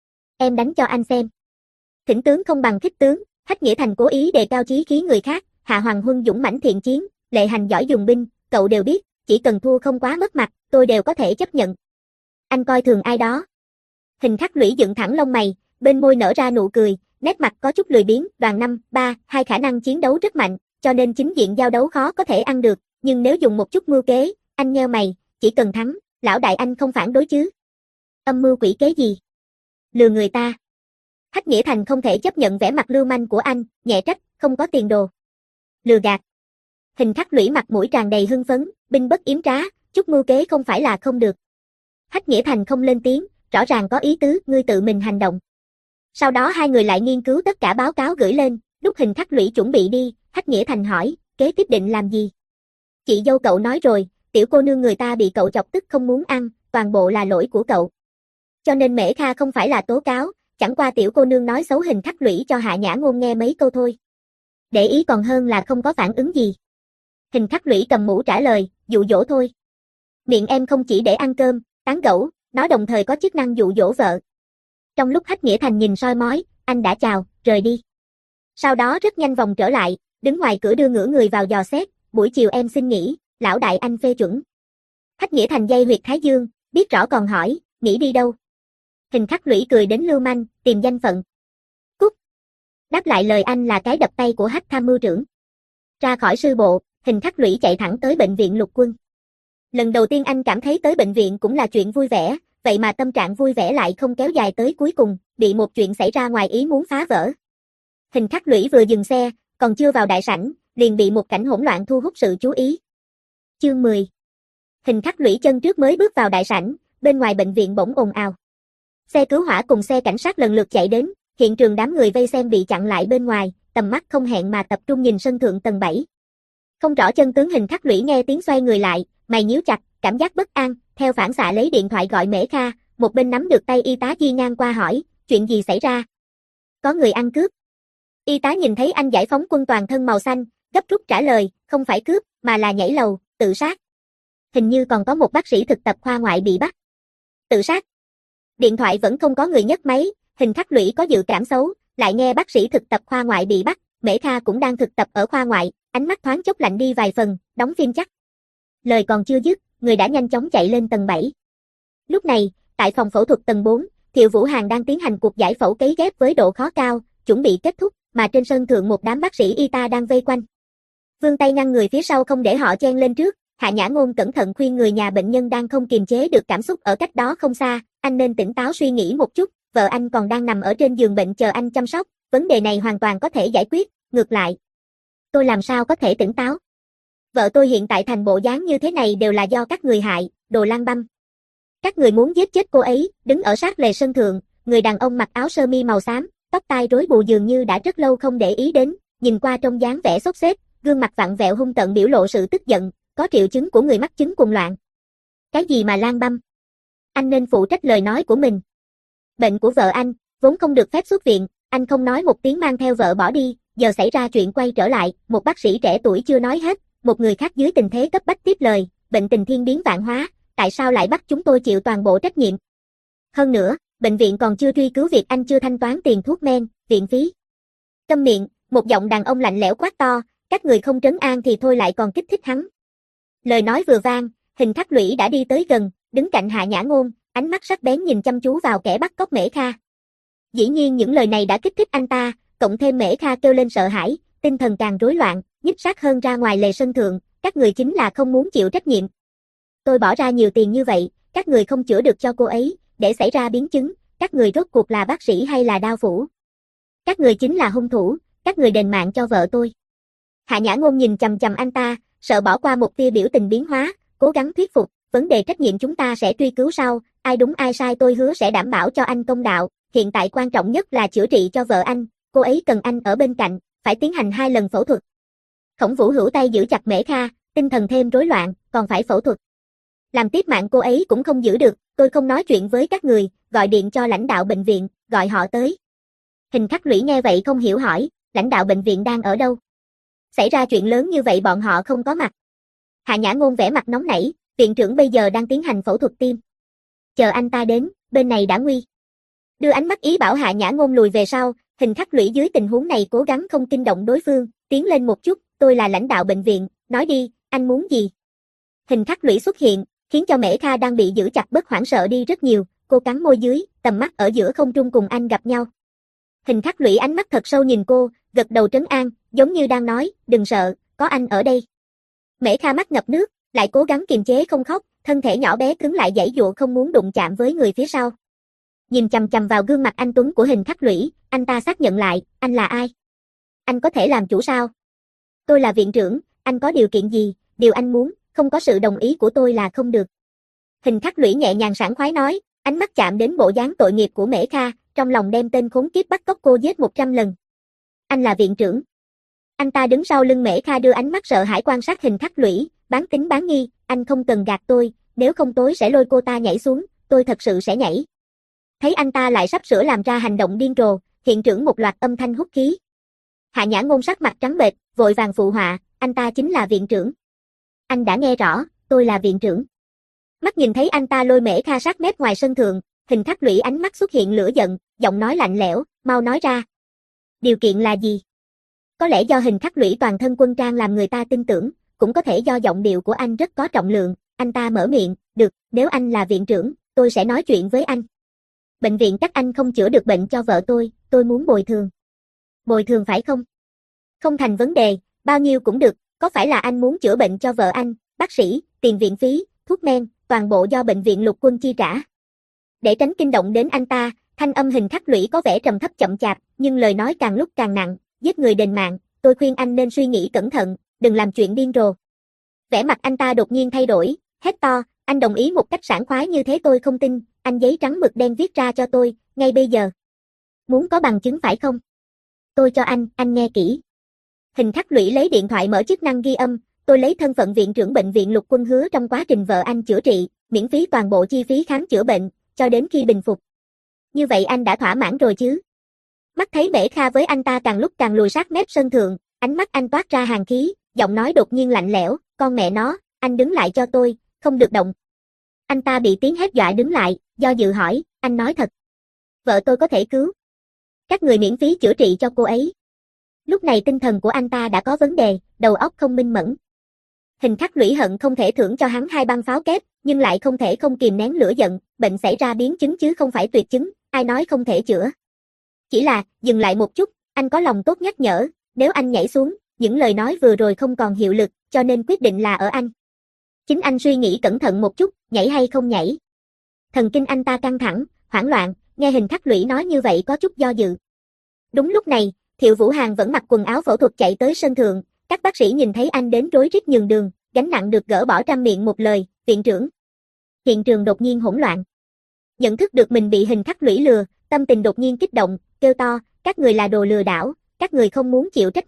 Em đánh cho anh xem. Thỉnh tướng không bằng khích tướng, Hách Nghĩa Thành cố ý đề cao chí khí người khác, Hạ Hoàng Huân dũng mãnh thiện chiến, Lệ Hành giỏi dùng binh, cậu đều biết, chỉ cần thua không quá mất mặt, tôi đều có thể chấp nhận. Anh coi thường ai đó. Hình Khắc Lũy dựng thẳng lông mày, bên môi nở ra nụ cười, nét mặt có chút lười biếng, đoàn năm, ba, hai khả năng chiến đấu rất mạnh, cho nên chính diện giao đấu khó có thể ăn được, nhưng nếu dùng một chút mưu kế, anh nheo mày, chỉ cần thắng, lão đại anh không phản đối chứ. Âm mưu quỷ kế gì? Lừa người ta. Hách Nghĩa Thành không thể chấp nhận vẻ mặt lưu manh của anh, nhẹ trách, không có tiền đồ. Lừa gạt. Hình Khắc Lũy mặt mũi tràn đầy hưng phấn, binh bất yếm trá, chút mưu kế không phải là không được. Hách Nghĩa Thành không lên tiếng, rõ ràng có ý tứ, ngươi tự mình hành động. Sau đó hai người lại nghiên cứu tất cả báo cáo gửi lên, lúc Hình Khắc Lũy chuẩn bị đi, Hách Nghĩa Thành hỏi, kế tiếp định làm gì? Chị dâu cậu nói rồi, tiểu cô nương người ta bị cậu chọc tức không muốn ăn, toàn bộ là lỗi của cậu. Cho nên Mễ Kha không phải là tố cáo, chẳng qua tiểu cô nương nói xấu Hình Khắc Lũy cho Hạ Nhã Ngôn nghe mấy câu thôi. Để ý còn hơn là không có phản ứng gì. Hình Khắc Lũy cầm mũ trả lời, dụ dỗ thôi. Miệng em không chỉ để ăn cơm, tán gẫu, nó đồng thời có chức năng dụ dỗ vợ. Trong lúc Hách Nghĩa Thành nhìn soi mói, anh đã chào, rời đi. Sau đó rất nhanh vòng trở lại, đứng ngoài cửa đưa ngửa người vào dò xét, buổi chiều em xin nghỉ, lão đại anh phê chuẩn. Hách Nghĩa Thành dây huyệt thái dương, biết rõ còn hỏi, nghỉ đi đâu? Hình Khắc Lũy cười đến lưu manh, tìm danh phận. Cút. Đáp lại lời anh là cái đập tay của Hách tham mưu trưởng. Ra khỏi sư bộ, Hình Khắc Lũy chạy thẳng tới bệnh viện lục quân. Lần đầu tiên anh cảm thấy tới bệnh viện cũng là chuyện vui vẻ, vậy mà tâm trạng vui vẻ lại không kéo dài tới cuối cùng, bị một chuyện xảy ra ngoài ý muốn phá vỡ. Hình Khắc Lũy vừa dừng xe, còn chưa vào đại sảnh, liền bị một cảnh hỗn loạn thu hút sự chú ý. Chương mười. Hình Khắc Lũy chân trước mới bước vào đại sảnh, bên ngoài bệnh viện bỗng ồn ào. Xe cứu hỏa cùng xe cảnh sát lần lượt chạy đến, hiện trường đám người vây xem bị chặn lại bên ngoài, tầm mắt không hẹn mà tập trung nhìn sân thượng tầng bảy. Không rõ chân tướng Hình Khắc Lũy nghe tiếng xoay người lại, mày nhíu chặt, cảm giác bất an, theo phản xạ lấy điện thoại gọi Mễ Kha, một bên nắm được tay y tá đi ngang qua hỏi, chuyện gì xảy ra? Có người ăn cướp. Y tá nhìn thấy anh giải phóng quân toàn thân màu xanh, gấp rút trả lời, không phải cướp, mà là nhảy lầu, tự sát. Hình như còn có một bác sĩ thực tập khoa ngoại bị bắt. Tự sát. Điện thoại vẫn không có người nhấc máy, Hình Khắc Lũy có dự cảm xấu, lại nghe bác sĩ thực tập khoa ngoại bị bắt, Mễ Kha cũng đang thực tập ở khoa ngoại, ánh mắt thoáng chốc lạnh đi vài phần, đóng phim chắc. Lời còn chưa dứt, người đã nhanh chóng chạy lên tầng bảy. Lúc này, tại phòng phẫu thuật tầng bốn, Thiệu Vũ Hàn đang tiến hành cuộc giải phẫu cấy ghép với độ khó cao, chuẩn bị kết thúc, mà trên sân thượng một đám bác sĩ y tá đang vây quanh. Vươn tay ngăn người phía sau không để họ chen lên trước, Hạ Nhã Ngôn cẩn thận khuyên người nhà bệnh nhân đang không kiềm chế được cảm xúc ở cách đó không xa, anh nên tỉnh táo suy nghĩ một chút, vợ anh còn đang nằm ở trên giường bệnh chờ anh chăm sóc, vấn đề này hoàn toàn có thể giải quyết, ngược lại. Tôi làm sao có thể tỉnh táo? Vợ tôi hiện tại thành bộ dáng như thế này đều là do các người hại, đồ lang băm. Các người muốn giết chết cô ấy, đứng ở sát lề sân thượng, người đàn ông mặc áo sơ mi màu xám, tóc tai rối bù dường như đã rất lâu không để ý đến, nhìn qua trong dáng vẻ xốc xếch, gương mặt vặn vẹo hung tợn biểu lộ sự tức giận, có triệu chứng của người mắc chứng cuồng loạn. Cái gì mà lang băm? Anh nên phụ trách lời nói của mình. Bệnh của vợ anh, vốn không được phép xuất viện, anh không nói một tiếng mang theo vợ bỏ đi, giờ xảy ra chuyện quay trở lại, một bác sĩ trẻ tuổi chưa nói hết, một người khác dưới tình thế cấp bách tiếp lời, bệnh tình thiên biến vạn hóa, tại sao lại bắt chúng tôi chịu toàn bộ trách nhiệm? Hơn nữa, bệnh viện còn chưa truy cứu việc anh chưa thanh toán tiền thuốc men, viện phí. Câm miệng, một giọng đàn ông lạnh lẽo quát to, các người không trấn an thì thôi lại còn kích thích hắn. Lời nói vừa vang, Hình Khắc Lũy đã đi tới gần, đứng cạnh Hạ Nhã Ngôn, ánh mắt sắc bén nhìn chăm chú vào kẻ bắt cóc Mễ Kha. Dĩ nhiên những lời này đã kích thích anh ta, cộng thêm Mễ Kha kêu lên sợ hãi, tinh thần càng rối loạn, nhích sát hơn ra ngoài lề sân thượng, các người chính là không muốn chịu trách nhiệm. Tôi bỏ ra nhiều tiền như vậy, các người không chữa được cho cô ấy, để xảy ra biến chứng, các người rốt cuộc là bác sĩ hay là đao phủ? Các người chính là hung thủ, các người đền mạng cho vợ tôi. Hạ Nhã Ngôn nhìn chằm chằm anh ta, sợ bỏ qua một tia biểu tình biến hóa, cố gắng thuyết phục, vấn đề trách nhiệm chúng ta sẽ truy cứu sau, ai đúng ai sai tôi hứa sẽ đảm bảo cho anh công đạo, hiện tại quan trọng nhất là chữa trị cho vợ anh, cô ấy cần anh ở bên cạnh, phải tiến hành hai lần phẫu thuật. Khổng Vũ hữu tay giữ chặt Mễ Kha, tinh thần thêm rối loạn, còn phải phẫu thuật. Làm tiếp mạng cô ấy cũng không giữ được, tôi không nói chuyện với các người, gọi điện cho lãnh đạo bệnh viện, gọi họ tới. Hình Khắc Lũy nghe vậy không hiểu hỏi, lãnh đạo bệnh viện đang ở đâu? Xảy ra chuyện lớn như vậy bọn họ không có mặt. Hạ Nhã Ngôn vẻ mặt nóng nảy, viện trưởng bây giờ đang tiến hành phẫu thuật tim. Chờ anh ta đến, bên này đã nguy. Đưa ánh mắt ý bảo Hạ Nhã Ngôn lùi về sau, Hình Khắc Lũy dưới tình huống này cố gắng không kinh động đối phương, tiến lên một chút, tôi là lãnh đạo bệnh viện, nói đi, anh muốn gì? Hình Khắc Lũy xuất hiện, khiến cho Mễ Kha đang bị giữ chặt bớt hoảng sợ đi rất nhiều, cô cắn môi dưới, tầm mắt ở giữa không trung cùng anh gặp nhau. Hình Khắc Lũy ánh mắt thật sâu nhìn cô, gật đầu trấn an, giống như đang nói, đừng sợ, có anh ở đây. Mễ Kha mắt ngập nước, lại cố gắng kiềm chế không khóc, thân thể nhỏ bé cứng lại giãy giụa không muốn đụng chạm với người phía sau. Nhìn chằm chằm vào gương mặt anh tuấn của Hình Khắc Lũy, anh ta xác nhận lại, anh là ai? Anh có thể làm chủ sao? Tôi là viện trưởng, anh có điều kiện gì, điều anh muốn, không có sự đồng ý của tôi là không được. Hình Khắc Lũy nhẹ nhàng sảng khoái nói, ánh mắt chạm đến bộ dáng tội nghiệp của Mễ Kha, trong lòng đem tên khốn kiếp bắt cóc cô giết một trăm lần. Anh là viện trưởng. Anh ta đứng sau lưng Mễ Kha đưa ánh mắt sợ hãi quan sát Hình Khắc Lũy, bán tính bán nghi, anh không cần gạt tôi, nếu không tôi sẽ lôi cô ta nhảy xuống, tôi thật sự sẽ nhảy. Thấy anh ta lại sắp sửa làm ra hành động điên rồ, hiện trưởng một loạt âm thanh hút khí. Hạ Nhã Ngôn sắc mặt trắng bệch, vội vàng phụ họa, anh ta chính là viện trưởng. Anh đã nghe rõ, tôi là viện trưởng. Mắt nhìn thấy anh ta lôi Mễ Kha sát mép ngoài sân thượng, Hình Khắc Lũy ánh mắt xuất hiện lửa giận, giọng nói lạnh lẽo, mau nói ra. Điều kiện là gì? Có lẽ do Hình Khắc Lũy toàn thân quân trang làm người ta tin tưởng, cũng có thể do giọng điệu của anh rất có trọng lượng, anh ta mở miệng, được, nếu anh là viện trưởng, tôi sẽ nói chuyện với anh. Bệnh viện chắc anh không chữa được bệnh cho vợ tôi, tôi muốn bồi thường. Bồi thường phải không? Không thành vấn đề, bao nhiêu cũng được, có phải là anh muốn chữa bệnh cho vợ anh, bác sĩ, tiền viện phí, thuốc men, toàn bộ do bệnh viện lục quân chi trả. Để tránh kinh động đến anh ta, thanh âm Hình Khắc Lũy có vẻ trầm thấp chậm chạp, nhưng lời nói càng lúc càng nặng, giết người đền mạng, tôi khuyên anh nên suy nghĩ cẩn thận, đừng làm chuyện điên rồ. Vẻ mặt anh ta đột nhiên thay đổi, hét to, anh đồng ý một cách sảng khoái như thế tôi không tin, anh giấy trắng mực đen viết ra cho tôi, ngay bây giờ. Muốn có bằng chứng phải không? Tôi cho anh, anh nghe kỹ. Hình Khắc Lũy lấy điện thoại mở chức năng ghi âm, tôi lấy thân phận viện trưởng bệnh viện lục quân hứa trong quá trình vợ anh chữa trị, miễn phí toàn bộ chi phí khám chữa bệnh, cho đến khi bình phục. Như vậy anh đã thỏa mãn rồi chứ? Mắt thấy Mễ Kha với anh ta càng lúc càng lùi sát mép sân thượng, ánh mắt anh toát ra hàn khí, giọng nói đột nhiên lạnh lẽo, con mẹ nó, anh đứng lại cho tôi, không được động. Anh ta bị tiếng hét dọa đứng lại, do dự hỏi, anh nói thật. Vợ tôi có thể cứu. Các người miễn phí chữa trị cho cô ấy. Lúc này tinh thần của anh ta đã có vấn đề, đầu óc không minh mẫn. Hình Khắc Lũy hận không thể thưởng cho hắn hai băng pháo kép, nhưng lại không thể không kìm nén lửa giận, bệnh xảy ra biến chứng chứ không phải tuyệt chứng, ai nói không thể chữa. Chỉ là, dừng lại một chút, anh có lòng tốt nhắc nhở, nếu anh nhảy xuống, những lời nói vừa rồi không còn hiệu lực, cho nên quyết định là ở anh. Chính anh suy nghĩ cẩn thận một chút, nhảy hay không nhảy. Thần kinh anh ta căng thẳng, hoảng loạn, nghe Hình Khắc Lũy nói như vậy có chút do dự. Đúng lúc này, Thiệu Vũ Hàn vẫn mặc quần áo phẫu thuật chạy tới sân thượng, các bác sĩ nhìn thấy anh đến rối rít nhường đường, gánh nặng được gỡ bỏ trăm miệng một lời, viện trưởng. Hiện trường đột nhiên hỗn loạn. Nhận thức được mình bị Hình Khắc Lũy lừa, tâm tình đột nhiên kích động, kêu to, các người là đồ lừa đảo, các người không muốn chịu trách nhiệm,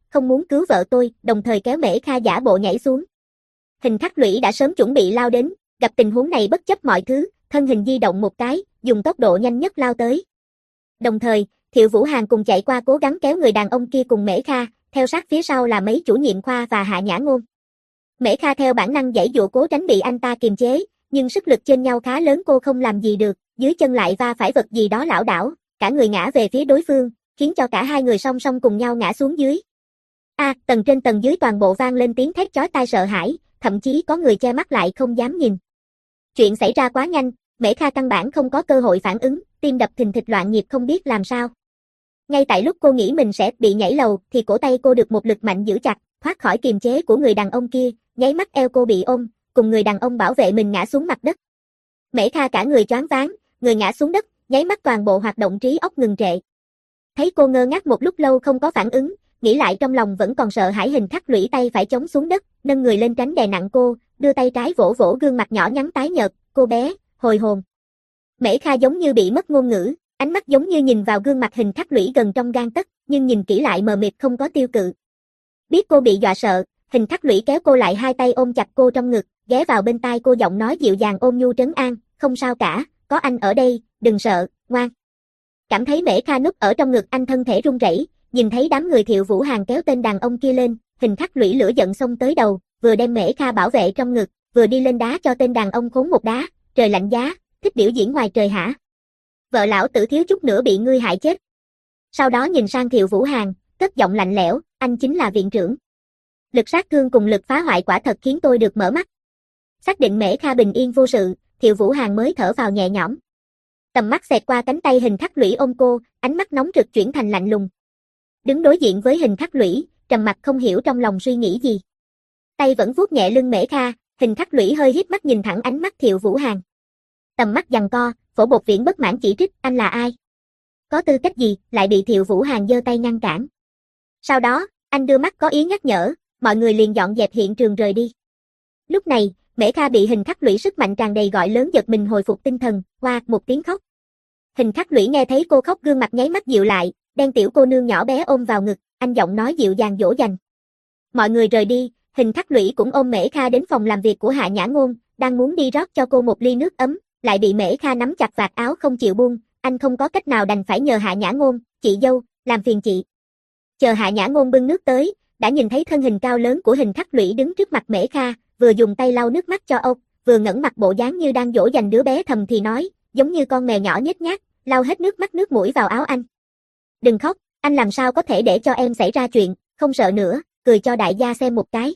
không muốn cứu vợ tôi, đồng thời kéo Mễ Kha giả bộ nhảy xuống. Hình Khắc Lũy đã sớm chuẩn bị lao đến, gặp tình huống này bất chấp mọi thứ, thân hình di động một cái, dùng tốc độ nhanh nhất lao tới. Đồng thời, Thiệu Vũ Hàn cùng chạy qua cố gắng kéo người đàn ông kia cùng Mễ Kha, theo sát phía sau là mấy chủ nhiệm khoa và Hạ Nhã Ngôn. Mễ Kha theo bản năng giãy giụa cố tránh bị anh ta kiềm chế, nhưng sức lực trên nhau khá lớn, cô không làm gì được, dưới chân lại va phải vật gì đó lảo đảo, cả người ngã về phía đối phương, khiến cho cả hai người song song cùng nhau ngã xuống dưới. A, à, tầng trên tầng dưới toàn bộ vang lên tiếng thét chói tai sợ hãi, thậm chí có người che mắt lại không dám nhìn. Chuyện xảy ra quá nhanh, Mễ Kha căn bản không có cơ hội phản ứng, tim đập thình thịch loạn nhịp không biết làm sao. Ngay tại lúc cô nghĩ mình sẽ bị nhảy lầu thì cổ tay cô được một lực mạnh giữ chặt, thoát khỏi kiềm chế của người đàn ông kia, nháy mắt eo cô bị ôm, cùng người đàn ông bảo vệ mình ngã xuống mặt đất. Mễ Kha cả người choáng váng, người ngã xuống đất, nháy mắt toàn bộ hoạt động trí óc ngừng trệ. Thấy cô ngơ ngác một lúc lâu không có phản ứng, nghĩ lại trong lòng vẫn còn sợ hãi, Hình Khắc Lũy tay phải chống xuống đất, nâng người lên tránh đè nặng cô, đưa tay trái vỗ vỗ gương mặt nhỏ nhắn tái nhợt, cô bé, hồi hồn. Mễ Kha giống như bị mất ngôn ngữ, ánh mắt giống như nhìn vào gương mặt Hình Khắc Lũy gần trong gang tấc, nhưng nhìn kỹ lại mờ mịt không có tiêu cự. Biết cô bị dọa sợ, Hình Khắc Lũy kéo cô lại, hai tay ôm chặt cô trong ngực, ghé vào bên tai cô, giọng nói dịu dàng ôn nhu trấn an, không sao cả, có anh ở đây, đừng sợ, ngoan. Cảm thấy Mễ Kha núp ở trong ngực anh thân thể run rẩy, nhìn thấy đám người Thiệu Vũ Hàn kéo tên đàn ông kia lên, Hình Khắc Lũy lửa giận xông tới đầu, vừa đem Mễ Kha bảo vệ trong ngực, vừa đi lên đá cho tên đàn ông khốn một đá, trời lạnh giá, thích biểu diễn ngoài trời hả? Vợ lão tử thiếu chút nữa bị ngươi hại chết. Sau đó nhìn sang Thiệu Vũ Hàn, cất giọng lạnh lẽo, anh chính là viện trưởng. Lực sát thương cùng lực phá hoại quả thật khiến tôi được mở mắt. Xác định Mễ Kha bình yên vô sự, Thiệu Vũ Hàn mới thở vào nhẹ nhõm. Tầm mắt xẹt qua cánh tay Hình Khắc Lũy ôm cô, ánh mắt nóng rực chuyển thành lạnh lùng. Đứng đối diện với Hình Khắc Lũy, trầm mặc không hiểu trong lòng suy nghĩ gì. Tay vẫn vuốt nhẹ lưng Mễ Kha, Hình Khắc Lũy hơi híp mắt nhìn thẳng ánh mắt Thiệu Vũ Hàn. Tầm mắt giằng co, Phổ Bột Viễn bất mãn chỉ trích, anh là ai? Có tư cách gì, lại bị Thiệu Vũ Hàn giơ tay ngăn cản. Sau đó, anh đưa mắt có ý nhắc nhở, mọi người liền dọn dẹp hiện trường rời đi. Lúc này, Mễ Kha bị Hình Khắc Lũy sức mạnh tràn đầy gọi lớn giật mình hồi phục tinh thần, qua một tiếng khóc. Hình Khắc Lũy nghe thấy cô khóc, gương mặt nháy mắt dịu lại, đem tiểu cô nương nhỏ bé ôm vào ngực, anh giọng nói dịu dàng dỗ dành. Mọi người rời đi, Hình Khắc Lũy cũng ôm Mễ Kha đến phòng làm việc của Hạ Nhã Ngôn, đang muốn đi rót cho cô một ly nước ấm, lại bị Mễ Kha nắm chặt vạt áo không chịu buông, anh không có cách nào đành phải nhờ Hạ Nhã Ngôn, chị dâu, làm phiền chị. Chờ Hạ Nhã Ngôn bưng nước tới, đã nhìn thấy thân hình cao lớn của Hình Khắc Lũy đứng trước mặt Mễ Kha, vừa dùng tay lau nước mắt cho ốc, vừa ngẩng mặt bộ dáng như đang dỗ dành đứa bé, thầm thì nói, giống như con mèo nhỏ nhếch nhác, lau hết nước mắt nước mũi vào áo anh. Đừng khóc, anh làm sao có thể để cho em xảy ra chuyện, không sợ nữa, cười cho đại gia xem một cái.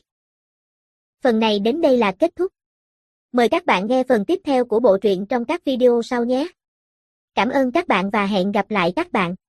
Phần này đến đây là kết thúc. Mời các bạn nghe phần tiếp theo của bộ truyện trong các video sau nhé. Cảm ơn các bạn và hẹn gặp lại các bạn.